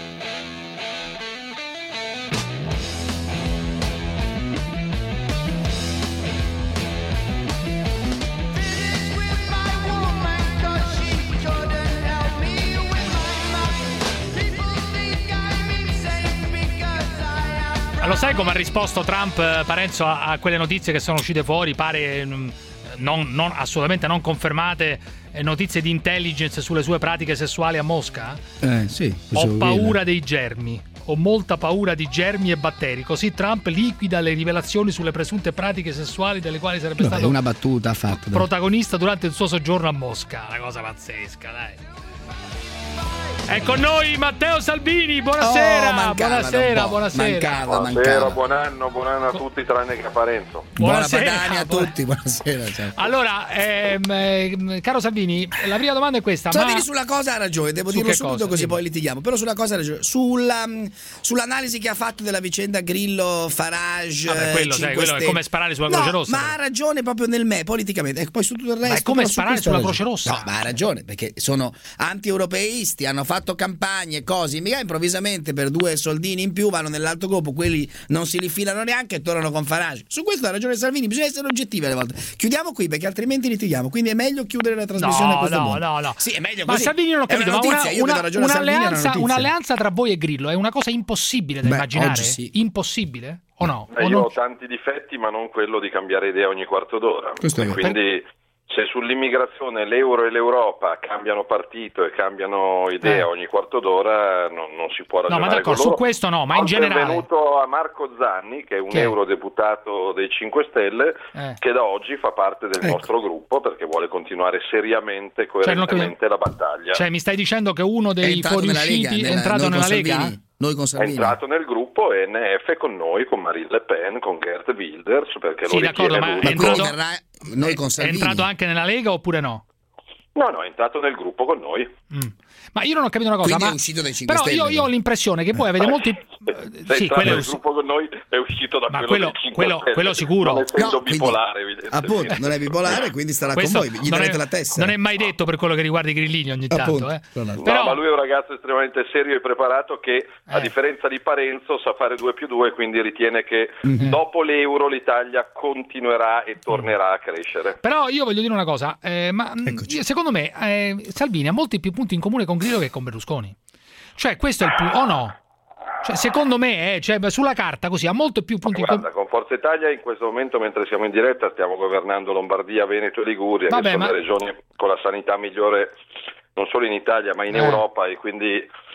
Lo sai come ha risposto Trump, eh, Parenzo, a, a quelle notizie che sono uscite fuori, pare mh, non, non, assolutamente non confermate, eh, notizie di intelligence sulle sue pratiche sessuali a Mosca? Eh, sì. Ho paura dei germi, ho molta paura di germi e batteri, così Trump liquida le rivelazioni sulle presunte pratiche sessuali delle quali sarebbe No, è stato una battuta fatta. dai. protagonista durante il suo soggiorno a Mosca. Una cosa pazzesca, dai. È con noi Matteo Salvini, buonasera, Oh, mancava buonasera, da un po', buonasera. mancava, Buonasera, mancava. buon anno, buon anno a tutti tranne che a Parenzo. Buona Buonasera, Padania a buona- tutti, buonasera. Ciao. Allora, ehm, ehm, caro Salvini, la prima domanda è questa. Salvini ma... sulla cosa ha ragione, devo Su dirlo che subito cosa? così Dimmi. poi litighiamo. Però sulla cosa ha ragione. Sulla, mh, sull'analisi che ha fatto della vicenda Grillo, Farage, Vabbè, quello, eh, sai, cinque quello è Stelle. come sparare sulla No, Croce Rossa. ma ha ragione proprio nel me, politicamente. E poi su tutto il resto. Ma è come però su sparare questo sulla ha Croce ragione. Rossa. No, ma ha ragione, perché sono anti-europeisti, hanno fatto fatto campagne, cose, mica improvvisamente per due soldini in più vanno nell'altro gruppo, quelli non si rifilano neanche e tornano con Farage. Su questo ha ragione Salvini, bisogna essere oggettivi alle volte. Chiudiamo qui perché altrimenti litighiamo, quindi è meglio chiudere la trasmissione No, a questo no, punto. no, no. Sì, è meglio Ma così. Salvini non ho capito, è una ma notizia, una, io una, do ragione a Salvini, è una un'alleanza, notizia. un'alleanza tra voi e Grillo è una cosa impossibile da Beh, immaginare? oggi sì. Impossibile? O no? Eh, O io non- ho tanti difetti, ma non quello di cambiare idea ogni quarto d'ora. Questo è E vero. quindi se sull'immigrazione l'euro e l'Europa cambiano partito e cambiano idea Eh. ogni quarto d'ora, non, non si può No, ragionare ma d'accordo, con loro. su questo no, ma in Oggi generale. è venuto a Marco Zanni, che è un Chi è? eurodeputato dei cinque Stelle, Eh. che da oggi fa parte del Ecco. nostro gruppo perché vuole continuare seriamente e Cioè, non ho coerentemente la battaglia. Cioè, mi stai dicendo che uno È dei entrato nella Lega, fuoriusciti è nella- entrato noi con nella Lega? Salvini. Noi con È Salvini. entrato nel gruppo N F con noi, con Marine Le Pen, con Gerd Wilders, perché Sì, lo d'accordo, ritiene ma lui. è entrato- Quindi verrà noi con È Salvini. entrato anche nella Lega oppure no? No, no, è entrato nel gruppo con noi. Mm. Ma io non ho capito una cosa. Quindi ma... è uscito dai cinque Però io, Stelle, io ho no? l'impressione che voi avete molti. Se è Sì, entrato quello, nel gruppo con noi è uscito da Ma quello, quello- dei cinque quello- Stelle, quello sicuro. non essendo No, quindi- bipolare, evidentemente. Appunto, non è bipolare, quindi starà questo con voi, gli non darete è, la testa. non è mai detto per quello che riguarda i grillini ogni Appunto. tanto. Eh. No, Però, No, ma lui è un ragazzo estremamente serio e preparato che, a Eh. differenza di Parenzo, sa fare due più due, quindi ritiene che Mhm. dopo l'euro l'Italia continuerà e tornerà a crescere. però io voglio dire una cosa, eh, ma mh, Eccoci. secondo me eh, Salvini ha molti più punti in comune con Grillo che con Berlusconi. Cioè, questo è il punto, o no? Cioè, secondo me, eh, cioè, sulla carta così ha molto più punti in Guarda, comune. con Forza Italia in questo momento, mentre siamo in diretta, stiamo governando Lombardia, Veneto e Liguria, Vabbè, che sono ma- le regioni con la sanità migliore non solo in Italia ma in Eh. Europa, e quindi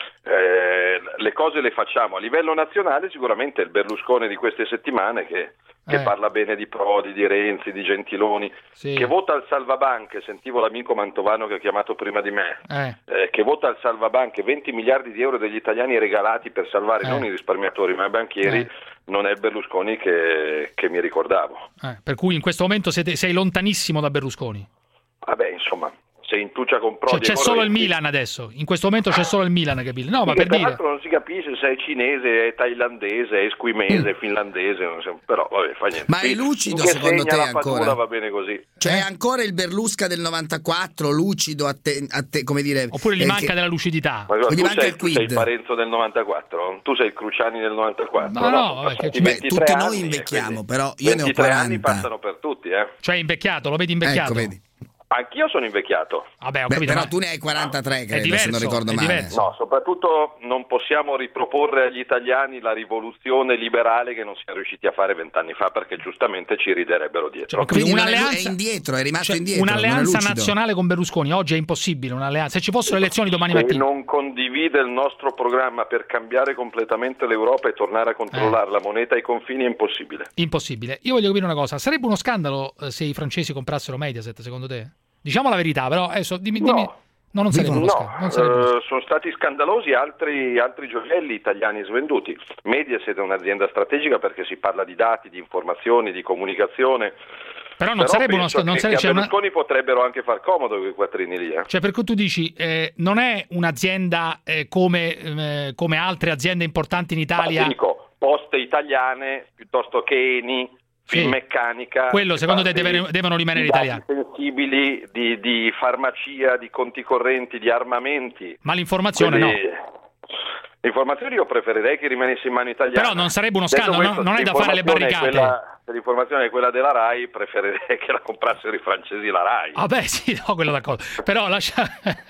eh, le cose le facciamo. A livello nazionale sicuramente il Berlusconi di queste settimane che, che Eh. parla bene di Prodi, di Renzi, di Gentiloni, Sì. che vota al salvabanche, sentivo l'amico Mantovano che ha chiamato prima di me, Eh. eh, che vota al salvabanche venti miliardi di euro degli italiani regalati per salvare Eh. non i risparmiatori ma i banchieri, Eh. non è il Berlusconi che, che mi ricordavo. Eh, per cui in questo momento siete- sei lontanissimo da Berlusconi. Vabbè, insomma, se intucia con Prodi Cioè, c'è e con solo il Renzi- Milan adesso. In questo momento c'è solo il Milan che No, ma Sì, per tra dire. l'altro non si capisce se è cinese, è thailandese, è esquimese, è finlandese, non so, però vabbè, fa niente. Ma è Sì, lucido finché secondo segna te la Padula ancora? va bene così. Cioè, è ancora il Berlusca del novantaquattro, lucido, a te, a te- come dire... Oppure gli eh, manca che- della lucidità. Ma guarda, Gli tu manca sei, il tu sei il quid. Parenzo del novantaquattro, tu sei il Cruciani del novantaquattro. No, no, Sono vabbè, passati che- Beh, ventitré tutti noi anni, invecchiamo, quindi però io ne ho ventitré anni quaranta. passano per tutti, eh. Cioè, invecchiato, lo vedi invecchiato? Ecco, vedi. Anch'io sono invecchiato. Vabbè, ho Beh, capito, però ma- tu ne hai quarantatré, credo, diverso, se non ricordo è male. diverso. No, soprattutto non possiamo riproporre agli italiani la rivoluzione liberale che non siamo riusciti a fare vent'anni fa, perché giustamente ci riderebbero dietro. Ho capito, Quindi non è, un'alleanza- è indietro, è rimasto cioè, indietro. non è un'alleanza lucido. nazionale con Berlusconi oggi è impossibile. Un'alleanza. Se ci fossero elezioni domani Se mattina, non condivide il nostro programma per cambiare completamente l'Europa e tornare a controllare Eh. la moneta ai confini è impossibile. impossibile. Io voglio capire una cosa: sarebbe uno scandalo eh, se i francesi comprassero Mediaset, secondo te? Diciamo la verità, però adesso dimmi, dimmi. No. No, non sarebbe uno No, scandalo. Non sarebbe uno eh, sono stati scandalosi altri, altri gioielli italiani svenduti. Mediaset è un'azienda strategica perché si parla di dati, di informazioni, di comunicazione. Però non sarebbe uno penso scandalo, non che, sarebbe- che c'è a una- Berlusconi potrebbero anche far comodo quei quattrini lì. Eh. Cioè, per cui tu dici, eh, non è un'azienda eh, come, eh, come altre aziende importanti in Italia. Ma ti dico, poste italiane piuttosto che Eni, Sì. Finmeccanica. Quello, che secondo te, parli deve- devono rimanere di dati italiani. sensibili, di, di farmacia, di conti correnti, di armamenti. Ma l'informazione no. Quindi, L'informazione io preferirei che rimanesse in mano italiana. Però non sarebbe uno Detto scandalo, questo, no? Non è da fare le l'informazione è barricate. quella- se l'informazione è quella della RAI, preferirei che la comprassero i francesi la RAI. Ah beh, sì, no, quello d'accordo. Però lascia.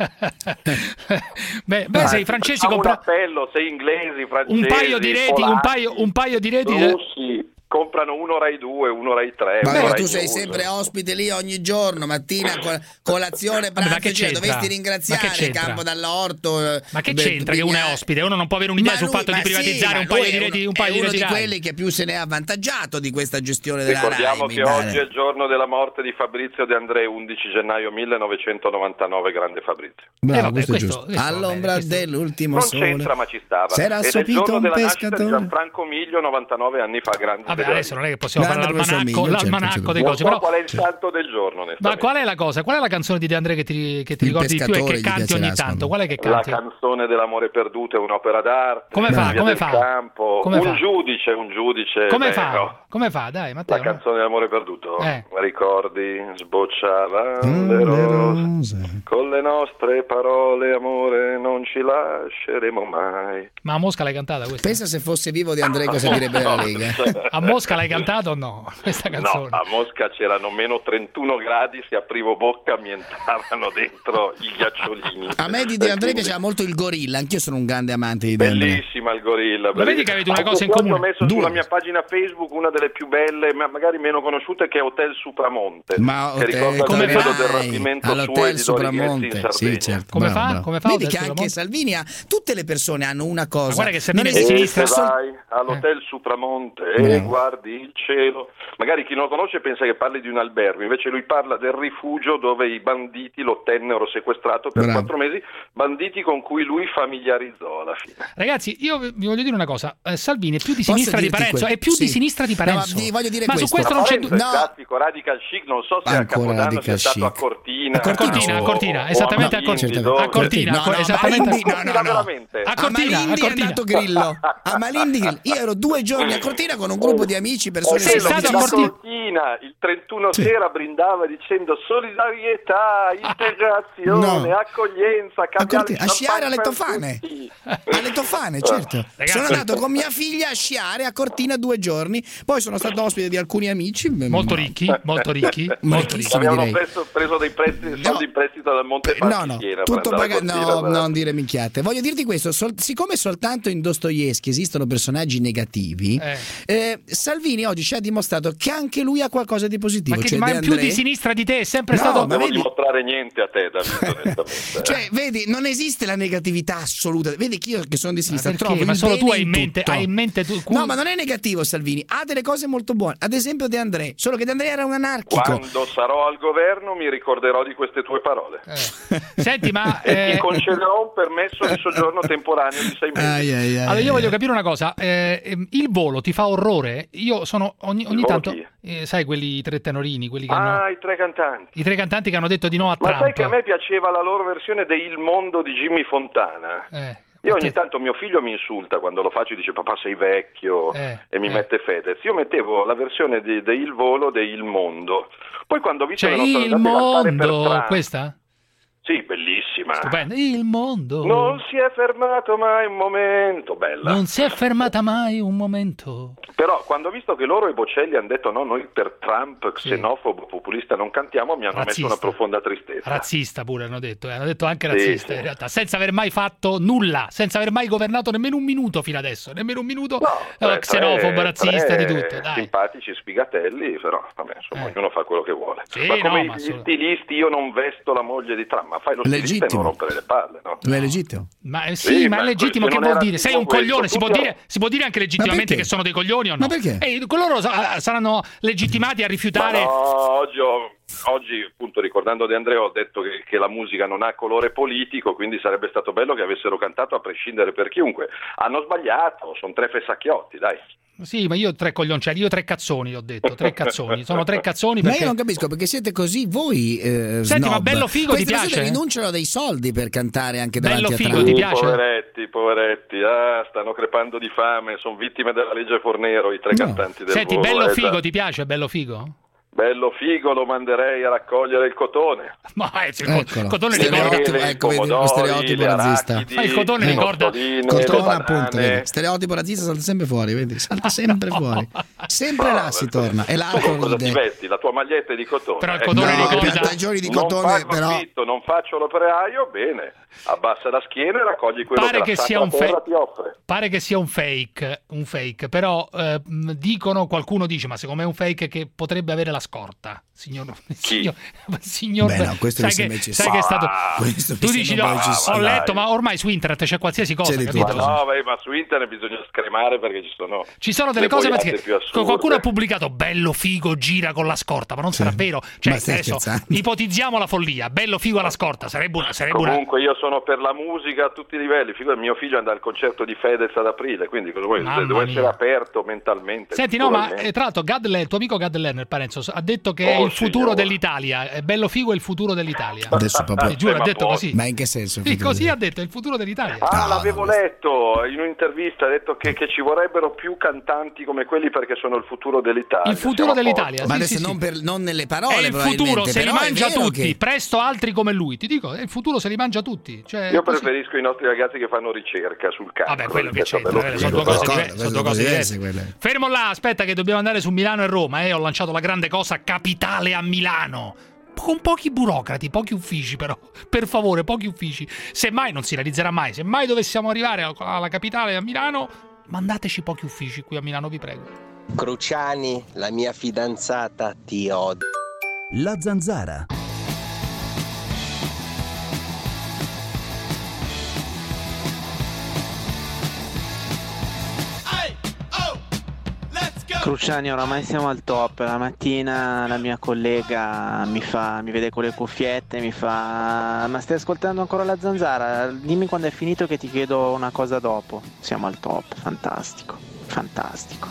beh, beh, se i francesi Facciamo comprano un appello, se inglesi, francesi, un paio di reti, un polacchi, paio, un paio di reti. russi comprano uno Rai due, uno Rai tre, Ma uno no, Rai tu sei News. sempre ospite lì ogni giorno, mattina, col- colazione, Vabbè, ma pranzo, che cioè, c'entra? dovresti Ma ringraziare che c'entra? Campo dall'Orto. eh, Ma che beh, c'entra che uno è Bignami. ospite? Uno non può avere un'idea Ma sul lui- fatto ma di sì, privatizzare ma un paio lui di è reti, uno- un paio è di uno reti di Rai. quelli che più se ne ha avvantaggiato di questa gestione della Ricordiamo Rai. che mi pare. oggi è il giorno della morte di Fabrizio De André, undici gennaio millenovecentonovantanove, grande Fabrizio. Bravo, Eh, vabbè, questo è questo- giusto. questo va All'ombra bene, questo- dell'ultimo Non sole. c'entra, ma ci stava. S'era Ed è il assopito giorno un della nascita di pescatore. Gianfranco Miglio, novantanove anni fa, grande Vabbè, Vabbè, adesso non è che possiamo fare Grande professor l'almanacco, Miglio, certo, l'almanacco certo. dei Non cosi, so però qual è il santo del giorno, onestamente. ma qual è la cosa? Qual è la canzone di De André che ti, che ti Il ricordi di più e pescatore che gli canti piacerà, ogni tanto? secondo Qual è che La canti? canzone dell'amore perduto è un'opera d'arte. Come fa? Via Come del fa? Campo. Come un fa? giudice, un giudice. Come beh, fa? no. Come fa? Dai, Matteo. La canzone dell'amore perduto, Eh. la ricordi? Sbocciavano le rose, con le nostre parole, amore, non ci lasceremo mai. Ma a Mosca l'hai cantata questa? Pensa se fosse vivo De André cosa direbbe la Lega. A Mosca l'hai cantata o no? Questa canzone? No, a Mosca c'erano meno trentuno gradi, se aprivo bocca mi entravano dentro i ghiacciolini. A me di De André Quindi- piaceva molto il gorilla, anch'io sono un grande amante di De André. Bellissima il gorilla. Lo vedi che avete una Anche cosa in oggi comune? Ho messo Due. sulla mia pagina Facebook una delle più belle, ma magari meno conosciute, che è Hotel Supramonte. Ma che hotel, ricorda come il periodo fai? del rapimento suo e all'hotel di Dori Ghezzi in Supramonte, Sardegna. sì, certo. Come bravo, fa? bravo. Come fa Vedi Hotel che anche Supramonte? Salvini ha, tutte le persone hanno una cosa. Ma guarda che Salvini Non è di esiste- E sinistra. se sol- vai all'hotel Supramonte e Bravo. guardi il cielo, magari chi non lo conosce pensa che parli di un albergo, invece lui parla del rifugio dove i banditi lo tennero sequestrato per Bravo. quattro mesi, banditi con cui lui familiarizzò alla fine. Ragazzi, io vi vi voglio dire una cosa. Eh, Salvini è più di Posso sinistra di dirti Parenzo. que- È più di sì. sinistra di No, ma Parenzo. vi voglio dire ma su questo. questo non c'è Parenzo dubbio. è classico, radical chic, non so se a Ancora Capodanno sia radical stato a chic. Cortina. A Cortina, A Cortina, o- a Cortina, o esattamente a Malindi, Cortina. dove- A Cortina, No, no, esattamente. Malindi, no, no, no, no. veramente. A A Cortina, Malindi a è Cortina. andato Grillo. A Malindi Grillo. Io ero due giorni a Cortina con un gruppo di amici, persone Sei che stato a non Cortina? Cortina il trentuno Sì. sera brindava dicendo solidarietà, integrazione, No. accoglienza, a, cambiare Cortina, il a sciare alle champagne per Tofane. tutti. Alle Tofane, certo. Ragazzi- Sono andato con mia figlia a sciare a Cortina due giorni, poi sono stato ospite di alcuni amici. Molto ricchi, molto ricchi, molto ricchi. Ricchissimi, Abbiamo direi. preso, preso dei prestiti, soldi in prestito dal Monte No, Paschi no, Siena per tutto andare a pagato. Cortina, No, per- non dire minchiate. Voglio dirti questo: sol- siccome soltanto in Dostoevsky esistono personaggi negativi, Eh. eh, Salvini oggi ci ha dimostrato che anche lui ha qualcosa di positivo. Ma che cioè ma De è più André- di sinistra di te, è sempre No, stato. ma Non devo vedi- dimostrare niente a te, Davide, onestamente. Cioè, vedi, non esiste la negatività assoluta. Vedi che io che sono di sinistra perché? trovo Ma il solo tu bene hai in mente- tutto. hai in mente tu- No, ma non è negativo Salvini, ha delle cose molto buone. Ad esempio De André, solo che De André era un anarchico. Quando sarò al governo mi ricorderò di queste tue parole. Senti, ma E eh, ti concederò un permesso di soggiorno temporaneo di sei mesi. Ai, ai, ai, allora io ai. voglio capire una cosa. eh, ehm, il volo ti fa orrore? Io sono ogni, ogni volo tanto, chi? eh, sai, quelli tre tenorini, quelli che hanno, Ah, i tre cantanti. i tre cantanti che hanno detto di no a Ma Trump. sai che a me piaceva la loro versione di Il mondo di Jimmy Fontana? Eh, Io ogni te- tanto mio figlio mi insulta quando lo faccio, dice papà sei vecchio Eh, e mi eh. mette Fedez. Io mettevo la versione di, di Il volo di Il mondo. Poi quando ho visto Cioè, che non sono il andati a cantare per mondo, Trump, questa? sì, bellissima. Stupendo. Il mondo. Non si è fermato mai un momento, bella. Non si è fermata mai un momento. Però quando ho visto che loro e Bocelli hanno detto no, noi per Trump, xenofobo, populista non cantiamo, mi hanno Razzista. messo una profonda tristezza. Razzista pure hanno detto, eh, hanno detto anche Sì, razzista sì. in realtà, senza aver mai fatto nulla, senza aver mai governato nemmeno un minuto fino adesso, nemmeno un minuto eh, Tre- xenofobo, tre- razzista, tre di tutto, dai. simpatici sfigatelli, però vabbè, insomma, ognuno fa quello che vuole. Sì, ma come no, ma gli solo- stilisti io non vesto la moglie di Trump, ma fai lo stilista e Legittimo. non rompere le palle, no? Lo è legittimo. Ma eh, sì, Sì, ma è ma legittimo, se che non vuol era dire? Sei tipo un coglione, questo, si può, tutto- dire, si può dire anche legittimamente perché? che sono dei coglioni o no? Ma perché? E loro sa- saranno legittimati a Ma rifiutare. no, oggi, ho- oggi, appunto, ricordando De André, ho detto che, che la musica non ha colore politico, quindi sarebbe stato bello che avessero cantato a prescindere per chiunque. Hanno sbagliato, sono tre fessacchiotti, dai. Sì, ma io tre coglioncelli, io tre cazzoni ho detto, tre cazzoni, sono tre cazzoni Ma perché io non capisco perché siete così voi eh, Senti, ma snob. Bello Figo ti Queste persone piace? rinunciano a dei soldi per cantare anche Bello davanti Figo a Trump. ti piace? Poveretti, poveretti, ah, stanno crepando di fame, sono vittime della legge Fornero, i tre cantanti del Senti, volo. Bello eh, Figo già. ti piace, Bello Figo? Bello Figo lo manderei a raccogliere il cotone. Ma eh, il Eccolo. cotone Stereotipo, ricorda. ecco, vedi, lo stereotipo razzista. Ma il cotone ricorda. Cotone, appunto, vedi. Stereotipo razzista salta sempre fuori, vedi? Salta sempre fuori. Sempre là si torna. E l'altro Cosa ti ride. vesti? La tua maglietta è di cotone. Però il Ecco, cotone no, ricorda- piantagioni di non cotone, pago però- affitto, non faccio l'operaio, bene. Abbassa la schiena e raccogli quello Pare che, che la sia Sacra un fe- Terra ti offre. Pare che sia un fake, un fake, però eh, mh, dicono, qualcuno dice, ma secondo me è un fake che potrebbe avere la scorta. Signor, Chi? signor, signor Beh, no, questo sai, mi che, sembra eccessivo. sai che è stato Questo mi tu dici sembra no, eccessivo. ho letto, Dai. ma ormai su internet c'è qualsiasi cosa, C'è di capito? tutto. Ma no, beh, ma su internet bisogna scremare perché ci sono Ci sono delle le cose boiate perché più assurde. qualcuno ha pubblicato bello figo gira con la scorta, ma non sarà vero. Cioè, Ma stai adesso scherzando? ipotizziamo la follia, bello figo alla scorta, sarebbe una sarebbe una Comunque io sono per la musica a tutti i livelli. Figo, mio figlio andrà al concerto di Fedez ad aprile, quindi cosa vuoi? Mamma Devo mia. essere aperto mentalmente. Senti, no, ma culturalmente. eh, tra l'altro Gad Lerner, il tuo amico Gad Lerner, Parenzo, ha detto che è Oh, il futuro signora. dell'Italia, è bello figo è il futuro dell'Italia. Adesso proprio. Ti giuro, Eh, ha ma detto poi- così. Ma in che senso? Sì, così ha detto, è il futuro dell'Italia. Ah, No, l'avevo no, letto in un'intervista, ha detto che, che ci vorrebbero più cantanti come quelli perché sono il futuro dell'Italia. Il futuro Siamo a dell'Italia, posto. Ma sì, adesso sì, non, sì. per- non nelle parole, È il probabilmente, futuro, se li però è mangia vero tutti, che- presto altri come lui. Ti dico, è il futuro se li mangia tutti. Cioè, Io così. preferisco i nostri ragazzi che fanno ricerca sul campo. Vabbè, quello che rispetto a c'entra, bello eh, sono figo. due cose D'accordo, diverse. Sono sono due cose diverse diverse. quelle. Fermo là, aspetta che dobbiamo andare su Milano e Roma, eh. Ho lanciato la grande cosa capitale a Milano. Con pochi burocrati, pochi uffici però, per favore, pochi uffici. Semmai non si realizzerà mai, se mai dovessimo arrivare alla capitale a Milano, mandateci pochi uffici qui a Milano, vi prego. Cruciani, la mia fidanzata ti odia. La Zanzara. Cruciani, oramai siamo al top. La mattina la mia collega mi fa, mi vede con le cuffiette, mi fa: ma stai ascoltando ancora la Zanzara? Dimmi quando è finito che ti chiedo una cosa dopo. Siamo al top, fantastico, fantastico.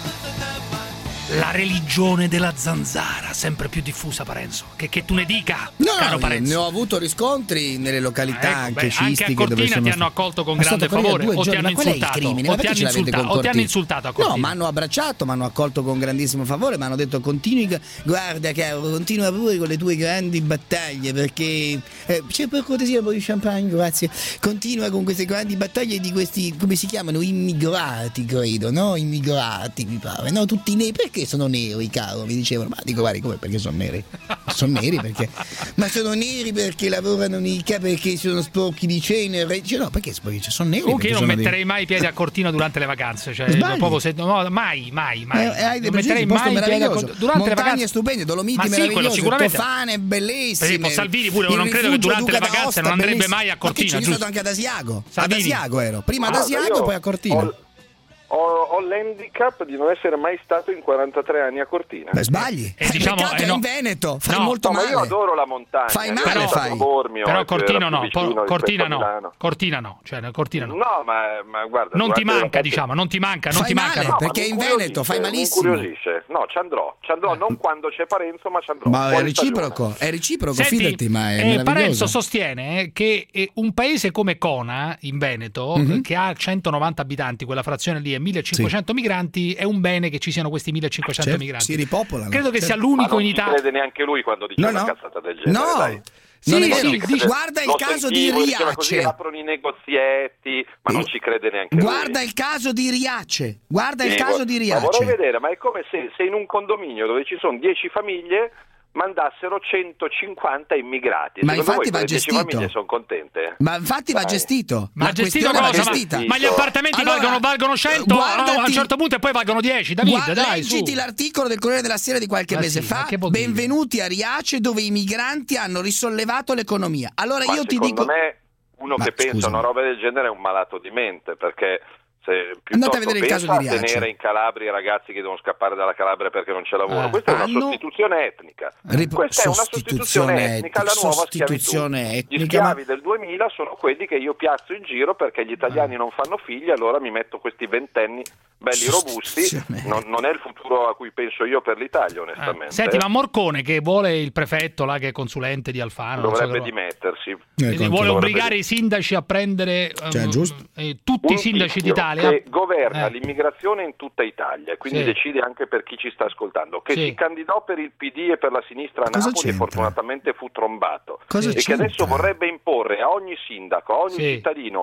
La religione della zanzara, sempre più diffusa, Parenzo. Che, che tu ne dica, No, caro no, Parenzo. ne ho avuto riscontri nelle località Ecco, anche beh, anche scistiche a Cortina dove sono ti hanno stato- accolto con Ma grande sono stato favore, due o ti giorni, hanno ma qual è il insultato, crimine? o Ma ti perché hanno ce l'avete insultato, con o ti hanno Cortina? insultato a No, Cortina. mi hanno abbracciato, mi hanno accolto con grandissimo favore, mi hanno detto continui, guarda caro, continua pure con le tue grandi battaglie perché eh, c'è per cortesia un po' di champagne, grazie. Continua con queste grandi battaglie di questi, come si chiamano, immigrati, credo, no? Immigrati, mi pare, no? Tutti neri, perché sono neri, caro? Mi dicevano, ma dico, guardi, come, perché sono neri? Sono neri perché? Ma sono neri perché lavorano nei capi, perché sono sporchi di cenere? Dice, no, perché sporchi? Cioè, sono neri. Comunque io perché non sono metterei mai i piedi a Cortina durante le vacanze, cioè Sbagli. proprio se, no, mai, mai, mai. Eh, eh, hai dei non metterei pregiudizi, posto mai i piedi a meraviglioso. Cortina durante le Montagne vacanze. stupende, Dolomiti Ma sì, quello meravigliose, sicuramente. Tofane bellissime. Per esempio, Salvini pure il non credo che rifugio durante le Duca vacanze d'Aosta, non andrebbe bellissimo. mai a Ma che Cortina, ci sono giusto? stato anche ad Asiago. Salvini. Ad Asiago ero, prima ad Guarda, Asiago io poi a Cortina. Ho, ho, ho l'handicap di non essere mai stato in quarantatré anni a Cortina. Beh, sbagli. E diciamo, Peccato, eh, è no. in Veneto, fai No, molto No, ma male. io adoro la montagna. Fai io male, sono stato fai. a Bormio, Però che Cortina era più no, vicino por- Cortina rispetto a no, Milano. Cortina no, cioè Cortina no. No, ma, ma guarda, Non ti durante le manca, vacanze- diciamo, non ti manca, non Fai ti manca. male, no. perché ma è in mi Veneto, fai incuriosisce, malissimo. Mi incuriosisce. No, ci andrò, ci andrò non quando c'è Parenzo, ma ci andrò. Ma è fuori reciproco, stagione. è reciproco, Senti, fidati, ma è eh, meraviglioso. Parenzo sostiene eh, che eh, un paese come Cona, in Veneto, Mhm. eh, che ha centonovanta abitanti, quella frazione lì, e millecinquecento migranti, è un bene che ci siano questi millecinquecento Certo, migranti. si ripopolano. Credo che Certo. sia l'unico Ma in non ci Italia. crede neanche lui quando dice No, una no. cazzata del genere. No. dai. Sì, Non è sì, vero. dice- Guarda il Lo caso sentivo, di diceva così, Riace. aprono i negozietti, ma non ci crede neanche Guarda lui. il caso di Riace. Guarda il Sì, caso gua- di Ma vorrei Riace. vedere, ma è come se, se in un condominio dove ci sono dieci famiglie mandassero centocinquanta immigrati. Ma Secondo infatti voi va quelle dieci gestito. famiglie sono contente? Ma infatti va Dai. gestito. Ma La gestito questione va cosa? gestita. Ma, ma gli appartamenti Allora, valgono, valgono cento guardati- a un certo punto e poi valgono dieci. David, Guarda, dai, su. leggiti l'articolo del Corriere della Sera di qualche Ma mese sì, ma fa. che vuol dire? Benvenuti a Riace, dove i migranti hanno risollevato l'economia. Allora Ma io ti secondo dico. me uno Ma che pensa scusami. una roba del genere è un malato di mente, perché se Andate a piuttosto vedere il caso pensa di a Riace. tenere in Calabria i ragazzi che devono scappare dalla Calabria perché non c'è lavoro. Eh. Questa è una Hanno- sostituzione etnica. Rip- Questa è una sostituzione etnica alla nuova sostituzione schiavitù. Gli etnica, schiavi ma- del duemila sono quelli che io piazzo in giro perché gli italiani non fanno figli, allora mi metto questi ventenni belli robusti. Sostituzione. Non, non è il futuro a cui penso io per l'Italia, onestamente. Senti, ma Morcone, che vuole il prefetto, là, che è consulente di Alfano, non so Dovrebbe che- dimettersi. quindi Ecco, vuole anche- obbligare i sindaci a prendere Cioè, ehm, giusto. eh, tutti Un i sindaci tizio d'Italia. che governa Eh. l'immigrazione in tutta Italia e quindi Sì. decide anche per chi ci sta ascoltando, che Sì. si candidò per il P D e per la sinistra a Cosa Napoli e c'entra? fortunatamente fu trombato Cosa e che c'entra? adesso vorrebbe imporre a ogni sindaco, a ogni Sì. cittadino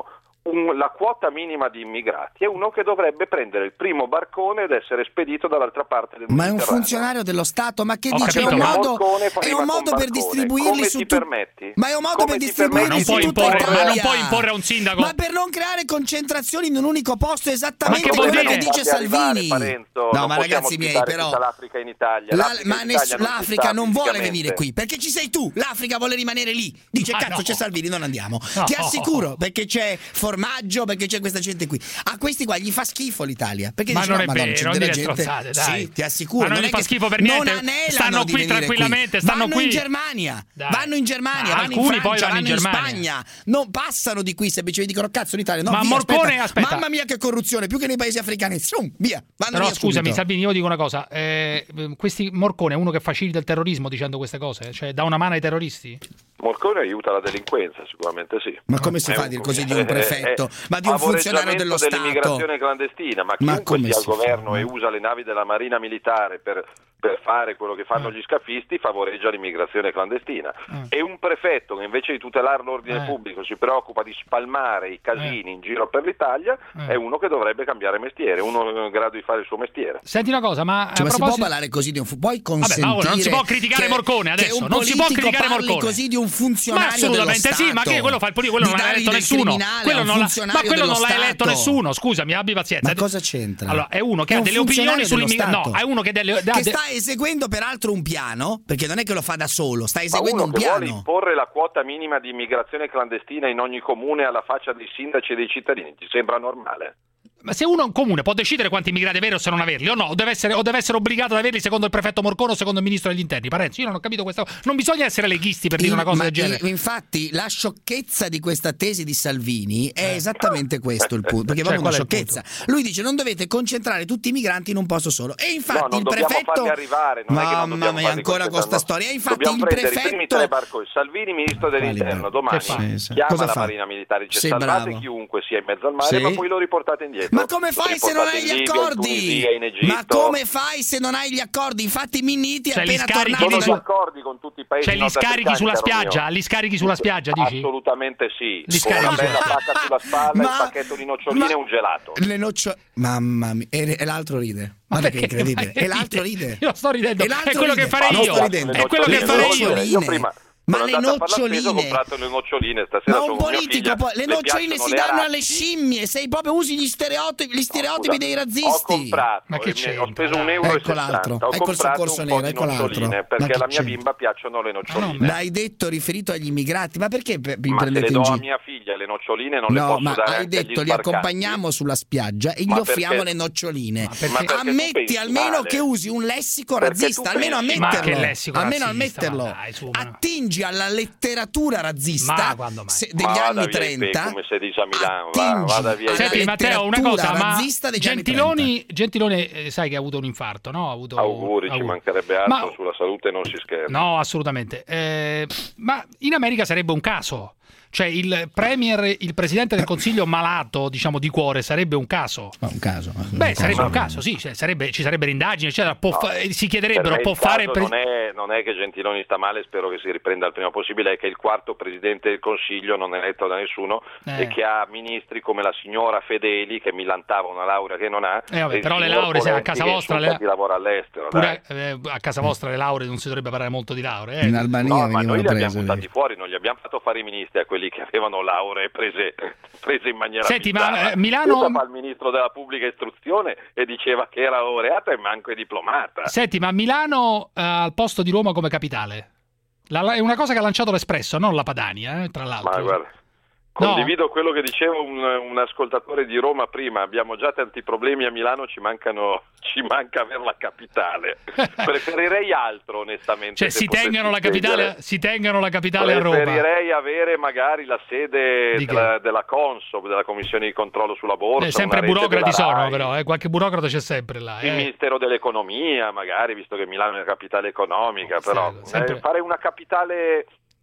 un, la quota minima di immigrati è uno che dovrebbe prendere il primo barcone ed essere spedito dall'altra parte del Ma è un Mediterraneo. funzionario dello Stato, ma che Ho dice? È capito, un ma- modo, Morcone fa è prima un modo con per Barcone. distribuirli Come su ti tu- permetti? Ma è un modo Come per ti distribuirli non su puoi tutta imporre, Italia. non puoi imporre a un sindaco. Ma per non creare concentrazioni in un unico posto, esattamente Ma che vuol quello dire? che dice Fatti arrivare, Salvini. Parenzo, No, non ma possiamo ragazzi miei, ospitare però tutta l'Africa in Italia. La- L'Africa ma in ness- Italia non ci l'Africa sta non vuole fisicamente. venire qui perché ci sei tu. L'Africa vuole rimanere lì. Dice Ma cazzo no. c'è Salvini, non andiamo. No. Ti assicuro, perché c'è formaggio, perché c'è questa gente qui. A questi qua gli fa schifo l'Italia. Perché Ma dice, non no, è Madonna, vero, c'è non della dire gente. strozzate, dai. Sì, ti assicuro. Ma non è gli fa che schifo per non niente. anelano Stanno di qui venire tranquillamente, stanno vanno qui. in Germania. Dai. Vanno in Germania, Ah, vanno in alcuni Francia, poi vanno vanno in in Germania. Spagna. Non passano di qui semplicemente dicono cazzo in Italia. No, Ma via, Morcone, aspetta. aspetta. Mamma mia che corruzione, più che nei paesi africani. Shum, via, vanno Però via scusami subito. Salvini, io dico una cosa, eh, questi Morcone è uno che facilita il terrorismo dicendo queste cose, cioè dà una mano ai terroristi? Morcone aiuta la delinquenza, sicuramente sì. Ma come si È fa a un- dire così di un prefetto? è- è Ma di un funzionario favoreggiamento dello Stato? dell'immigrazione clandestina, ma Ma chiunque come sia al si fa? governo e usa le navi della Marina Militare per, per fare quello che fanno gli scafisti favoreggia l'immigrazione clandestina. E un prefetto che invece di tutelare l'ordine Eh. pubblico si preoccupa di spalmare i casini in giro per l'Italia è uno che dovrebbe cambiare mestiere, uno in grado di fare il suo mestiere. Senti una cosa, ma Cioè, a ma si può proposito... parlare così di un fu- puoi Vabbè, consentire Paolo, non si può criticare che- Morcone che adesso, un non si può politico criticare parli Morcone. così di un Ma funzionario assolutamente dello sì, ma Stato. che quello fa il politico, quello Di non l'ha dargli eletto del nessuno. criminale a Quello un non l'ha, ma funzionario quello non dello l'ha eletto Stato. nessuno, scusami, abbi pazienza. Ma cosa c'entra? Allora, è uno che È ha un delle opinioni funzionario dello sull'immigrazione. Stato. No, è uno che delle ha che de- sta eseguendo peraltro un piano, perché non è che lo fa da solo, sta Ma eseguendo uno un che vuole piano. imporre la quota minima di immigrazione clandestina in ogni comune alla faccia dei sindaci e dei cittadini, ti sembra normale? Ma se uno in comune può decidere quanti immigrati avere o se non averli o no, o deve essere, o deve essere obbligato ad averli secondo il prefetto Morcone o secondo il ministro degli interni. Parenzo, io non ho capito questa cosa. Non bisogna essere leghisti per dire una cosa ma del genere. il- infatti la sciocchezza di questa tesi di Salvini è esattamente questo il punto, perché è Cioè, proprio una qual è il sciocchezza. Lui dice non dovete concentrare tutti i migranti in un posto solo. E infatti no, non il dobbiamo prefetto farli arrivare, non è che non Mamma dobbiamo mia, farli ancora con sta concentrare. storia. E infatti Dobbiamo il prendere i primi prefetto tre barconi. Salvini, ministro dell'interno, domani Sì, sì. chiama Cosa la fa? Marina Militare, dice Sì, salvate bravo. chiunque sia in mezzo al mare, Sì. ma poi lo riportate indietro. Ma come Lo fai se non riportate hai in gli Libia, in accordi? Tunisia, in Egitto. Ma come fai se non hai gli accordi? Infatti Minniti Cioè, li appena scarichi tornato Sono su- d'accordi con tutti i paesi Cioè li nordafricani, scarichi sulla caro spiaggia? mio. Li scarichi sulla spiaggia, dici? Assolutamente sì, Li con una scarichi bella sulla- pacca sulla spalla, Ma- un pacchetto di noccioline ma- e un gelato. Le noccio... Mamma mia, e, e l'altro ride. Guarda che perché? incredibile. Ma E l'altro ride. Io sto ridendo. E l'altro È quello ride. che farei Non io. sto ridendo. È quello Le che farei io. noccioline. Io prima Ma sono le andato a fare la spesa, ho noccioline. comprato le noccioline, stasera Ma sono un con mia politico figlia, poi le noccioline piacciono si le danno arazzi. alle scimmie, sei proprio usi gli stereotipi, gli stereotipi Scusa, dei ho razzisti. comprato, Ma che e mi- c'entra, ho speso un dai? euro e Ecco l'altro. sessanta, ho Ecco il comprato soccorso un po' nero, di ecco l'altro. noccioline Ma perché che alla mia c'entra? bimba piacciono le noccioline. L'hai detto riferito agli immigrati, ma perché pe- vi Ma se le prendete do in a giro? mia figlia le noccioline non le No, posso ma dare hai anche agli detto li sbarcanti? accompagniamo sulla spiaggia e gli Ma offriamo perché- le noccioline. Ma perché tu Ammetti pensi almeno male? che usi un lessico Perché razzista, tu almeno pensi Ma ammetterlo. che lessico almeno razzista, ammetterlo. ma dai, su, ma no. Attingi alla letteratura razzista Ma quando mai? se- degli Ma vada anni via in pe, trenta. come si dice a Milano, va, attingi vada via in alla Senti pe. Matteo, una letteratura cosa, ma razzista degli anni Gentiloni, Gentiloni eh, sai che ha avuto un infarto, no? Ha avuto Auguri, ci auguri. mancherebbe altro, Ma- sulla salute non si scherza. No, assolutamente. Eh, ma in America sarebbe un caso. Cioè il premier, il presidente del consiglio malato, diciamo di cuore, sarebbe un caso. Ma un caso. Beh, sarebbe un caso, sì, cioè, sarebbe, ci sarebbero indagini, eccetera. Può No, fa- si Per chiederebbero, me può il fare... caso pre- non, è, non è che Gentiloni sta male, spero che si riprenda il prima possibile, è che il quarto presidente del Consiglio non è eletto da nessuno Eh. e che ha ministri come la signora Fedeli che millantava una laurea che non ha. Eh, vabbè, e il però le signor lauree, se a Poletti casa che vostra insulta le- chi lavora all'estero. dai. Pure eh, a casa vostra le lauree non si dovrebbe parlare molto di lauree. Eh. In Albania No, ma venivano noi li abbiamo prese. buttati fuori, non gli abbiamo fatto fare i ministri a quelli che avevano lauree prese, prese in maniera Senti, ma, bizzarra. eh, Milano- Questo fa il ministro della pubblica istruzione e diceva che era laureata e manco è diplomata. Senti, ma Milano eh, al posto di Roma come capitale? La- la- è una cosa che ha lanciato l'Espresso, non la Padania, eh, tra l'altro. Ma guarda, No. condivido quello che diceva un, un ascoltatore di Roma prima, abbiamo già tanti problemi a Milano, ci mancano ci manca aver la capitale. Preferirei altro, onestamente. Cioè se si potessi tengano la capitale, scegliere. si tengano la capitale a Roma. Preferirei avere magari la sede Di che? della, della Consob, della Commissione di controllo sulla borsa. Eh, sempre una rete burocrati della sono, Rai, però, eh, qualche burocrata c'è sempre là. il eh. Ministero dell'Economia, magari, visto che Milano è una capitale economica, però sempre- eh, fare una capitale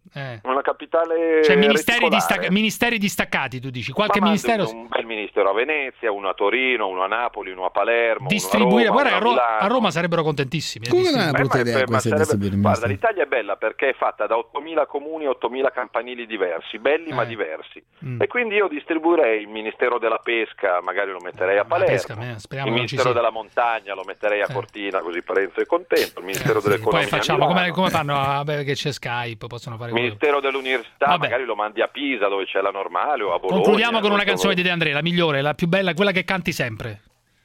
Eh. Una capitale Cioè ministeri, reticolare. distac- ministeri distaccati, tu dici? Qualche Ma ministero... mandi un bel ministero a Venezia, uno a Torino, uno a Napoli, uno a Palermo, Distribuire, uno a Roma, guarda, a, uno a Ro- Milano. a Roma sarebbero contentissimi. eh, Come non è una distribuire. brutta Eh, ma- idea ma questa di sarebbe- distribuire il Guarda, ministero. l'Italia è bella perché è fatta da ottomila comuni e ottomila campanili diversi, belli ma diversi. Mm. E quindi io distribuirei il Ministero della Pesca, magari lo metterei a Palermo, pesca, eh, speriamo il che non ci Ministero sia. della Montagna lo metterei a Cortina, così Parenzo è contento, il Ministero Eh, sì, dell'Economia poi facciamo a come, Milano, come fanno? Ah, beh, che c'è Skype, possono fare il quello. Ministero dell'Università, Vabbè. magari lo mandi a Pisa dove c'è la normale o a Bologna. Concludiamo con non una so canzone dove. di De André, la migliore, la più bella, quella che canti sempre.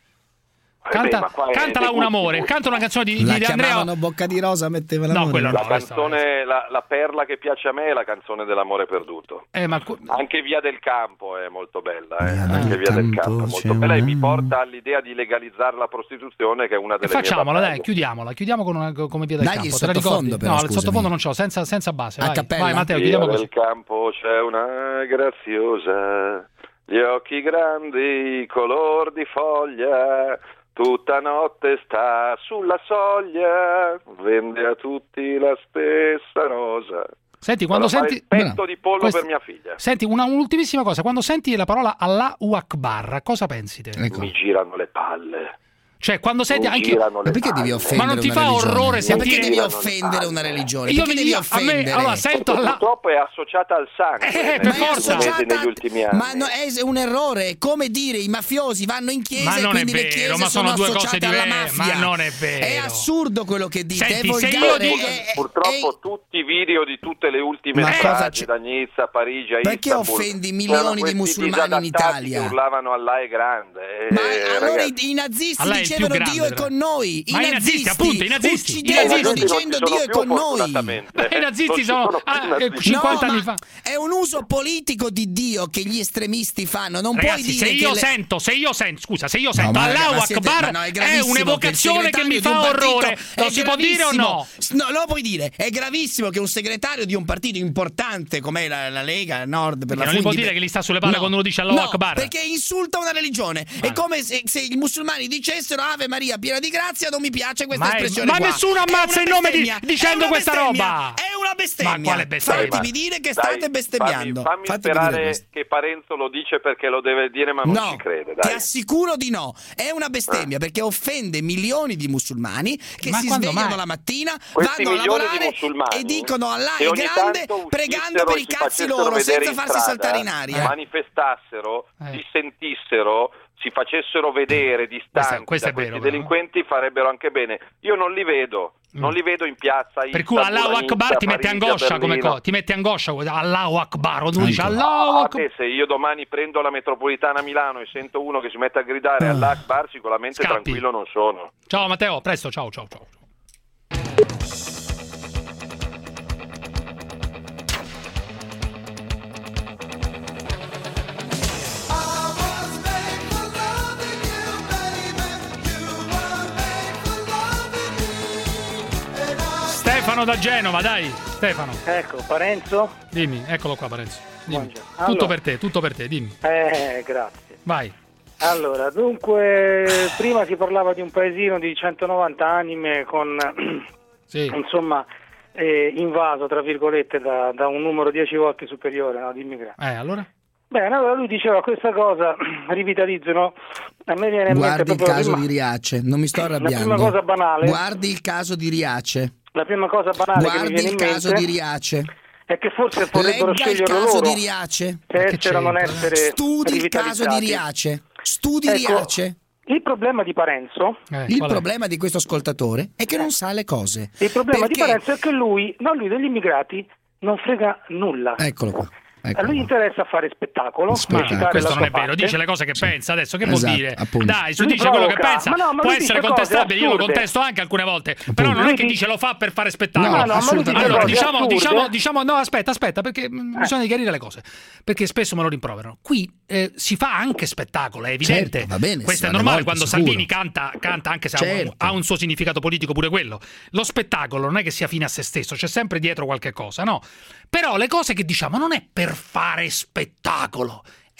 Eh Canta, beh, ma qua è cantala dei un gusti, amore, gusti. canta una canzone di, La di De Andrea. chiamavano Bocca di Rosa, metteva la No, quello La no, canzone, la, la perla che piace a me è la canzone dell'amore perduto. Eh, ma... Anche Via del Campo è molto bella, eh. Via Anche del Via del Campo Campo è c'è molto bella e una- mi porta all'idea di legalizzare la prostituzione, che è una E delle facciamola, mie dai, battaglie. chiudiaamola, chiudiamo con una, come Via del Dagli Campo. il te la ricordi? sottofondo, però, no, il scusami. sottofondo non c'ho, senza, senza base. A Vai, cappella? vai Matteo, Via chiudiamo del così. Campo c'è una graziosa, gli occhi grandi, color di foglia, tutta notte sta sulla soglia, vende a tutti la stessa rosa. Senti, quando Vado a fare senti... il petto di pollo Questo- per mia figlia. Senti, una, un'ultimissima cosa, quando senti la parola Allahu Akbar, cosa pensi te? Ecco. Mi girano le palle. Cioè, quando senti Mi anche... girano le Ma perché palle. devi offendere Ma non ti una fa religione? orrore Ma sentire- perché devi Girano le offendere palle. una religione? Io Perché mi devi io- a offendere? me, allora, sento Perché alla... purtroppo è associata al sangue Eh, negli per ultimi forza. mesi, negli ultimi anni. Ma no, è un errore, è come dire i mafiosi vanno in chiesa Ma e non è quindi le vero, chiese ma sono due cose associate alla diverse, mafia. ma non è vero. È assurdo quello che dite, Senti, è se io volgare. dico- è- è- Purtroppo tutti i video di tutte le ultime Ma cosa stragi c'è? da Nizza, Parigi, a Perché Istanbul, offendi milioni c'erano di questi musulmani in disadattati Italia? che urlavano Allah è grande. Eh, Ma allora ragazzi, i, i nazisti Allah è il più dicevano grande, Dio è però. con noi. I Ma i nazisti, appunto, i nazisti, i uccidevano nazisti. dicendo non ci Dio è sono con più, noi. fortunatamente. Ma i nazisti Non ci sono, più ah, nazisti. eh, cinquanta No, anni ma fa. è un uso politico di Dio che gli estremisti fanno. Non Ragazzi, puoi se dire io che le- sento, se io sento, scusa, se io No, sento ma raga, Allahu ma siete- Akbar ma no, è è gravissimo un'evocazione che il mi segretario fa di un partito- orrore. è Lo si può dire o gravissimo. no? S- No, lo puoi dire. È gravissimo che un segretario di un partito importante come la, la Lega Nord per Perché la non gli può Fundi- dire che gli sta sulle palle No, quando uno dice Allahu no, Akbar. perché insulta una religione. È come se, se i musulmani dicessero Ave Maria piena di grazia, non mi piace questa Ma è- espressione ma qua. nessuno È ammazza una il nome di- bestemmia, dicendo è una questa bestemmia, roba. È una bestemmia. Ma quale bestemmia? Fatemi dire che Dai, state bestemmiando. Fammi, fammi Fatemi dire sperare questo. che Parenzo lo dice perché lo deve dire, ma non No, ci crede. ti Dai. assicuro di no. È una bestemmia perché offende milioni di musulmani che Ma si quando svegliano mai? la mattina, Questi vanno a milioni di lavorare musulmani e dicono Allah che è ogni grande, tanto pregando uscissero per e i si cazzi facessero loro vedere senza in farsi strada, saltare in aria. manifestassero, Eh. si sentissero, si facessero vedere distanti questo è da questi vero, però. delinquenti, farebbero anche bene. Io non li vedo, non li vedo in piazza. Per cui Istanbul, Allahu Nizza, Akbar ti mette Parigi, angoscia come Berlino. cosa? Ti mette angoscia Allahu Akbar, quando uno dice Ecco. Allahu Ah, Akbar. beh, se io domani prendo la metropolitana a Milano e sento uno che si mette a gridare Ah. Allah Akbar, sicuramente Scappi. tranquillo non sono. Ciao Matteo, a presto, ciao ciao ciao. Stefano da Genova, dai, Stefano. Ecco, Parenzo. Dimmi, eccolo qua Parenzo. Dimmi. Buongiorno. Tutto Allora. per te, tutto per te, dimmi. Eh, grazie. Vai. Allora, dunque, prima si parlava di un paesino di centonovanta anime con, Sì. insomma, eh, invaso, tra virgolette, da, da un numero dieci volte superiore, no, di immigrati. Eh, allora? Bene, allora lui diceva questa cosa, rivitalizzano, a me viene in mente Guardi il proprio caso prima- di Riace, non mi sto arrabbiando. prima cosa banale- Guardi il caso di Riace. la prima cosa banale che mi Guardi viene il in caso mente di Riace. è che forse potrebbero Legga il sceglierlo caso loro di Riace. se estero non essere Studi il caso di rivitalizzati. Riace. Studi Ecco, Riace. il problema di Parenzo Eh, Il qual è? problema di questo ascoltatore è che non sa le cose. il problema Perché- di Parenzo è che lui, no, lui degli immigrati non frega nulla. Eccolo qua. A Eccolo lui qua. interessa fare spettacolo, Spettacolo. recitare Questo la non sua è vero, parte. dice le cose che pensa adesso, che Esatto, vuol dire? appunto. Dai, su Lui dice quello che provoca. pensa, Ma no, ma può lui essere dice cose contestabile, io lo assurde. contesto anche alcune volte, però non è Lui che dice- dice lo fa per fare spettacolo. No, no, ma lui dice allora, cose diciamo, assurde. diciamo, diciamo, no, aspetta, aspetta, perché mh, bisogna chiarire le cose, perché spesso me lo rimproverano. Qui eh, si fa anche spettacolo, è evidente. Certo, va bene, Questo è alle normale, volte, quando sicuro. Salvini canta, canta anche se ha un- Certo. ha un suo significato politico pure quello. Lo spettacolo non è che sia fine a se stesso, c'è sempre dietro qualche cosa, no? Però le cose che diciamo non è per fare spettacolo,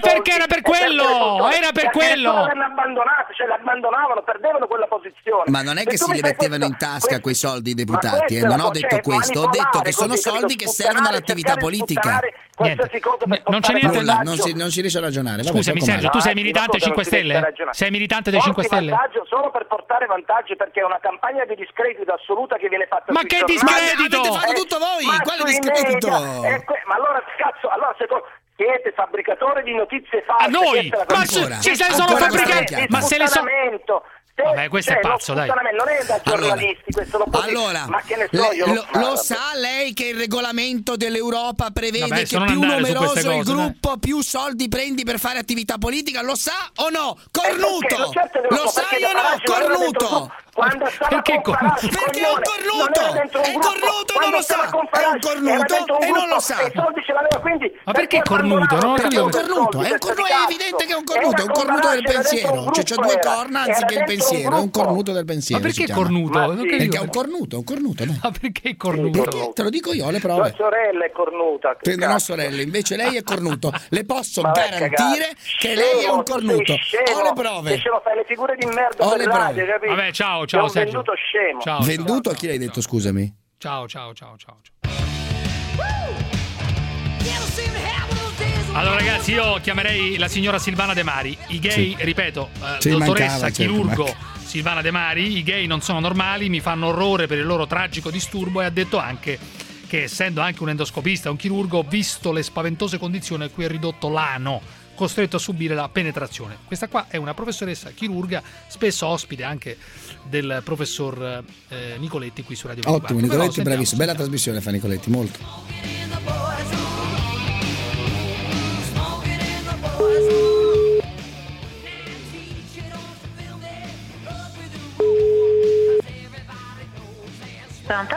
perché era per quello, era per quello. Le abbandonate, cioè le abbandonavano, perdevano quella posizione. Ma non è che Se tu si mi li fai mettevano questo- in tasca questo- quei soldi i Ma deputati, eh. questo Non è ho la detto concetto, questo, ho detto manipolare che sono così, capito? soldi che servono Sputtanare, all'attività cercare di politica. sputtanare qualsiasi cosa per non c'è portare niente. Nulla, vantaggio. non si, non si riesce a ragionare. Vabbè, Scusami poco Sergio, male. tu sei Ah, militante sì, cinque non si riesce a Stelle? ragionare. Sei militante dei Porti cinque Stelle? vantaggio solo per portare vantaggio, perché è una campagna di discredito assoluta che viene fatta Ma sui che giornali. discredito? Avete fatto Eh, tutto voi, ma quale sui discredito? media, eh, que- ma allora cazzo, allora secondo siete fabbricatori di notizie false. A noi? questa è la Ma cosa. ci stai solo Ancora fabbricando? questa Ma se le so... Sputanamento. Se- Vabbè, questo è cioè, lo pazzo, dai. sputanamento non è da giornalisti, questo lo può dire. Allora, Ma che ne so le- io, lo, lo, lo sa lei che il regolamento dell'Europa prevede Vabbè, che se non più andare su queste numeroso il cose, gruppo, più soldi prendi per fare attività politica? Lo sa o no? Eh, perché? Cornuto! Certo che Lo so, sai perché o no? Farage non era dentro un Cornuto! gruppo. Quando stava Perché con cornuto? Farage, Perché è un coglione, cornuto! non era dentro un È gruppo. cornuto e non Quando lo sa! stava con È un Farage, cornuto era dentro un e non gruppo, lo sa! e i soldi ce l'aveva, quindi Ma perché è cornuto? Non ho Perché è un capito. cornuto, è, un cornuto, è evidente che è un cornuto, è un cornuto del pensiero. Cioè c'ha due corna anziché il pensiero, è un cornuto del pensiero. Ma perché si chiama. cornuto? Ma Non sì. capivo. Perché è un cornuto, è un cornuto, dai. Ma perché è cornuto? Perché? Te lo dico io, ho le Tua prove. sorella è cornuta. che Non ho cazzo. sorelle, invece lei è cornuto. Le posso Ma vai a garantire cagare. che lei è Scemo, un tu sei cornuto. scemo. Ho le prove. Sei scemo, fai le figure di merda Ho per le radio, prove. capito? Vabbè, ciao, Sei ciao un Sergio. venduto scemo. Ciao, Venduto ciao, a chi l'hai ciao, detto, scusami? Ciao, ciao, ciao, ciao. ciao. Allora ragazzi, io chiamerei la signora Silvana De Mari. I gay, Sì. ripeto, eh, Sì, dottoressa, mancava, certo, chirurgo manca. Silvana De Mari, i gay non sono normali, mi fanno orrore per il loro tragico disturbo, e ha detto anche che, essendo anche un endoscopista, un chirurgo, ho visto le spaventose condizioni a cui è ridotto l'ano, costretto a subire la penetrazione. Questa qua è una professoressa chirurga, spesso ospite anche del professor eh, Nicoletti qui su Radio ventiquattro. Ottimo, Però Nicoletti, sentiamo, bravissimo. Bella sentiamo. trasmissione fa Nicoletti, molto. Pronto?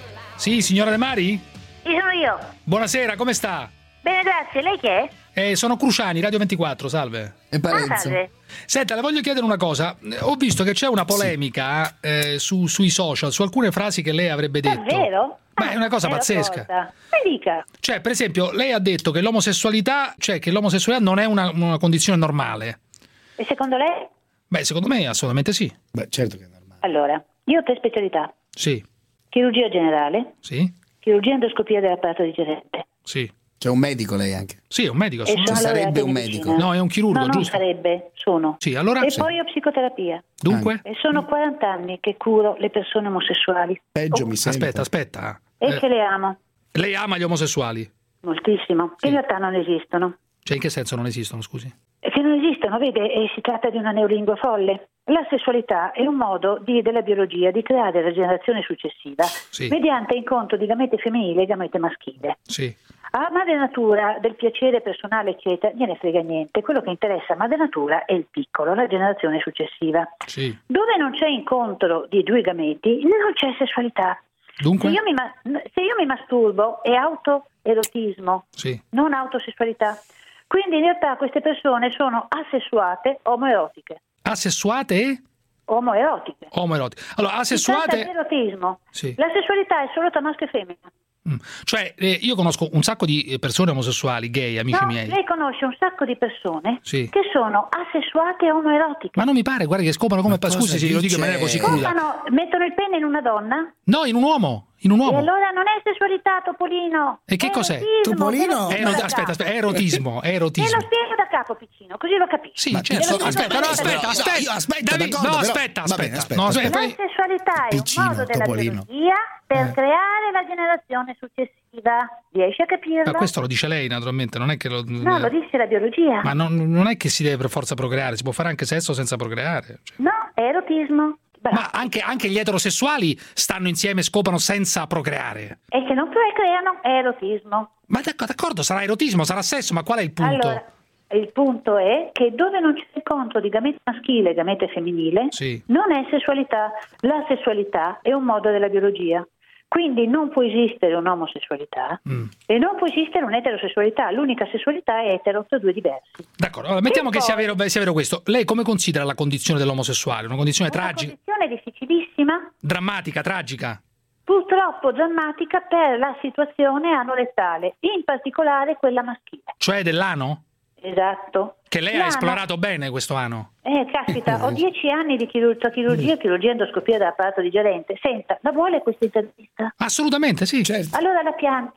Sì, signora De Mari? Sì, sono io. Buonasera, come sta? Bene, grazie. Lei chi è? Eh, sono Cruciani, Radio ventiquattro, salve. E Ah, salve. Senta, le voglio chiedere una cosa. Ho visto che c'è una polemica eh, su- sui social, su alcune frasi che lei avrebbe detto. Davvero? Beh, è una cosa Vero pazzesca. cosa? Mi dica. Cioè, per esempio, lei ha detto che l'omosessualità, cioè che l'omosessualità non è una, una condizione normale. E secondo lei? Beh, secondo me assolutamente sì. Beh, certo che è normale. Allora, io ho tre specialità. Sì, Chirurgia generale, sì, chirurgia endoscopia dell'apparato digerente. sì. C'è un medico lei anche. Sì, è un medico. E sono assolutamente. laureata sarebbe in un medicina. medico. No, è un chirurgo, No, non giusto? sarebbe, sono. Sì, allora... E sì. poi ho psicoterapia. Dunque? E sono quaranta anni che curo le persone omosessuali. Peggio mi sembra. Aspetta, aspetta. E Eh, che le amo. lei ama gli omosessuali? Moltissimo. Sì. In realtà non esistono. Cioè, in che senso non esistono, scusi? E che non esistono, vede, e si tratta di una neolingua folle. La sessualità è un modo di- della biologia di creare la generazione successiva Sì. mediante incontro di gamete femminile e gamete maschile. Sì. A madre natura del piacere personale eccetera gliene frega niente, quello che interessa a madre natura è il piccolo, la generazione successiva. Sì. Dove non c'è incontro di due gameti non c'è sessualità. Dunque? Se io mi, ma- se io mi masturbo è autoerotismo, Sì. non autosessualità. Quindi in realtà queste persone sono asessuate omoerotiche. Asessuate e Omoerotiche. omoerotiche. Allora, Si tratta asessuate... di erotismo. Sì. La sessualità è solo tra maschio e femmina. Mm. Cioè, eh, io conosco un sacco di persone omosessuali, gay, amici No, miei. lei conosce un sacco di persone Sì. che sono asessuate e omoerotiche. Ma non mi pare, guarda che scopano come... Ma cosa Scusi se glielo dico in dice? maniera così cruda. Scopano, mettono il pene in una donna No, in un uomo. In un e uomo. allora non è sessualità, Topolino. E che È cos'è? erotismo. Topolino? Te lo Ero- spiego da aspetta, capo. aspetta, è erotismo, è Te lo erotismo. spiego da capo, piccino, così lo capisci. Sì, Ma certo. ti- Aspetta, no, io- aspetta, io- aspetta. io- aspetta, David, d'accordo, no, però- aspetta, va aspetta. bene, aspetta, No, aspetta. La poi- sessualità è Piccino, un modo della Topolino. biologia per Eh. creare la generazione successiva. Riesci a capirlo? Ah, questo lo dice lei, naturalmente, non è che lo... No, lo dice la biologia. Ma non, non è che si deve per forza procreare, si può fare anche sesso senza procreare. Cioè. No, è erotismo. Bravo. Ma anche, anche gli eterosessuali stanno insieme e scopano senza procreare. E se non procreano è erotismo. Ma d'acc- d'accordo, sarà erotismo, sarà sesso, ma qual è il punto? Allora, il punto è che dove non c'è incontro di gamete maschile e gamete femminile, Sì. non è sessualità. La sessualità è un modo della biologia. Quindi non può esistere un'omosessualità Mm. e non può esistere un'eterosessualità. L'unica sessualità è etero tra due diversi. D'accordo, allora, mettiamo Che che sia poi- vero, beh, sia vero questo. Lei come considera la condizione dell'omosessuale? Una condizione Una tragica, condizione difficilissima, drammatica, tragica? purtroppo drammatica per la situazione anorettale, in particolare quella maschile. Cioè dell'ano? Esatto. Che lei ha L'ano- esplorato bene questo ano. Eh, caspita, ho dieci anni di chirur- tra chirurgia, chirurgia endoscopia dell'apparato digerente. Senta, la vuole questa intervista? Assolutamente, sì. Certo. Allora la pianti.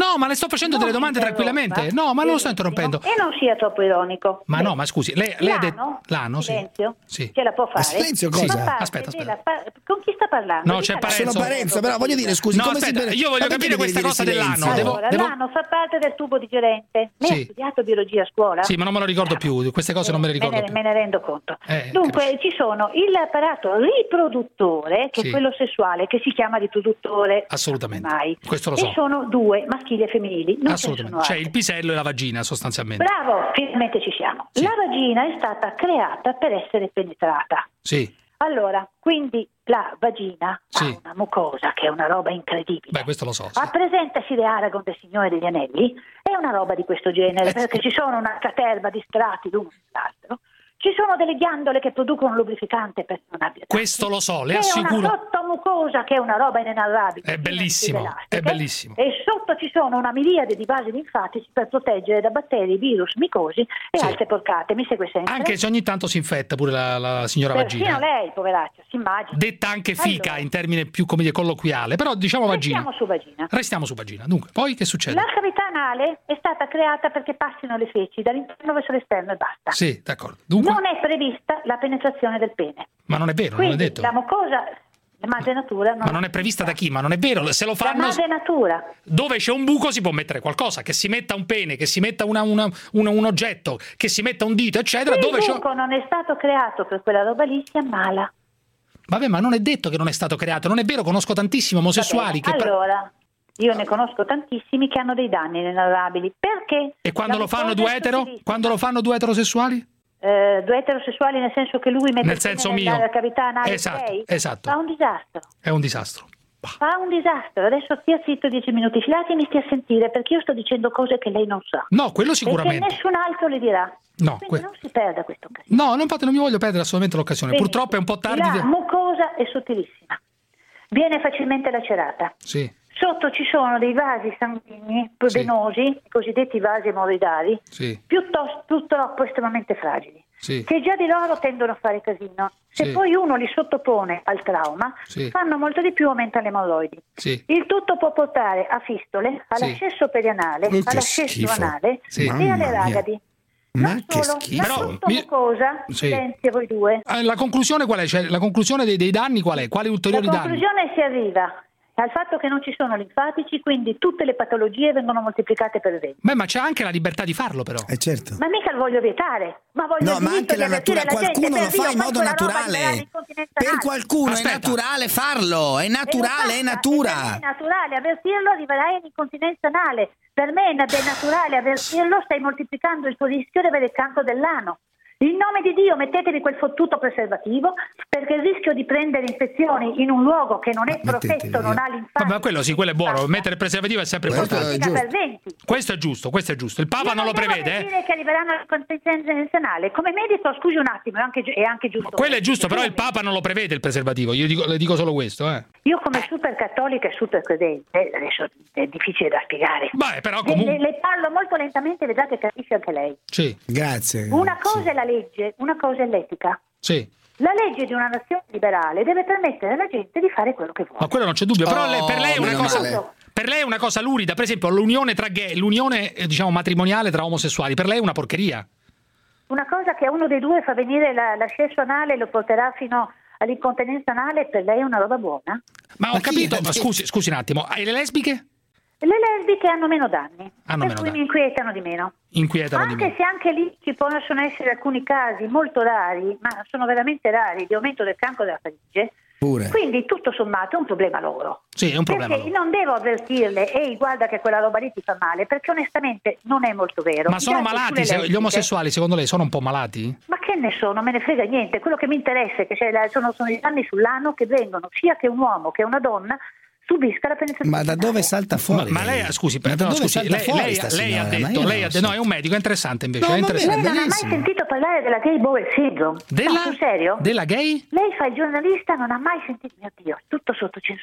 No, ma le sto facendo Non delle domande tranquillamente. No, ma non lo sto interrompendo. E non sia troppo ironico. Ma no, ma scusi, lei, lei ha detto... L'ano, L'ano, sì. silenzio, Sì. ce la può fare. Silenzio Sì. cosa? Fa parte Aspetta, aspetta. della pa- con chi sta parlando? No, c'è Dica la- Parenzo. Sono Parenzo, però voglio dire, scusi, No, come aspetta, si per- io voglio ma perché capire devi questa dire cosa silenzio? dell'anno. Devo- Allora, devo- l'ano fa parte del tubo digerente. Lei Sì. ha studiato biologia a scuola? Sì, ma non me lo ricordo più, queste cose non me le ricordo me, ne, più. me ne rendo conto. Eh, Dunque, ci sono l'apparato riproduttore, che Sì. è quello sessuale, che si chiama riproduttore. Assolutamente. Mai. Questo lo E so. sono due, maschili e femminili. Non ce ne sono Assolutamente. C'è altri. il pisello e la vagina, sostanzialmente. Bravo, finalmente ci siamo. La vagina è stata creata per essere penetrata. Sì. Allora, quindi la vagina Sì. ha una mucosa che è una roba incredibile. Beh, questo lo so. sì. A presentasi de Aragon del Signore degli Anelli è una roba di questo genere, perché ci sono una caterva di strati l'uno dall'altro. Ci sono delle ghiandole che producono lubrificante per non abbia Questo lo so, le C'è assicuro. una sottomucosa che è una roba inenarrabile. È bellissimo, è bellissimo. E sotto ci sono una miriade di vasi linfatici per proteggere da batteri, virus, micosi e Sì. altre porcate. Mi segue sempre? Anche se ogni tanto si infetta pure la, la signora Persino vagina. lei, poveraccia, si immagina. Detta anche fica Allora, in termine più come dire, colloquiale, però diciamo vagina. Restiamo su vagina. Restiamo su vagina. Dunque, poi che succede? La cavità anale è stata creata perché passino le feci dall'interno verso l'esterno e basta. Sì, d'accordo. Dunque, Non è prevista la penetrazione del pene. ma non è vero, Quindi non è detto. la mucosa, la madre natura, non Ma non è prevista da chi? Ma non è vero, se lo la fanno madre natura. dove c'è un buco si può mettere qualcosa, che si metta un pene, che si metta una- una- una- un oggetto, che si metta un dito, eccetera, Il dove c'è buco non è stato creato per quella roba lì, si ammala. Vabbè, ma non è detto che non è stato creato, non è vero, conosco tantissimi omosessuali che pre- Allora, io ne conosco tantissimi che hanno dei danni inenarrabili. Perché? E quando La lo fanno mucosa due è etero? sottilissima. Quando lo fanno due eterosessuali? Eh, due eterosessuali nel senso che lui mette Nel il pene senso nella mio. cavità anale Esatto, di lei? esatto. Fa un disastro. È un disastro. Fa un disastro. Adesso stia zitto dieci minuti filati e mi stia a sentire, perché io sto dicendo cose che lei non sa. No, quello sicuramente. Perché nessun altro le dirà. No, Quindi que- non si perda questa occasione. no, no, infatti non mi voglio perdere assolutamente l'occasione. Benissimo. Purtroppo è un po' tardi. La de- mucosa è sottilissima. Viene facilmente lacerata. Sì, Sotto ci sono dei vasi sanguigni venosi, i cosiddetti vasi emorroidali, sì, piuttosto purtroppo estremamente fragili, sì. che già di loro tendono a fare casino. Se Sì. poi uno li sottopone al trauma, Sì. fanno molto di più, aumentano le emorroidi. Sì. Il tutto può portare a fistole, all'ascesso perianale, Oh, che all'ascesso schifo. anale Sì. e alle Mamma mia. ragadi. Ma Non che solo, schifo. la Però, sottomucosa, mi- sì. silenzio voi due. Eh, La conclusione qual è? Cioè, la conclusione dei, dei danni qual è? Quali La ulteriori danni? conclusione si arriva al fatto che non ci sono linfatici, quindi tutte le patologie vengono moltiplicate per venti. Beh, ma c'è anche la libertà di farlo, però. Eh certo. Ma mica lo voglio vietare, ma voglio No, il ma diritto anche la di avvertire natura, la gente, qualcuno per lo fa Dio, in fai modo quella roba naturale. liberale, incontinenza Per anale. qualcuno è Aspetta. naturale farlo, è naturale, è E natura. per me è naturale avvertirlo, arriverai all'incontinenza anale. Per me è naturale avvertirlo, stai moltiplicando il tuo rischio di avere il cancro dell'ano. In nome di Dio mettetevi quel fottuto preservativo, perché il rischio di prendere infezioni in un luogo che non è protetto, non ha linfatici. Ma quello sì, quello è buono. Mettere il preservativo è sempre Questo importante. è per venti. Questo è giusto, questo è giusto. Il Papa Io non lo devo prevede, eh? dire che arriveranno all'incontinenza anale. Come medico, scusi un attimo, è anche, gi- è anche giusto. Quello è giusto, però il Papa non lo prevede il preservativo. Io dico- le dico solo questo, eh. Io come super cattolica e super credente, adesso è difficile da spiegare. Beh, però Le, comunque. le- le parlo molto lentamente, vedrete che capisce anche lei. Sì, Grazie. Una cosa è la legge, una cosa è l'etica. sì. La legge di una nazione liberale deve permettere alla gente di fare quello che vuole. Ma quello non c'è dubbio. Però Oh, le- per lei è una meno cosa. male. Per lei è una cosa lurida. Per esempio, l'unione tra gay, l'unione, eh, diciamo, matrimoniale tra omosessuali, per lei è una porcheria. Una cosa che a uno dei due fa venire la- l'ascesso anale e lo porterà fino all'incontinenza anale, per lei è una roba buona. Ma ho Ma chi capito, è? ma scusi, scusi un attimo. E le lesbiche? Le lesbiche hanno meno danni, Hanno per meno cui danni. mi inquietano di meno. Inquietano di Anche me. se anche lì ci possono essere alcuni casi molto rari, ma sono veramente rari, di aumento del cancro della faringe. Pure. Quindi tutto sommato è un problema loro. Sì, è un problema. Perché non devo avvertirle, ehi guarda che quella roba lì ti fa male, perché onestamente non è molto vero. Ma sono Già malati? sulle Se- Gli lesbiche- omosessuali, secondo lei, sono un po' malati? Ma che ne so, non me ne frega niente. Quello che mi interessa è che c'è la- sono, sono i danni sull'anno che vengono sia che un uomo che una donna subisca la penetrazione. Ma da dove salta fuori? Ma, ma lei, scusi, Ma da no, dove scusi, salta lei, fuori lei- sta lei ha signora? Ma detto, io lei non ha so. detto, no, è un medico, è interessante invece. No, è va interessante. Lei non ha mai Bellissimo. sentito parlare della gay Bowel syndrome? Della? No, sul serio? Della gay? Lei fa il giornalista, non ha mai sentito, mio Dio, è tutto sotto censura.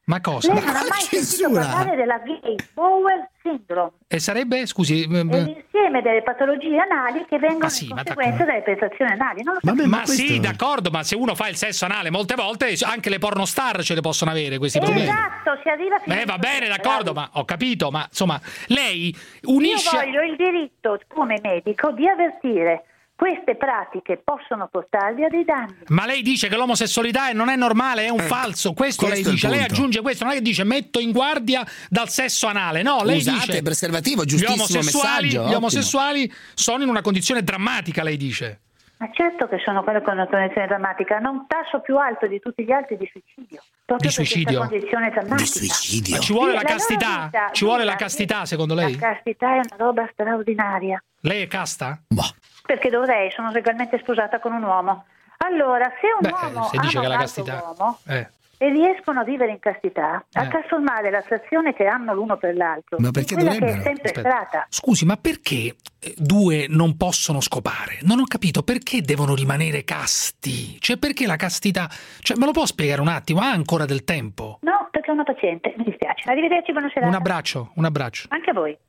Ma cosa? Lei non ha mai sentito parlare della gay bowel syndrome? E sarebbe, scusi, È l'insieme delle patologie anali che vengono sì, in ma conseguenza delle penetrazioni anali. Non lo so. ma, ma sì, d'accordo, ma se uno fa il sesso anale molte volte anche le pornostar ce le possono avere questi problemi. Esatto, si arriva fino Beh, va bene, d'accordo, ma ho capito, ma insomma, lei unisce... Io voglio il diritto, come medico, di avvertire queste pratiche possono portarvi a dei danni. Ma lei dice che l'omosessualità non è normale, è un Eh, falso, questo, questo lei è il dice, lei punto. aggiunge questo, non è che dice metto in guardia dal sesso anale, no, lei Usate dice il preservativo, gli giustissimo omosessuali, messaggio, gli ottimo. omosessuali sono in una condizione drammatica, lei dice. Ma certo che sono quelle con una condizione drammatica, hanno un tasso più alto di tutti gli altri di suicidio. Proprio Di per suicidio? questa condizione drammatica. Ma ci vuole Sì, la loro castità? vita- Ci vuole vita- la castità, secondo lei? La castità è una roba straordinaria. Lei è casta? Perché dovrei, sono legalmente sposata con un uomo. Allora, se un Beh, uomo se dice ama che la un altro castità... uomo Eh. e riescono a vivere in castità, a Eh. trasformare l'attrazione che hanno l'uno per l'altro Ma in perché quella che è dovrebbero? sempre Aspetta. stata. Scusi, ma perché eh, due non possono scopare? Non ho capito, perché devono rimanere casti? Cioè, perché la castità... Cioè, me lo può spiegare un attimo? Ha ancora del tempo? No, perché è una paziente, mi dispiace. Arrivederci, buona serata. Un abbraccio, un abbraccio. Anche a voi.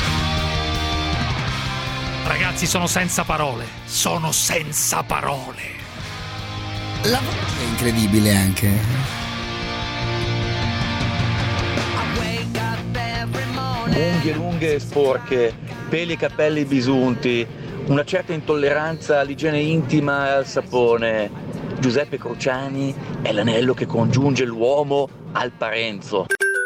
Ragazzi, sono senza parole. Sono senza parole. La voce è incredibile anche. Unghie lunghe e sporche, peli e capelli bisunti, una certa intolleranza all'igiene intima e al sapone. Giuseppe Cruciani è l'anello che congiunge l'uomo al Parenzo.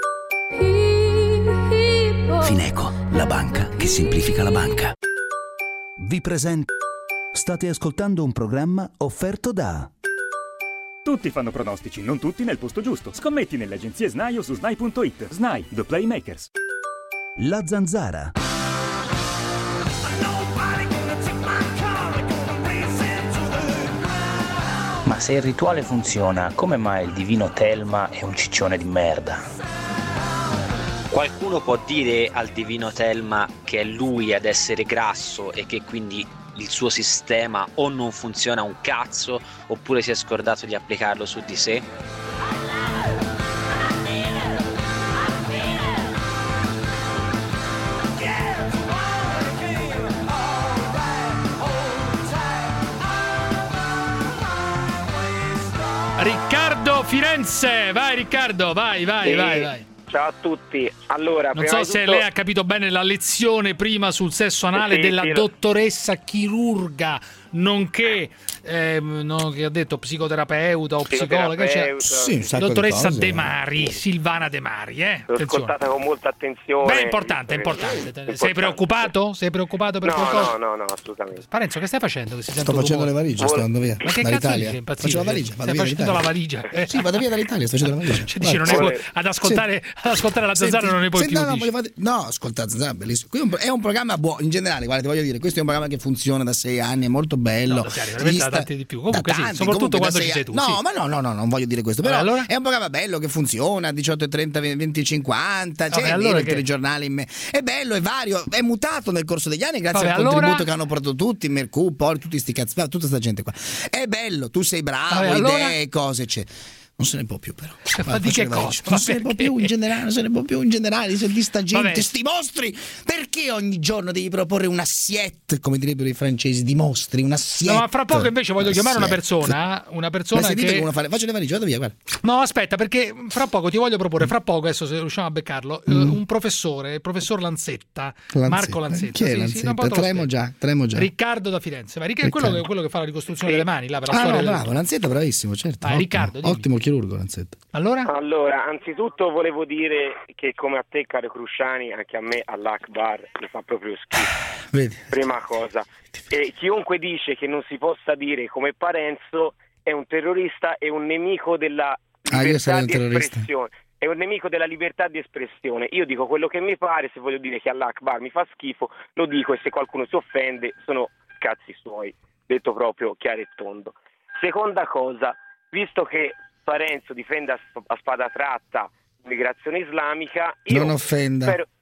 Fineco, la banca che semplifica la banca. Vi presento. State ascoltando un programma offerto da... Tutti fanno pronostici, non tutti nel posto giusto. Scommetti nelle agenzie SNAI o su snai punto it. SNAI, The Playmakers. La Zanzara. Ma se il rituale funziona, come mai il divino Telma è un ciccione di merda? Qualcuno può dire al divino Telma che è lui ad essere grasso e che quindi il suo sistema o non funziona un cazzo oppure si è scordato di applicarlo su di sé? Riccardo Firenze, vai Riccardo, vai, vai, Sì. vai, vai. Ciao a tutti. Allora, Non prima so di se tutto- lei ha capito bene la lezione prima sul sesso anale Sì, della sì, lo- dottoressa chirurga, nonché ehm, no, che ha detto psicoterapeuta o psicologa, cioè, Psicoterapeuta. Sì, un sacco di dottoressa cose. De Mari, Silvana De Mari, eh? L'ho Attenzione. ascoltata con molta attenzione. Beh, è importante, è importante. Sei preoccupato? Sei preoccupato per No, qualcosa? no, no, no, assolutamente. Parenzo, che stai facendo? Che si sente Sto un facendo le rumore? valigie, sto andando via Ma che cazzo dall'Italia. dici? Impazzito? Faccio la valigia, vado Stai via facendo la dall'Italia. valigia? Eh. Sì, vado via dall'Italia, sto facendo la valigia. Cioè, dici, non ne puoi- ad ascoltare, ad ascoltare la zanzara non ne puoi Senti, più. no, no, dici. voglio fare- no, ascolta, la zanzara è bellissimo. Qui è un, è un programma buono, in generale, guarda, ti voglio dire, questo è un programma che funziona da sei anni, è molto bello. No, da sei anni, veramente da tanti di più. Comunque Da sì, tanti, soprattutto comunque da quando sei ci sei anni. tu, No, sì. ma no, no, no, non voglio dire questo, però Vabbè, allora? è un programma bello che funziona, diciotto e trenta, venti e cinquanta, c'è Vabbè, è allora vero, il che- telegiornale in me. È bello, è vario, è mutato nel corso degli anni grazie Vabbè, al contributo allora? che hanno portato tutti, Mercù, poi tutti sti cazzi, tutta sta gente qua. È bello, tu sei bravo, Vabbè, allora? idee, cose, eccetera. Non se ne può più però. Ma Guarda, di faccio che le valigie. cosa? Non se ne può Perché? più in generale, non se ne può più in generale, senti sta gente, Vabbè. sti mostri. Perché ogni giorno devi proporre una assiette, come direbbero i francesi, di mostri, una assiette. No, ma fra poco invece voglio chiamare una Assiette. persona, una persona Ma sentite che... che uno fa le- faccio le valigie, vado via, guarda. No, aspetta, perché fra poco ti voglio proporre, fra poco, adesso se riusciamo a beccarlo, eh, Mm. un professore, il professor Lanzetta, Lanzetta. Marco Lanzetta. Chi è sì, sì, Lanzetta? no, poi te lo Tremo spiego. già, tremo già. Riccardo da Firenze. Ma Riccardo è quello, Riccardo. che, quello che fa la ricostruzione delle mani, là, per la Ah storia no, del- bravo, Lanzetta bravissimo, certo. Vai, ottimo, Riccardo, dimmi. ottimo chirurgo Lanzetta. Allora? Allora, anzitutto volevo dire che come a te, caro Cruciani, anche a me all'Akbar mi fa proprio schifo. Vedi? Prima cosa. E chiunque dice che non si possa dire come Parenzo è un terrorista e un nemico della Ah, io libertà sarei un di terrorista. espressione. È un nemico della libertà di espressione. Io dico quello che mi pare, se voglio dire che all'Akbar mi fa schifo, lo dico e se qualcuno si offende sono cazzi suoi, detto proprio chiaro e tondo. Seconda cosa, visto che Parenzo difende a, sp- a spada tratta l'immigrazione islamica, io Non offenda. spero-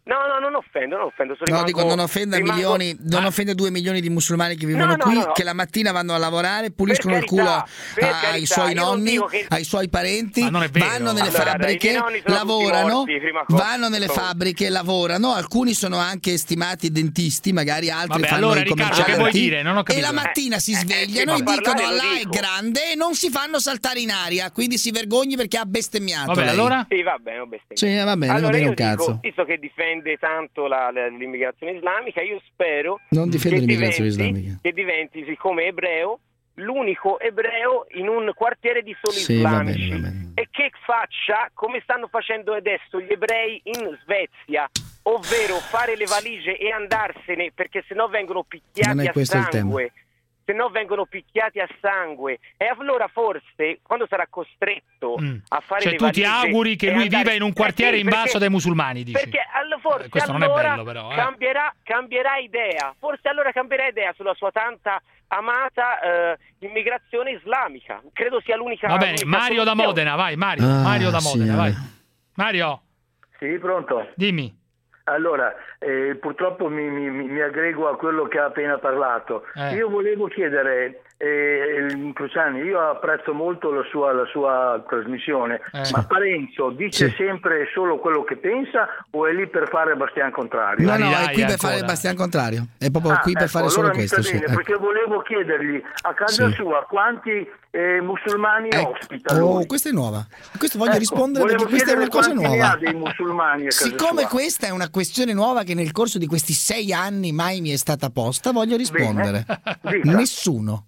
No, no, non offendo, non offendo. Sono No, rimango, dico, non offenda rimango... milioni, non offende due milioni di musulmani che vivono No, no, qui, no, no. che la mattina vanno a lavorare, puliscono Per il culo carità, per ai carità, suoi io non nonni, dico che- ai suoi parenti, Ma non è vero. vanno nelle Allora, fabbriche, i miei nonni sono lavorano, tutti morti, prima cosa. vanno nelle Sono- fabbriche, lavorano, alcuni sono anche stimati dentisti, magari altri Vabbè, fanno allora, i Riccardo, commercianti. che vuoi dire? Non ho E capito. la mattina si Eh, eh, svegliano sì, e ma dicono parlare lo Allah è dico. grande e non si fanno saltare in aria, quindi si vergogni perché ha bestemmiato. Vabbè, lei. allora? Sì, va bene, ho bestemmiato. Sì, va bene, allora va bene io un cazzo. dico, visto che difende tanto la- la- l'immigrazione islamica, io spero Non difende che l'immigrazione diventi, islamica. che diventi, siccome ebreo, l'unico ebreo in un quartiere di soli Sì, va bene, islamici va bene. e che faccia come stanno facendo adesso gli ebrei in Svezia, ovvero fare le valigie e andarsene perché sennò vengono picchiati Non è a questo il sangue. Se no vengono picchiati a sangue e allora forse quando sarà costretto Mm. a fare Cioè le tu ti valigie auguri che e lui andare- viva in un Eh quartiere sì, invaso perché- dai musulmani, dici? perché all- forse Eh, questo non è allora bello, però, eh. cambierà, cambierà idea, forse allora cambierà idea sulla sua tanta amata eh, immigrazione islamica. Credo sia l'unica. Va bene, l'unica Mario da soluzione. Modena, vai Mario, Ah, Mario da Modena, signore. vai. Mario, Sì, pronto? dimmi. Allora, eh, purtroppo mi, mi- mi aggrego a quello che ha appena parlato. Eh. Io volevo chiedere, eh, il Cruciani, io apprezzo molto la sua, la sua trasmissione, Eh. ma Parenzo dice Sì. sempre solo quello che pensa o è lì per fare Bastian Contrario? No, no, è Maridai qui per ancora. fare il Bastian contrario. È proprio Ah, qui per ecco, fare allora solo mi questo. sta Sì. bene, Ecco. perché volevo chiedergli a casa Sì. sua quanti eh, musulmani Ecco. ospita Oh, lui. questa è nuova. Questo voglio Ecco, rispondere volevo perché questa è una chiedere cosa quanti ne nuova. ha dei musulmani a casa Siccome sua. questa è una questione nuova che nel corso di questi sei anni mai mi è stata posta, voglio rispondere. Dica. Nessuno.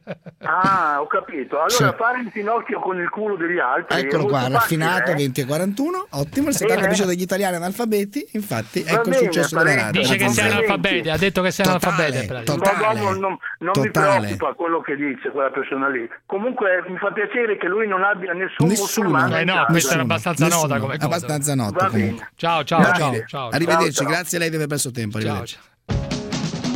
Ah, ho capito. Allora Sì. fare il finocchio con il culo degli altri. è Eccolo molto qua, facile, raffinato eh? venti e quarantuno. Ottimo, il settanta per cento degli italiani analfabeti. Infatti, Va ecco il bene, successo della Parenzo. radio. Dice che sei complimenti. analfabete, ha detto che sei Totale, analfabete. in pratica. No, totale. no, no, non, non mi Totale. preoccupa quello che dice quella persona lì. Comunque mi fa piacere che lui non abbia nessun Nessuno. musulmano Eh in no, casa. questa era abbastanza Nessuno. nota come cosa. Abbastanza nota Va comunque. bene. Ciao, ciao, Va ciao, bene. ciao. Arrivederci, Ciao, ciao. grazie a lei di aver perso tempo. Ciao, Arrivederci. ciao.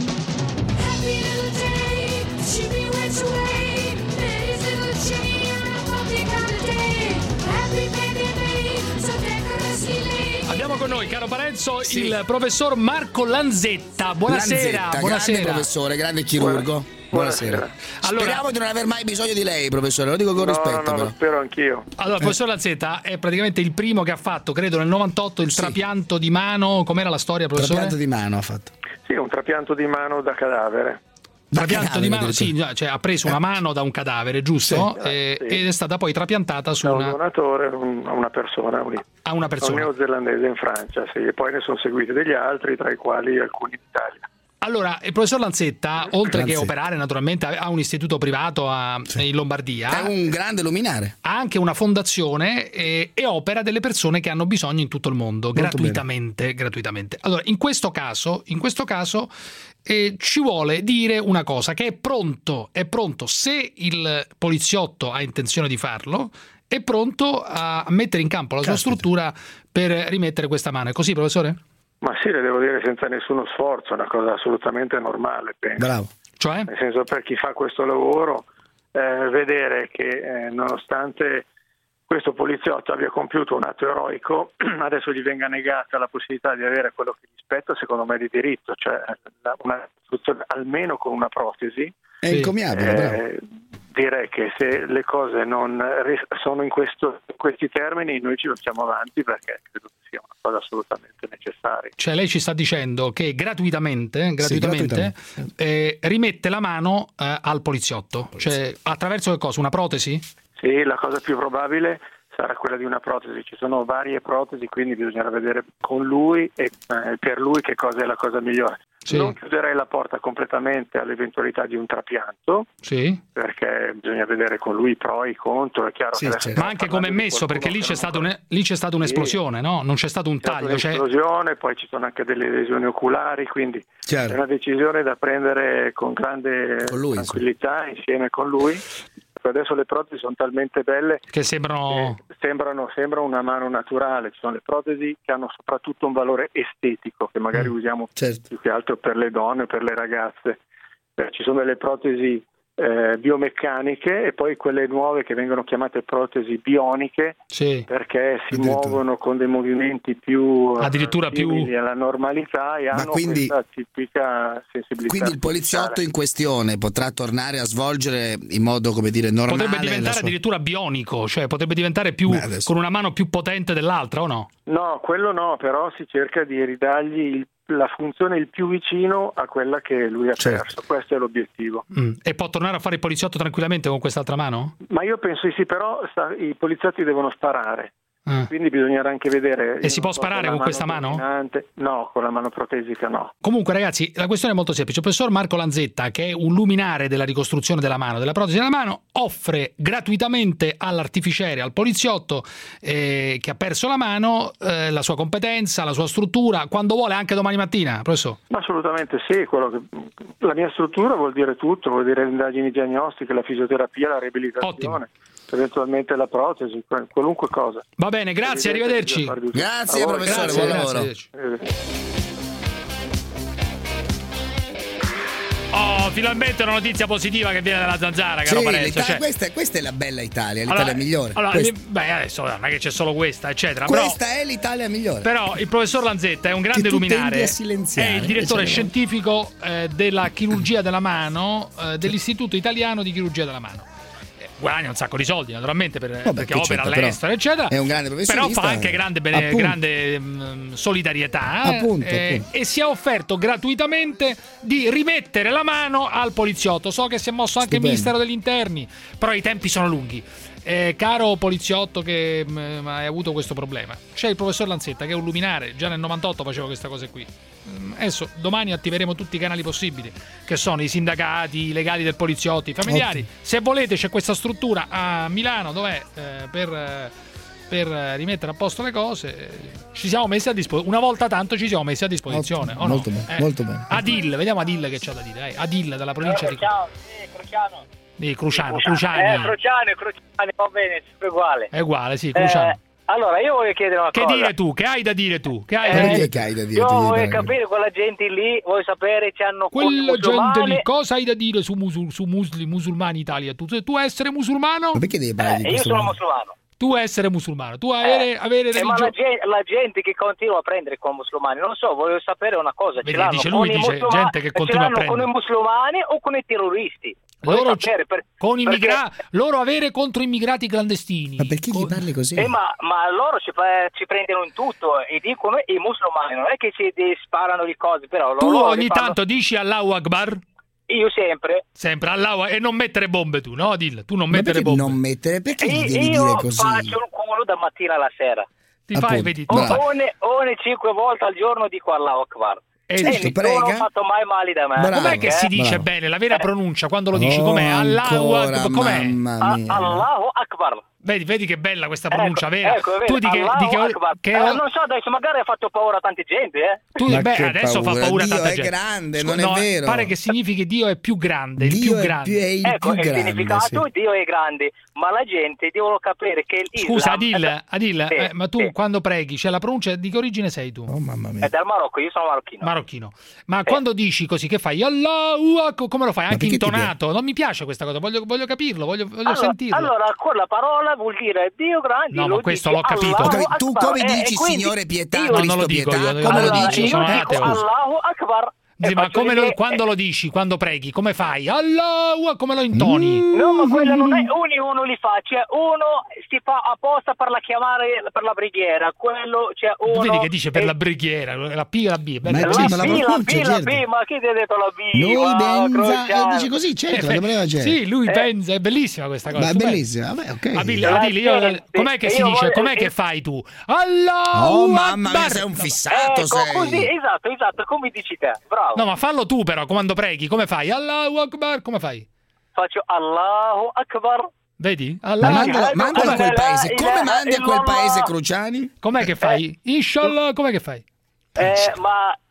Abbiamo con noi, caro Parenzo, Sì. il professor Marco Lanzetta. Buonasera, Lanzetta, buonasera. grande professore, grande chirurgo. Buonasera. Buonasera. Speriamo di non aver mai bisogno di lei, professore, lo dico con No, rispetto no, no, però. lo spero anch'io. Allora, il professor Lanzetta è praticamente il primo che ha fatto, credo, nel novantotto il Sì. trapianto di mano. Com'era la storia, professore? Trapianto di mano ha fatto. Sì, un trapianto di mano da cadavere. Trapianto di mano, addirittura. sì, cioè ha preso una mano da un cadavere, giusto? Sì, Eh, sì. Ed è stata poi trapiantata su Da un una, donatore un- a una persona, un, a una un persona. neozelandese in Francia, sì, e poi ne sono seguiti degli altri, tra i quali alcuni in Italia. Allora, il professor Lanzetta, oltre che Lanzetta. operare naturalmente, ha un istituto privato a- in Lombardia. È un grande luminare. Ha anche una fondazione e, e opera delle persone che hanno bisogno in tutto il mondo, Molto gratuitamente, gratuitamente. Allora, in questo caso, in questo caso eh, ci vuole dire una cosa, che è pronto, è pronto, se il poliziotto ha intenzione di farlo, è pronto a mettere in campo la sua Caspita. struttura per rimettere questa mano. È così, professore? Ma sì, le devo dire senza nessuno sforzo, è una cosa assolutamente normale, penso. Bravo. Cioè? Nel senso, per chi fa questo lavoro, eh, vedere che eh, nonostante questo poliziotto abbia compiuto un atto eroico, adesso gli venga negata la possibilità di avere quello che gli spetta, secondo me, di diritto, cioè la- una soluzione almeno con una protesi. È Sì. encomiabile, bravo. Eh, direi che se le cose non ris- sono in, questo, in questi termini, noi ci facciamo avanti, perché credo che sia una cosa assolutamente necessaria. Cioè lei ci sta dicendo che gratuitamente, gratuitamente, gratuitamente. eh, rimette la mano eh, al poliziotto. Cioè attraverso che cosa? Una protesi? Sì, la cosa più probabile sarà quella di una protesi. Ci sono varie protesi, quindi bisognerà vedere con lui e eh, per lui che cosa è la cosa migliore. Sì. Non chiuderei la porta completamente all'eventualità di un trapianto, Sì. perché bisogna vedere con lui i pro e i contro. È chiaro Sì, che adesso certo. Ma anche come è messo, perché lì c'è, stato un, lì c'è stata un'esplosione, no? Non c'è stato un c'è stata taglio. Cioè... un'esplosione, poi ci sono anche delle lesioni oculari, quindi Chiaro. è una decisione da prendere con grande Con lui, tranquillità insieme con lui. Adesso le protesi sono talmente belle Che sembrano... che sembrano, sembra una mano naturale. Ci sono le protesi che hanno soprattutto un valore estetico, che magari Mm, usiamo certo. più che altro per le donne o per le ragazze. Eh, ci sono delle protesi eh, biomeccaniche e poi quelle nuove che vengono chiamate protesi bioniche, sì. perché si muovono con dei movimenti più addirittura più più alla normalità e hanno quindi, questa tipica sensibilità. Quindi il poliziotto in questione potrà tornare a svolgere in modo, come dire, normale. Potrebbe diventare sua... addirittura bionico, cioè potrebbe diventare più con una mano più potente dell'altra, o no? No, quello no, però si cerca di ridargli il, la funzione il più vicino a quella che lui ha certo. perso. Questo è l'obiettivo. Mm. E può tornare a fare il poliziotto tranquillamente con quest'altra mano? Ma io penso di sì, però sta, i poliziotti devono sparare. Ah. Quindi bisognerà anche vedere. E si può sparare con questa mano? Dominante. No, con la mano protesica no. Comunque ragazzi, la questione è molto semplice. Il professor Marco Lanzetta, che è un luminare della ricostruzione della mano, della protesi della mano, offre gratuitamente all'artificiere, al poliziotto eh, che ha perso la mano, eh, la sua competenza, la sua struttura, quando vuole, anche domani mattina, professor? Assolutamente sì. Quello che... La mia struttura vuol dire tutto, vuol dire le indagini diagnostiche, la fisioterapia, la riabilitazione. Ottimo. Eventualmente la protesi, qualunque cosa. Va bene, grazie, arrivederci. Grazie professore, grazie, buon grazie, lavoro. Oh, finalmente una notizia positiva che viene dalla Zanzara, caro Sì, Parenzo. Cioè... questa, questa è la bella Italia, l'Italia allora, migliore. Allora, questa. beh, adesso non è che c'è solo questa, eccetera. Questa però, è l'Italia migliore. Però il professor Lanzetta è un grande che tu luminare. tendi a silenziare, è il direttore cioè, scientifico eh, della chirurgia della mano eh, dell'Istituto Italiano di Chirurgia della Mano. Guadagna un sacco di soldi naturalmente per, Vabbè, perché che opera certo, all'estero eccetera, è un grande però professionista, fa anche grande, bene, grande mh, solidarietà appunto, eh, appunto. e si è offerto gratuitamente di rimettere la mano al poliziotto. So che si è mosso anche Stupendo. il Ministero degli Interni, però i tempi sono lunghi. Eh, caro poliziotto che mh, hai avuto questo problema, c'è il professor Lanzetta che è un luminare, già nel novantotto faceva queste cose qui. Adesso domani attiveremo tutti i canali possibili, che sono i sindacati, i legali del poliziotto, i familiari. Ottimo. Se volete c'è questa struttura a Milano dov'è eh, per, eh, per rimettere a posto le cose. Ci siamo messi a disposizione, una volta tanto ci siamo messi a disposizione. Ottimo, o no? molto bene, Eh, molto bene. Adil, vediamo Adil che c'ha da dire. Eh. Adil dalla provincia di Ciao, sì, Crociano. di Cruciano, Eh, Cruciani. Crociano, Crociano, va bene, è uguale. È uguale, sì, Cruciano. Eh, allora, io voglio chiedere una Che cosa. dire tu? Che hai da dire tu? Che hai Eh, da dire? Perché che hai da dire? Io Tu, voglio dai. capire quella gente lì, voglio sapere se hanno Quella gente musulmani. lì, cosa hai da dire su, musul, su musli, musulmani Italia? Tu, tu essere musulmano? Ma perché devi parlare di Eh, io questo? sono modo? musulmano. Tu essere musulmano, tu avere, Eh, avere eh, ma religio- la gente, la gente che continua a prendere con i musulmani, non so, voglio sapere una cosa. Vedi, ce l'hanno dice con lui, i dice musulmani, gente che ce continua a l'hanno con prendere. i musulmani o con i terroristi? Voglio Loro, sapere per- con immigra- perché- loro avere contro immigrati clandestini. Ma perché gli parli così? Eh, ma, ma loro ci, fa- ci prendono in tutto e dicono i musulmani, non è che si si sparano di cose, però Tu loro ogni li fanno- tanto dici Allahu Akbar? Io sempre. Sempre Allahu e non mettere bombe tu, no? Dillo, tu non Ma mettere perché bombe. non mettere? Perché gli E devi io dire così? faccio il culo da mattina alla sera. Ti fai, Appunto, vedi, bravo. tu fai- Ogni, ogni cinque volte al giorno dico Allahu Akbar. E E dici, nessuno prega. ha fatto mai male da me. Bravo. com'è che si Eh? dice bravo. bene la vera pronuncia quando lo dici? Oh, Com'è? Allahu ancora, Akbar, com'è? mamma A- mia. Allahu Akbar. Vedi, vedi che bella questa pronuncia, ecco, vera? ecco, è vero. Tu di che, Allahu di che, Akbar. che- Eh, non so, adesso magari ha fatto paura a tanta gente, eh? tu, Ma beh, che adesso paura, fa paura a Dio tanta è gente. grande, Scu- non è no, vero. Pare che significhi Dio è più grande, il Dio più è grande. più- è il Ecco, più il grande, significato sì. Dio è grande, ma la gente devono capire che il Scusa, Islam Adil, è, Adil Sì, eh, ma tu sì. quando preghi, c'è la pronuncia di che origine sei tu? Oh mamma mia. è dal Marocco, io sono marocchino. Marocchino. Ma quando dici così, che fai? Allahu Akbar, come lo fai? Anche perché ti intonato? Non mi piace questa cosa, voglio, voglio capirlo, voglio, voglio Allora, sentirlo. allora, quella parola vuol dire Dio grande. No, lo ma questo dici l'ho capito. Allahu Tu- tu Akbar. come E- dici e quindi Signore pietà, io- No, non Cristo lo dico pietà? io, Come lo allora, dici? io Sono dico ateo. Allahu Akbar. Sì, e ma faccio come lo- vedere- quando lo dici, quando preghi, come fai? Allahu Akbar, come lo intoni? No, ma quello non è uno uno li fa, cioè uno si fa apposta per la chiamare per la preghiera, quello c'è uno. Vedi che dice per e- la preghiera, la P e la B. Ma bella- sì, la ma la B, la pronuncia, B, la certo. B, ma chi ti ha detto la B? Noi Ma, benza, Crociano. eh, dice così, certo, la voleva gente. Sì, lui Eh. pensa, è bellissima questa cosa. Ma è stupenda. bellissima, vabbè, ok. Adil, Adil, io- Grazie. com'è che Io si dice? voglio- Com'è che fai tu? Allahu Oh mamma mia, Akbar. sei un fissato, Ecco, sei. così, esatto, esatto, come dici te, bravo. No, ma fallo tu però, quando preghi, come fai? Allahu Akbar, come fai? Faccio Allahu Akbar. Vedi? Ma Allahu mandala, ecco, mandala a quel come- paese. Come il- mandi a quel il- paese, Cruciani? Com'è che fai? Inshallah, com'è che fai? Eh, ma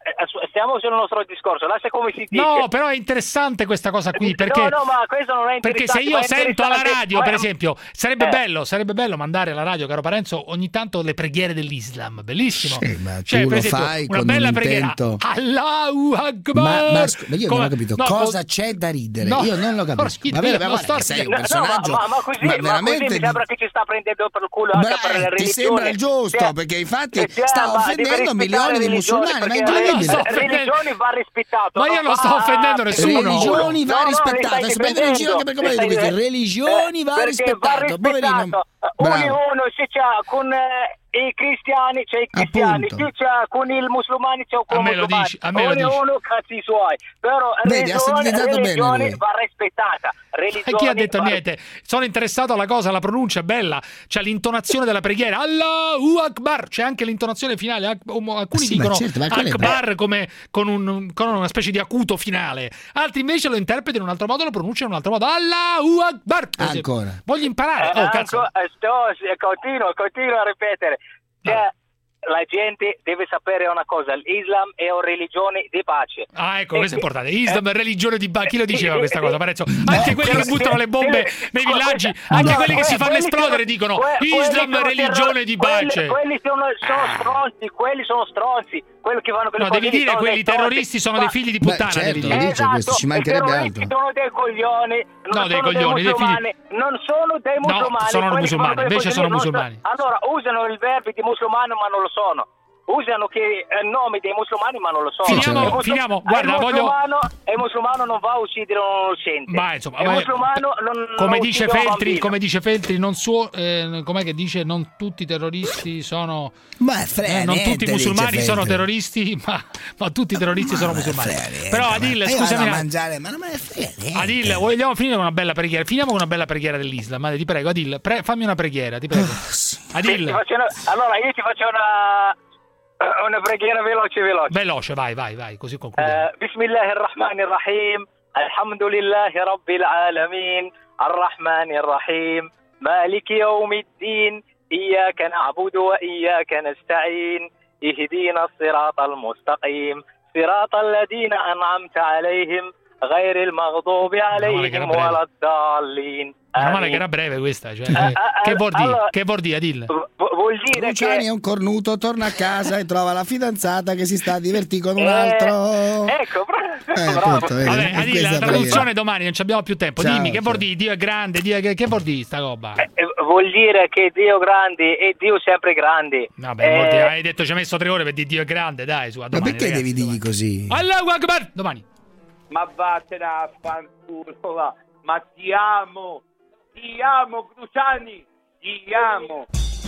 stiamo sul nostro discorso, lascia come si dice. No, però è interessante questa cosa qui, perché, no, no, ma questo non è perché se io sento alla radio, ma... per esempio, sarebbe eh. bello, sarebbe bello mandare alla radio, caro Parenzo, ogni tanto le preghiere dell'Islam, bellissimo. Sì, ma cioè, tu per lo esempio, fai una con bella un preghiera. intento. Allahu Akbar. Ma, ma, ma io come... non ho capito no, cosa co... c'è da ridere. No, io non lo capisco. Ma vero, guarda, sto... che sei un no, personaggio. No, ma, ma, ma, così, ma ma veramente così mi sembra che ci sta prendendo per il culo anche Beh, per la religione. ti sembra il giusto, cioè, perché infatti cioè, sta offendendo milioni di musulmani. Ma è incredibile. Le religioni va rispettato. Ma io non sto offendendo nessuno. Religioni va no, rispettato. No, si prendono in giro per come dico, religioni va rispettato. Poverino. Uno, uno se c'ha con eh, i cristiani, c'è i cristiani, chi c'ha con i musulmani, c'è con i musulmani. Dici, a me lo dici. Uno cazzi suoi. Però Vedi, religione, religione bene va rispettata. E chi ha detto niente? Sono interessato alla cosa, la pronuncia è bella, c'è l'intonazione della preghiera, Allahu Akbar, c'è anche l'intonazione finale. Alcuni sì, dicono certo, Akbar come con, un, con una specie di acuto finale, altri invece lo interpretano in un altro modo, lo pronunciano in un altro modo, Allahu Akbar. Ancora. Voglio imparare. Eh, oh, cazzo. Anco, sto, continuo, continuo a ripetere. Cioè, no. La gente deve sapere una cosa, l'Islam è una religione di pace. Ah, ecco, questo è importante. Islam è religione di pace. Chi lo diceva questa cosa, Parenzo? Anche quelli che buttano le bombe nei villaggi, anche quelli che si fanno esplodere dicono Islam è religione di pace. Quelli sono stronzi, quelli sono stronzi. Quelli che vanno no, devi dire quelli terroristi sono dei figli di puttana. Beh, certo, devi dire. Dice esatto, questo, ci mancherebbe altro. Sono dei coglioni, non no, dei sono coglioni, dei musulmani, dei figli... non sono dei musulmani. No, sono musulmani, invece sono musulmani. Allora, usano il verbo di musulmano ma non lo sono. Usano che eh, nome dei musulmani ma non lo sono. Finiamo, musul- finiamo. Guarda, il musulmano, voglio. Il musulmano non va a uccidere un innocente. Ma insomma, il ma... musulmano non, come non dice uccide un Feltri, bambino. come dice Feltri, non suo, eh, com'è che dice? Non tutti i terroristi sono. Ma frega, eh, non niente, tutti i musulmani dice sono Feltri. terroristi, ma, ma tutti i terroristi ma sono musulmani. Frega, Però ma Adil, io scusami, vado a mangiare, ma non me ne frega niente. Adil, vogliamo finire con una bella preghiera. Finiamo con una bella preghiera dell'Islam. Adil, ti prego, Adil, pre- fammi una preghiera, ti prego. Adil. Sì, faccio una, allora io ti faccio una una preghiera veloce veloce. Veloce, vai, vai, vai, così concludiamo. Uh, Bismillahirrahmanirrahim. Alhamdulillahi rabbil alamin. Arrahmanirrahim. Maliki yawmiddin. Iyyaka na'budu wa iyyaka nasta'in. Ihdina as-siratal mustaqim. Siratal ladina an'amta 'alayhim. غير المغضوب عليهم ولا الضالين. Meno male che era breve questa, cioè, eh, che vuol dire? allora, che vuol dire, Adil? Vuol dire Luciani che è un cornuto, torna a casa e trova la fidanzata che si sta a divertire con un eh, altro. Ecco, eh, bravo. tutto, vedi, Vabbè, Adil, la traduzione domani, non abbiamo più tempo. Ciao, Dimmi, che ciao. vuol dire? Dio è grande, Dio è... che, che vuol dire sta roba? Eh, vuol dire che Dio è grande e Dio sempre grande. Vabbè, eh, vuol dire, hai detto ci hai messo tre ore per dire Dio è grande, dai, su, a Ma domani, perché ragazzi, devi dirgli domani. così? Allahu Akbar, domani. Ma vattene a fanculo, va. Ma ti amo, ti amo Cruciani, ti amo.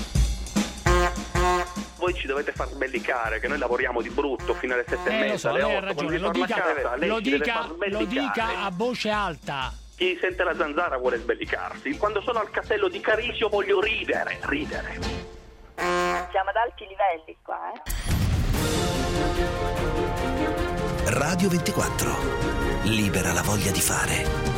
Voi ci dovete far sbellicare, che noi lavoriamo di brutto fino alle sette Eh, e lo mezza, so, alle lei ha otto. ragione, lo dica, casa, lei lo, ci deve dica, far lo sbellicare. dica a voce alta. Chi sente la zanzara vuole sbellicarsi. Quando sono al castello di Carisio voglio ridere, ridere. Siamo ad alti livelli qua, eh? Radio ventiquattro. Libera la voglia di fare.